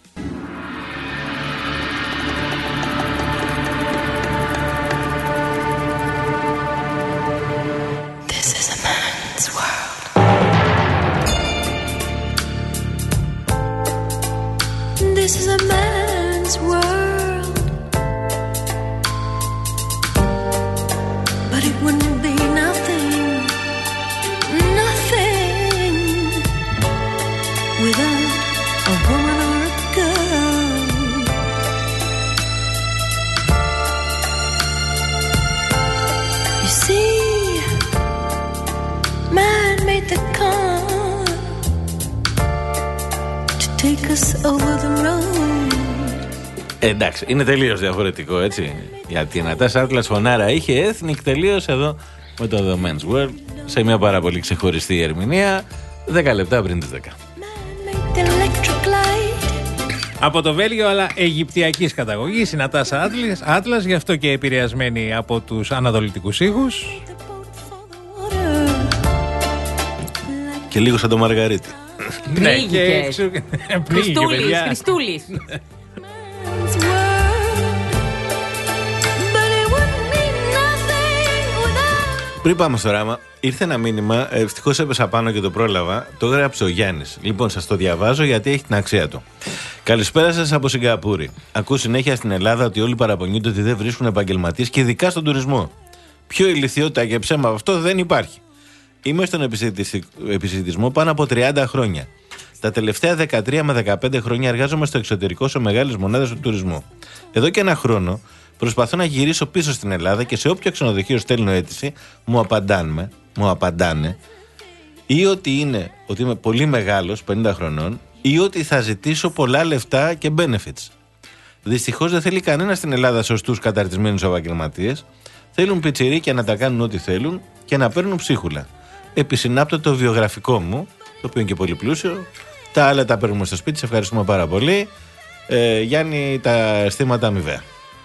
This is a man's world. This is a man's world. But it wouldn't be nothing, nothing without a woman or a girl. You see, man made the car to take us over the road. Ε, εντάξει, είναι τελείως διαφορετικό, έτσι. Γιατί η Νατάσα Άτλας φωνάρα είχε Ethnic, τελείως εδώ με το The Men's World σε μια πάρα πολύ ξεχωριστή ερμηνεία, δέκα λεπτά πριν τις δέκα. The electric light. Από το Βέλγιο, αλλά αιγυπτιακής καταγωγής, η Νατάσα Άτλας, Άτλας, γι' αυτό και επηρεασμένη από τους ανατολιτικούς ήχους. Και λίγο σαν το Μαργαρίτη. Πνίγηκες. Χριστούλης, Χριστούλης. Πριν πάμε στο ράμα, ήρθε ένα μήνυμα. Ευτυχώς έπεσα πάνω και το πρόλαβα. Το έγραψε ο Γιάννης. Λοιπόν, σας το διαβάζω γιατί έχει την αξία του. Καλησπέρα σας από Σιγκαπούρη. Ακούω συνέχεια στην Ελλάδα ότι όλοι παραπονιούνται ότι δεν βρίσκουν επαγγελματίες και ειδικά στον τουρισμό. Πιο ηλιθιότητα και ψέμα από αυτό δεν υπάρχει. Είμαι στον επισιτισμό πάνω από τριάντα χρόνια. Τα τελευταία δεκατρία με δεκαπέντε χρόνια εργάζομαι στο εξωτερικό σε μεγάλες μονάδες του τουρισμού. Εδώ και ένα χρόνο προσπαθώ να γυρίσω πίσω στην Ελλάδα και σε όποιο ξενοδοχείο στέλνω αίτηση μου απαντάνε, μου απαντάνε ή ότι είναι ότι είμαι πολύ μεγάλος, πενήντα χρονών, ή ότι θα ζητήσω πολλά λεφτά και benefits. Δυστυχώς δεν θέλει κανένα στην Ελλάδα σωστούς καταρτισμένους επαγγελματίες. Θέλουν πιτσιρίκια να τα κάνουν ό,τι θέλουν και να παίρνουν ψίχουλα. Επισυνάπτω το βιογραφικό μου, το οποίο είναι και πολύ πλούσιο. Τα άλλα τα παίρνουμε στο σπίτι. Σε ευχαριστούμε πάρα πολύ. Ε, Γιάννη, τα αισθήματα αμοιβαία.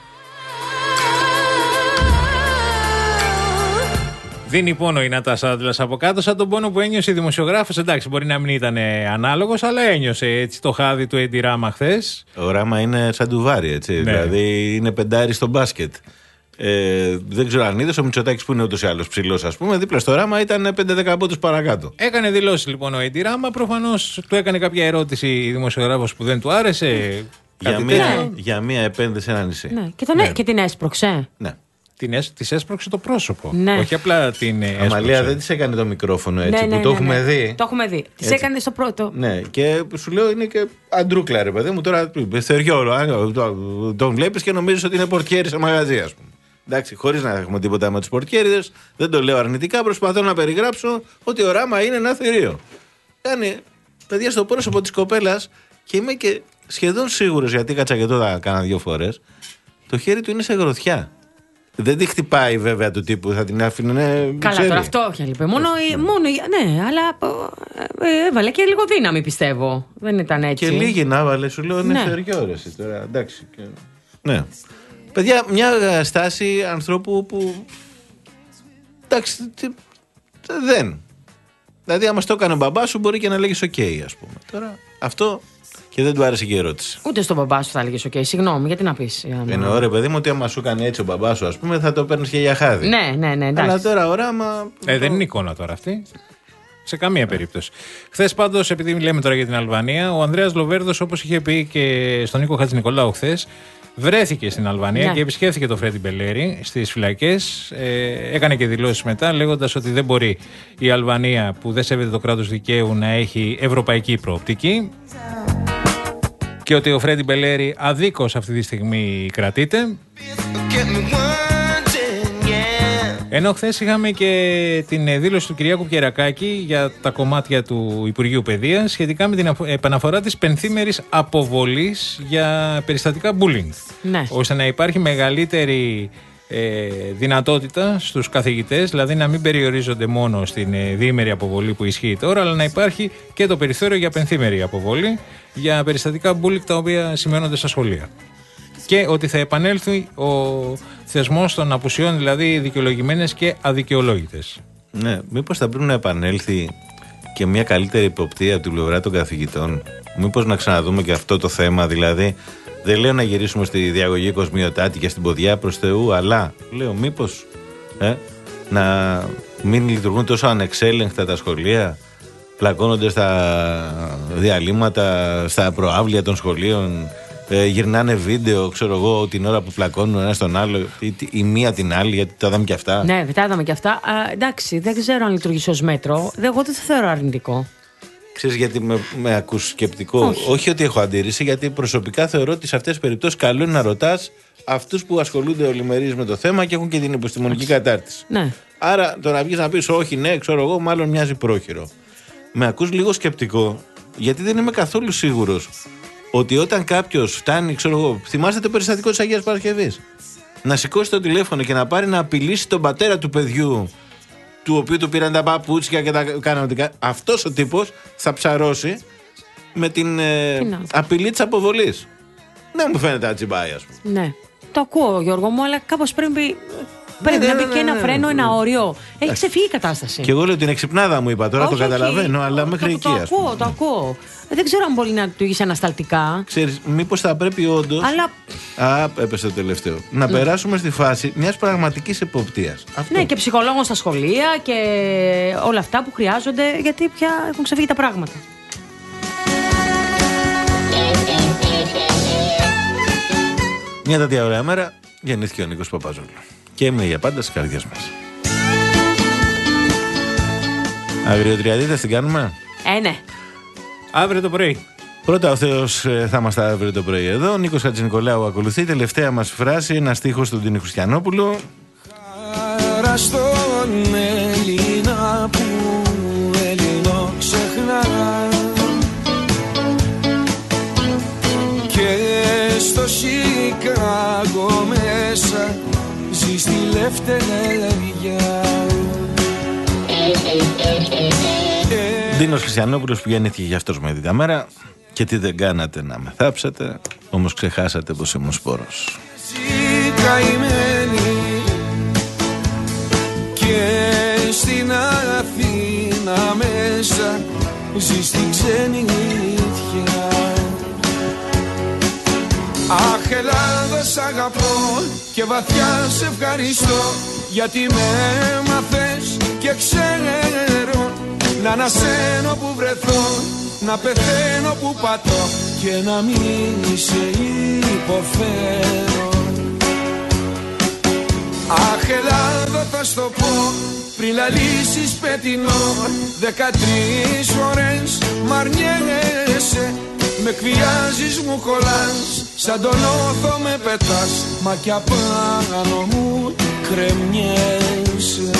Δίνει πόνο η Νατάσα Άντλας από κάτω, σαν τον πόνο που ένιωσε η δημοσιογράφος. Εντάξει, μπορεί να μην ήταν ανάλογος, αλλά ένιωσε έτσι το χάδι του Έντι Ράμα χθες. Ο Ράμα είναι σαν τουβάρι, έτσι. Ναι. Δηλαδή είναι πεντάρι στο μπάσκετ. Ε, δεν ξέρω αν είδες, ο Μητσοτάκης που είναι ούτως ή άλλως ψηλός, ας πούμε, δίπλα στο Ράμα ήταν πέντε δέκα πόντους παρακάτω. Έκανε δηλώσεις λοιπόν ο Έντι Ράμα. Προφανώς του έκανε κάποια ερώτηση η δημοσιογράφος που δεν του άρεσε. Για μία, για μία επένδυση σε ένα νησί. Ναι. Και, τον, ναι. και την έσπρωξε. Ναι. Της έσπρωξε το πρόσωπο. Ναι. Όχι απλά την έσπρωξε. Αμαλία, δεν της έκανε το μικρόφωνο έτσι, ναι, ναι, που το ναι, έχουμε ναι. δει. Το έχουμε δει. Της έκανε στο πρώτο. Ναι, και σου λέω είναι και αντρούκλα, ρε παιδί μου. Τώρα θεριόλο. Τον βλέπεις και νομίζεις ότι είναι πορτιέρι σε μαγαζί, ας πούμε. Εντάξει, χωρίς να έχουμε τίποτα με τους πορτιέριδες, δεν το λέω αρνητικά. Προσπαθώ να περιγράψω ότι ο Ράμα είναι ένα θηρίο. Κάνει παιδιά στο πρόσωπο της κοπέλας και είμαι και σχεδόν σίγουρος, γιατί κάτσα και τώρα κάνα δύο φορές, το χέρι του είναι σε γροθιά. Δεν τη χτυπάει βέβαια του τύπου, θα την άφηνε. Ναι, καλά, ξέρει. τώρα αυτό όχι λείπει. Μόνο, ναι. μόνο. Ναι, αλλά ε, έβαλε και λίγο δύναμη, πιστεύω. Δεν ήταν έτσι. Και λίγη να έβαλε, σου λέω, είναι θεριόρεση τώρα. Εντάξει. Και... Ναι. Παιδιά, μια στάση ανθρώπου που. Εντάξει. Τι... Δεν. Δηλαδή, άμα το έκανε ο μπαμπά σου, μπορεί και να λέγεις OK, ας πούμε. Τώρα αυτό. Και δεν του άρεσε και η ερώτηση. Ούτε στον μπαμπά σου θα έλεγες OK, συγγνώμη, γιατί να πεις. Εννοώ, ρε παιδί μου, ότι άμα σου έκανε έτσι ο μπαμπά σου, ας πούμε, θα το παίρνεις και για χάδι. Ναι, ναι, ναι. Εντάξει. Αλλά τώρα ο Ράμα. Ε, δεν είναι εικόνα τώρα αυτή. Σε καμία περίπτωση. Χθες πάντως, επειδή λέμε τώρα για την Αλβανία, ο Ανδρέας Λοβέρδος, όπως είχε πει και στον Νίκο Χατζηνικολάου χθες, βρέθηκε στην Αλβανία ναι. και επισκέφθηκε το Φρέντι Μπελέρι στις φυλακές. Ε, έκανε και δηλώσεις μετά, λέγοντας ότι δεν μπορεί η Αλβανία, που δεν σέβεται το κράτος δικαίου, να έχει ευρωπαϊκή προοπτική. Και ότι ο Φρέντι Μπελέρι αδίκως αυτή τη στιγμή κρατείται. Ενώ χθες είχαμε και την δήλωση του Κυριάκου Κερακάκη για τα κομμάτια του Υπουργείου Παιδείας σχετικά με την επαναφορά της πενθήμερης αποβολής για περιστατικά bullying. Ναι. Ώστε να υπάρχει μεγαλύτερη ε, δυνατότητα στους καθηγητές, δηλαδή να μην περιορίζονται μόνο στην ε, διήμερη αποβολή που ισχύει τώρα, αλλά να υπάρχει και το περιθώριο για πενθήμερη αποβολή για περιστατικά bullying τα οποία σημαίνονται στα σχολεία. Και ότι θα επανέλθει ο θεσμός των απουσιών, δηλαδή δικαιολογημένες και αδικαιολόγητες. Ναι, μήπως θα πρέπει να επανέλθει και μια καλύτερη υποπτία από την πλευρά των καθηγητών. Μήπως να ξαναδούμε και αυτό το θέμα, δηλαδή. Δεν λέω να γυρίσουμε στη διαγωγή Κοσμιωτάτη και στην ποδιά προς Θεού, αλλά λέω μήπως ε, να μην λειτουργούν τόσο ανεξέλεγκτα τα σχολεία, πλακώνονται στα διαλύματα, στα προάβλια των σχολείων, ε, γυρνάνε βίντεο, ξέρω εγώ, την ώρα που πλακώνουν ένα στον άλλο, η, η μία την άλλη, γιατί τα είδαμε και αυτά. Ναι, τα είδαμε και αυτά. Α, εντάξει, δεν ξέρω αν λειτουργήσει ως μέτρο. Εγώ δεν το θεωρώ αρνητικό. Ξέρεις γιατί με, με ακούς σκεπτικό? Όχι. Όχι ότι έχω αντίρρηση, γιατί προσωπικά θεωρώ ότι σε αυτές τις περιπτώσεις καλό είναι να ρωτάς αυτούς που ασχολούνται ολημερείς με το θέμα και έχουν και την επιστημονική κατάρτιση. Ναι. Άρα το να βγεις να πεις όχι, ναι, ξέρω εγώ, μάλλον μοιάζει πρόχειρο. Με ακούς λίγο σκεπτικό, γιατί δεν είμαι καθόλου σίγουρος ότι όταν κάποιος φτάνει, ξέρω εγώ, θυμάστε το περιστατικό της Αγίας Παρασκευής, να σηκώσει το τηλέφωνο και να πάρει να απειλήσει τον πατέρα του παιδιού, του οποίου του πήραν τα παπούτσια και τα κάνανε. Αυτός ο τύπος θα ψαρώσει με την ε, απειλή της αποβολής. Δεν μου φαίνεται να τσιμπάει, ας πούμε. Ναι. Το ακούω, Γιώργο μου, αλλά κάπως πρέπει Πρέπει ναι, να μπει ναι, και ένα ναι, φρένο, ναι. ένα όριο. Έχει ξεφύγει η κατάσταση. Και εγώ λέω την εξυπνάδα μου είπα τώρα, Όχι, το καταλαβαίνω, όχι. αλλά μέχρι το, εκεί. το ας πούμε. ακούω, το ακούω. Δεν ξέρω αν μπορεί να του είχε ανασταλτικά. Ξέρεις, μήπως θα πρέπει όντως. Αλλά. Α, έπεσε το τελευταίο. Να Ναι. περάσουμε στη φάση μιας πραγματικής εποπτείας. Αυτό. Ναι, και ψυχολόγων στα σχολεία και όλα αυτά που χρειάζονται, γιατί πια έχουν ξεφύγει τα πράγματα. Μια τέτοια ωραία μέρα γεννήθηκε ο Νίκος Παπαζόγλου. Και είμαι για πάντα στις καρδιές μας. Αγριοτριαδίτες την κάνουμε. Ε, ναι. Αύριο το πρωί. Πρώτα ο Θεός ε, θα είμαστε αύριο το πρωί εδώ. Ο Νίκος Χατζηνικολάου ακολουθεί. Τελευταία μας φράση, ένα στίχος του Ντίνη Χριστιανόπουλου. Χαρά στον Έλληνα που Έλληνο ξεχνά, και στο Σικάγο μέσα ζει στη λευτεριά. Ντίνος Χριστιανόπουλος που γεννήθηκε για αυτός με την μέρα. Και τι δεν κάνατε να με θάψετε, όμως ξεχάσατε πως ήμουν σπόρος. Καημένη και στην Αθήνα μέσα ζει στην ξενιτιά. Αχ, Ελλάδα σ' αγαπώ και βαθιά σε ευχαριστώ, γιατί με έμαθες και ξέρω να ανασένω που βρεθώ, να πεθαίνω που πατώ και να μην σε υποφέρω. Αχ, Ελλάδα θα στο πω πριν λαλήσεις πετεινό, δεκατρείς φορές μ' αρνιέσαι, με εκβιάζεις, μου κολλάς, σαν τον όθο με πετάς, μα κι απάνω μου κρεμιέσαι.